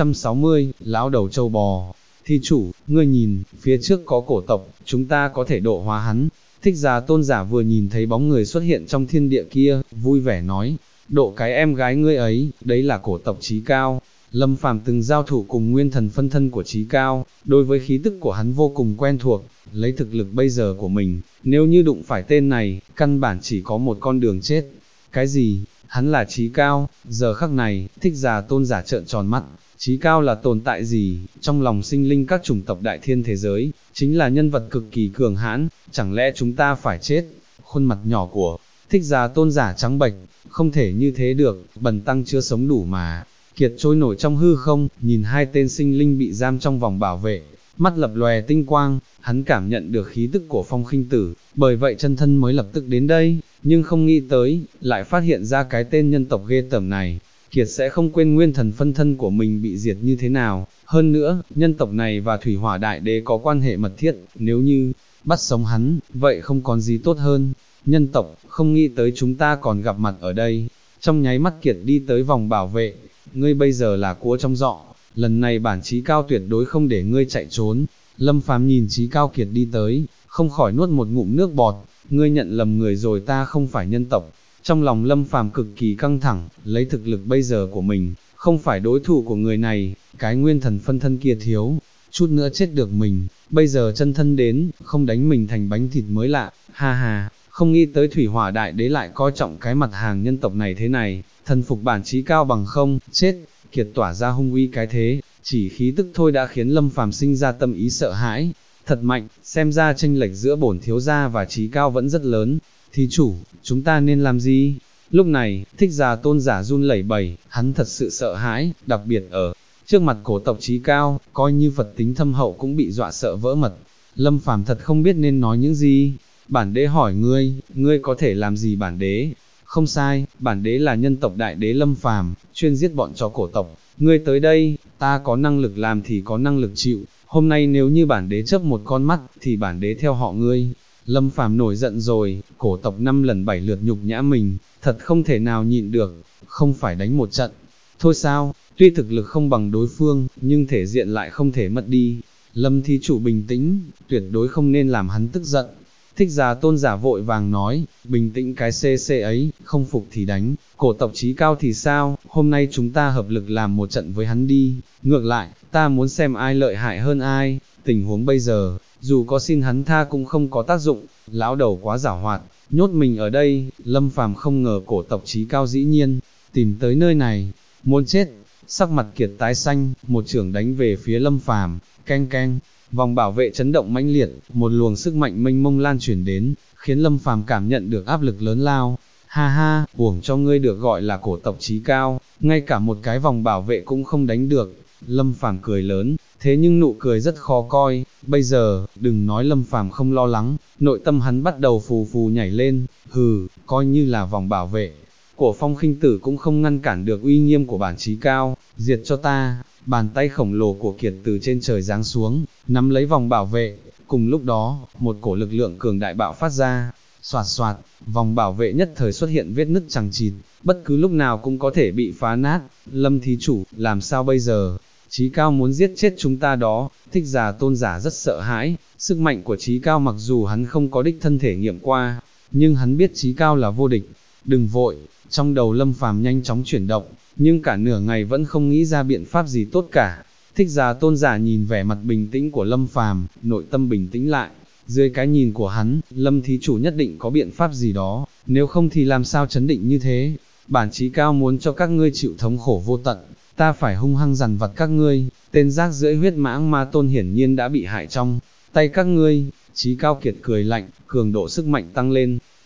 [SPEAKER 1] 660, lão đầu châu bò. Thi chủ, ngươi nhìn, phía trước có cổ tộc, chúng ta có thể độ hóa hắn. Thích Giả Tôn giả vừa nhìn thấy bóng người xuất hiện trong thiên địa kia, vui vẻ nói, độ cái em gái ngươi ấy, đấy là cổ tộc Chí Cao. Lâm Phàm từng giao thủ cùng nguyên thần phân thân của Chí Cao, đối với khí tức của hắn vô cùng quen thuộc, lấy thực lực bây giờ của mình, nếu như đụng phải tên này, căn bản chỉ có một con đường chết. Cái gì? Hắn là Chí Cao? Giờ khắc này, Thích Giả Tôn giả trợn tròn mắt, Chí Cao là tồn tại gì? Trong lòng sinh linh các chủng tộc đại thiên thế giới, chính là nhân vật cực kỳ cường hãn, chẳng lẽ chúng ta phải chết? Khuôn mặt nhỏ của Thích Giả Tôn giả trắng bệch, không thể như thế được, bần tăng chưa sống đủ mà. Kiệt trôi nổi trong hư không, nhìn hai tên sinh linh bị giam trong vòng bảo vệ, mắt lập lòe tinh quang, hắn cảm nhận được khí tức của Phong Khinh Tử, bởi vậy chân thân mới lập tức đến đây, nhưng không nghĩ tới, lại phát hiện ra cái tên nhân tộc ghê tởm này. Kiệt sẽ không quên nguyên thần phân thân của mình bị diệt như thế nào, hơn nữa, nhân tộc này và Thủy Hỏa Đại Đế có quan hệ mật thiết, nếu như bắt sống hắn, vậy không còn gì tốt hơn. Nhân tộc, không nghĩ tới chúng ta còn gặp mặt ở đây. Trong nháy mắt Kiệt đi tới vòng bảo vệ, ngươi bây giờ là cua trong giọ, lần này bản Chí Cao tuyệt đối không để ngươi chạy trốn. Lâm Phàm nhìn Chí Cao Kiệt đi tới, không khỏi nuốt một ngụm nước bọt, ngươi nhận lầm người rồi, ta không phải nhân tộc. Trong lòng Lâm Phàm cực kỳ căng thẳng, lấy thực lực bây giờ của mình, không phải đối thủ của người này, cái nguyên thần phân thân kia thiếu chút nữa chết được mình, bây giờ chân thân đến, không đánh mình thành bánh thịt mới lạ, ha ha. Không nghĩ tới Thủy Hỏa Đại Đế lại coi trọng cái mặt hàng nhân tộc này thế này, thần phục bản Chí Cao bằng không, chết. Kiệt tỏa ra hung uy cái thế, chỉ khí tức thôi đã khiến Lâm Phàm sinh ra tâm ý sợ hãi, thật mạnh, xem ra chênh lệch giữa bổn thiếu gia và Chí Cao vẫn rất lớn. Thí chủ, chúng ta nên làm gì? Lúc này, Thích Giả Tôn giả run lẩy bẩy, hắn thật sự sợ hãi, đặc biệt ở trước mặt cổ tộc Chí Cao, coi như Phật tính thâm hậu cũng bị dọa sợ vỡ mật. Lâm Phàm thật không biết nên nói những gì. Bản đế hỏi ngươi có thể làm gì bản đế? Không sai, bản đế là nhân tộc đại đế Lâm Phàm, chuyên giết bọn chó cổ tộc. Ngươi tới đây, ta có năng lực làm thì có năng lực chịu. Hôm nay nếu như bản đế chớp một con mắt, thì bản đế theo họ ngươi. Lâm Phàm nổi giận rồi, cổ tộc 5 lần 7 lượt nhục nhã mình, thật không thể nào nhịn được, không phải đánh một trận. Thôi sao, tuy thực lực không bằng đối phương, nhưng thể diện lại không thể mất đi. Lâm thí chủ bình tĩnh, tuyệt đối không nên làm hắn tức giận. Thích Giả Tôn giả vội vàng nói, bình tĩnh cái CC ấy, không phục thì đánh, cổ tộc Chí Cao thì sao, hôm nay chúng ta hợp lực làm một trận với hắn đi, ngược lại, ta muốn xem ai lợi hại hơn ai, tình huống bây giờ, dù có xin hắn tha cũng không có tác dụng, lão đầu quá giảo hoạt, nhốt mình ở đây. Lâm Phàm không ngờ cổ tộc Chí Cao dĩ nhiên tìm tới nơi này, muốn chết. Sắc mặt Kiệt tái xanh, một chưởng đánh về phía Lâm Phàm, keng keng, vòng bảo vệ chấn động mãnh liệt, một luồng sức mạnh mênh mông lan truyền đến, khiến Lâm Phàm cảm nhận được áp lực lớn lao. Ha ha, uổng cho ngươi được gọi là cổ tộc Chí Cao, ngay cả một cái vòng bảo vệ cũng không đánh được. Lâm Phàm cười lớn, thế nhưng nụ cười rất khó coi. Bây giờ, đừng nói Lâm Phàm không lo lắng, nội tâm hắn bắt đầu phù phù nhảy lên. Hừ, coi như là vòng bảo vệ của Phong Khinh Tử cũng không ngăn cản được uy nghiêm của bản Chí Cao, diệt cho ta. Bàn tay khổng lồ của Kiệt từ trên trời giáng xuống, nắm lấy vòng bảo vệ. Cùng lúc đó, một cổ lực lượng cường đại bạo phát ra, xoạt xoạt, vòng bảo vệ nhất thời xuất hiện vết nứt chằng chịt, bất cứ lúc nào cũng có thể bị phá nát. Lâm thí chủ, làm sao bây giờ? Chí Cao muốn giết chết chúng ta đó. Thích Giả Tôn giả rất sợ hãi, sức mạnh của Chí Cao mặc dù hắn không có đích thân thể nghiệm qua, nhưng hắn biết Chí Cao là vô địch. Đừng vội, trong đầu Lâm Phàm nhanh chóng chuyển động, nhưng cả nửa ngày vẫn không nghĩ ra biện pháp gì tốt cả. Thích Giả Tôn giả nhìn vẻ mặt bình tĩnh của Lâm Phàm, nội tâm bình tĩnh lại. Dưới cái nhìn của hắn, Lâm thí chủ nhất định có biện pháp gì đó, nếu không thì làm sao chấn định như thế. Bản Chí Cao muốn cho các ngươi chịu thống khổ vô tận, ta phải hung hăng dằn vặt các ngươi. Tên rác rưởi huyết mãng ma tôn hiển nhiên đã bị hại trong tay các ngươi. Chí Cao Kiệt cười lạnh, cường độ sức mạnh tăng lên,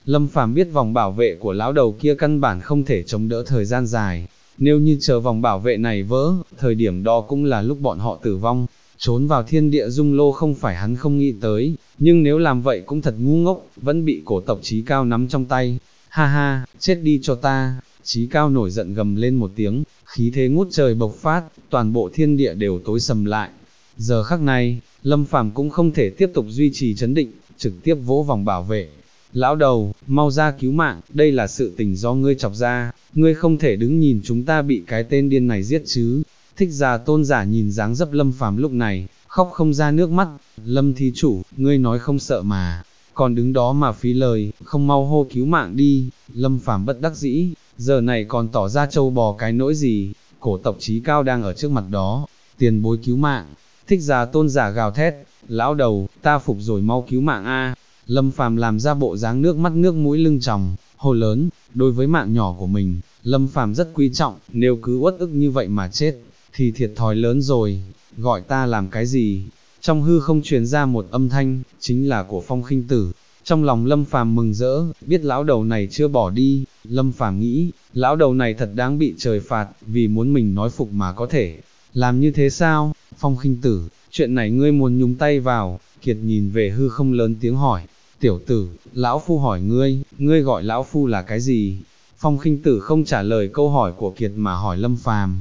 [SPEAKER 1] Lâm Phàm biết vòng bảo vệ của lão đầu kia căn bản không thể chống đỡ thời gian dài, nếu như chờ vòng bảo vệ này vỡ, thời điểm đó cũng là lúc bọn họ tử vong, trốn vào thiên địa dung lô không phải hắn không nghĩ tới, nhưng nếu làm vậy cũng thật ngu ngốc, vẫn bị cổ tộc Chí Cao nắm trong tay, ha ha, chết đi cho ta, Chí Cao nổi giận gầm lên một tiếng, khí thế ngút trời bộc phát, toàn bộ thiên địa đều tối sầm lại. Giờ khắc này, Lâm Phàm cũng không thể tiếp tục duy trì trấn định, trực tiếp vỗ vòng bảo vệ. Lão đầu, mau ra cứu mạng, đây là sự tình do ngươi chọc ra, ngươi không thể đứng nhìn chúng ta bị cái tên điên này giết chứ. Thích Già Tôn giả nhìn dáng dấp Lâm Phàm lúc này, khóc không ra nước mắt. Lâm thí chủ, ngươi nói không sợ mà, còn đứng đó mà phí lời, không mau hô cứu mạng đi. Lâm Phàm bất đắc dĩ, giờ này còn tỏ ra trâu bò cái nỗi gì, cổ tộc Chí Cao đang ở trước mặt đó, tiền bối cứu mạng. Thích Già Tôn giả gào thét, lão đầu, ta phục rồi, mau cứu mạng a. Lâm Phàm làm ra bộ dáng nước mắt nước mũi lưng tròng, hô lớn, đối với mạng nhỏ của mình, Lâm Phàm rất quý trọng, nếu cứ uất ức như vậy mà chết, thì thiệt thòi lớn rồi, gọi ta làm cái gì? Trong hư không truyền ra một âm thanh, chính là của Phong Khinh Tử. Trong lòng Lâm Phàm mừng rỡ, biết lão đầu này chưa bỏ đi, Lâm Phàm nghĩ, lão đầu này thật đáng bị trời phạt, vì muốn mình nói phục mà có thể làm như thế sao? Phong Khinh Tử, chuyện này ngươi muốn nhúng tay vào? Kiệt nhìn về hư không lớn tiếng hỏi, tiểu tử, lão phu hỏi ngươi gọi lão phu là cái gì? Phong Khinh Tử không trả lời câu hỏi của Kiệt mà hỏi Lâm Phàm,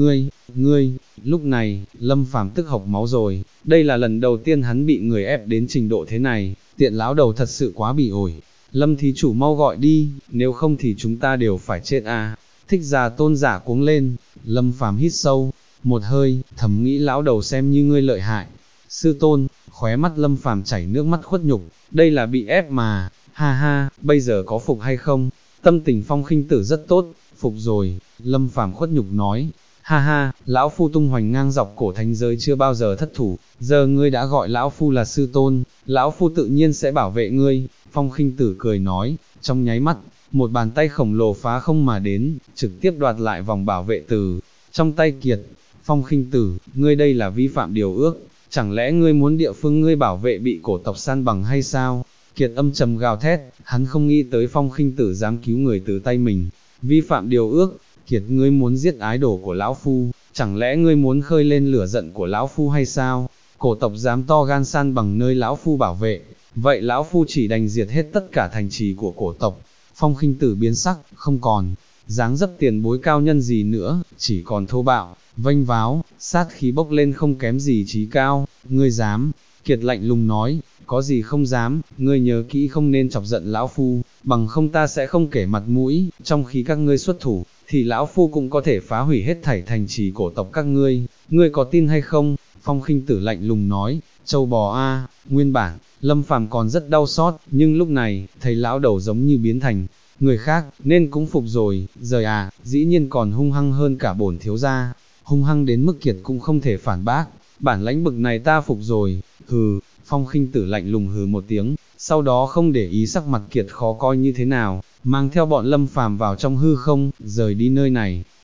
[SPEAKER 1] ngươi, lúc này, Lâm Phàm tức hộc máu rồi, đây là lần đầu tiên hắn bị người ép đến trình độ thế này, tiện lão đầu thật sự quá bị ổi. Lâm thí chủ mau gọi đi, nếu không thì chúng ta đều phải chết à. Thích Già Tôn giả cuống lên, Lâm Phàm hít sâu một hơi, thầm nghĩ lão đầu xem như ngươi lợi hại. Sư tôn, khóe mắt Lâm Phàm chảy nước mắt khuất nhục, đây là bị ép mà, ha ha, bây giờ có phục hay không? Tâm tình Phong Khinh Tử rất tốt, phục rồi, Lâm Phàm khuất nhục nói, ha ha, lão phu tung hoành ngang dọc cổ thánh giới chưa bao giờ thất thủ, giờ ngươi đã gọi lão phu là sư tôn, lão phu tự nhiên sẽ bảo vệ ngươi. Phong Khinh Tử cười nói, trong nháy mắt, một bàn tay khổng lồ phá không mà đến, trực tiếp đoạt lại vòng bảo vệ từ trong tay Kiệt. Phong Khinh Tử, ngươi đây là vi phạm điều ước, chẳng lẽ ngươi muốn địa phương ngươi bảo vệ bị cổ tộc san bằng hay sao? Kiệt âm trầm gào thét, hắn không nghĩ tới Phong Khinh Tử dám cứu người từ tay mình, vi phạm điều ước. Kiệt, ngươi muốn giết ái đồ của lão phu, chẳng lẽ ngươi muốn khơi lên lửa giận của lão phu hay sao? Cổ tộc dám to gan san bằng nơi lão phu bảo vệ, vậy lão phu chỉ đành diệt hết tất cả thành trì của cổ tộc. Phong Khinh Tử biến sắc, không còn dáng dấp tiền bối cao nhân gì nữa, chỉ còn thô bạo, vênh váo, sát khí bốc lên không kém gì Chí Cao. Ngươi dám? Kiệt lạnh lùng nói, có gì không dám, ngươi nhớ kỹ không nên chọc giận lão phu, bằng không ta sẽ không kể mặt mũi, trong khi các ngươi xuất thủ, thì lão phu cũng có thể phá hủy hết thảy thành trì cổ tộc các ngươi có tin hay không? Phong Khinh Tử lạnh lùng nói, châu bò a. Nguyên bản, Lâm Phàm còn rất đau xót, nhưng lúc này, thấy lão đầu giống như biến thành người khác, nên cũng phục rồi, rời à, dĩ nhiên còn hung hăng hơn cả bổn thiếu gia, hung hăng đến mức Kiệt cũng không thể phản bác, bản lãnh bực này ta phục rồi, hừ. Phong Khinh Tử lạnh lùng hừ một tiếng, sau đó không để ý sắc mặt Kiệt khó coi như thế nào, mang theo bọn Lâm Phàm vào trong hư không, rời đi nơi này.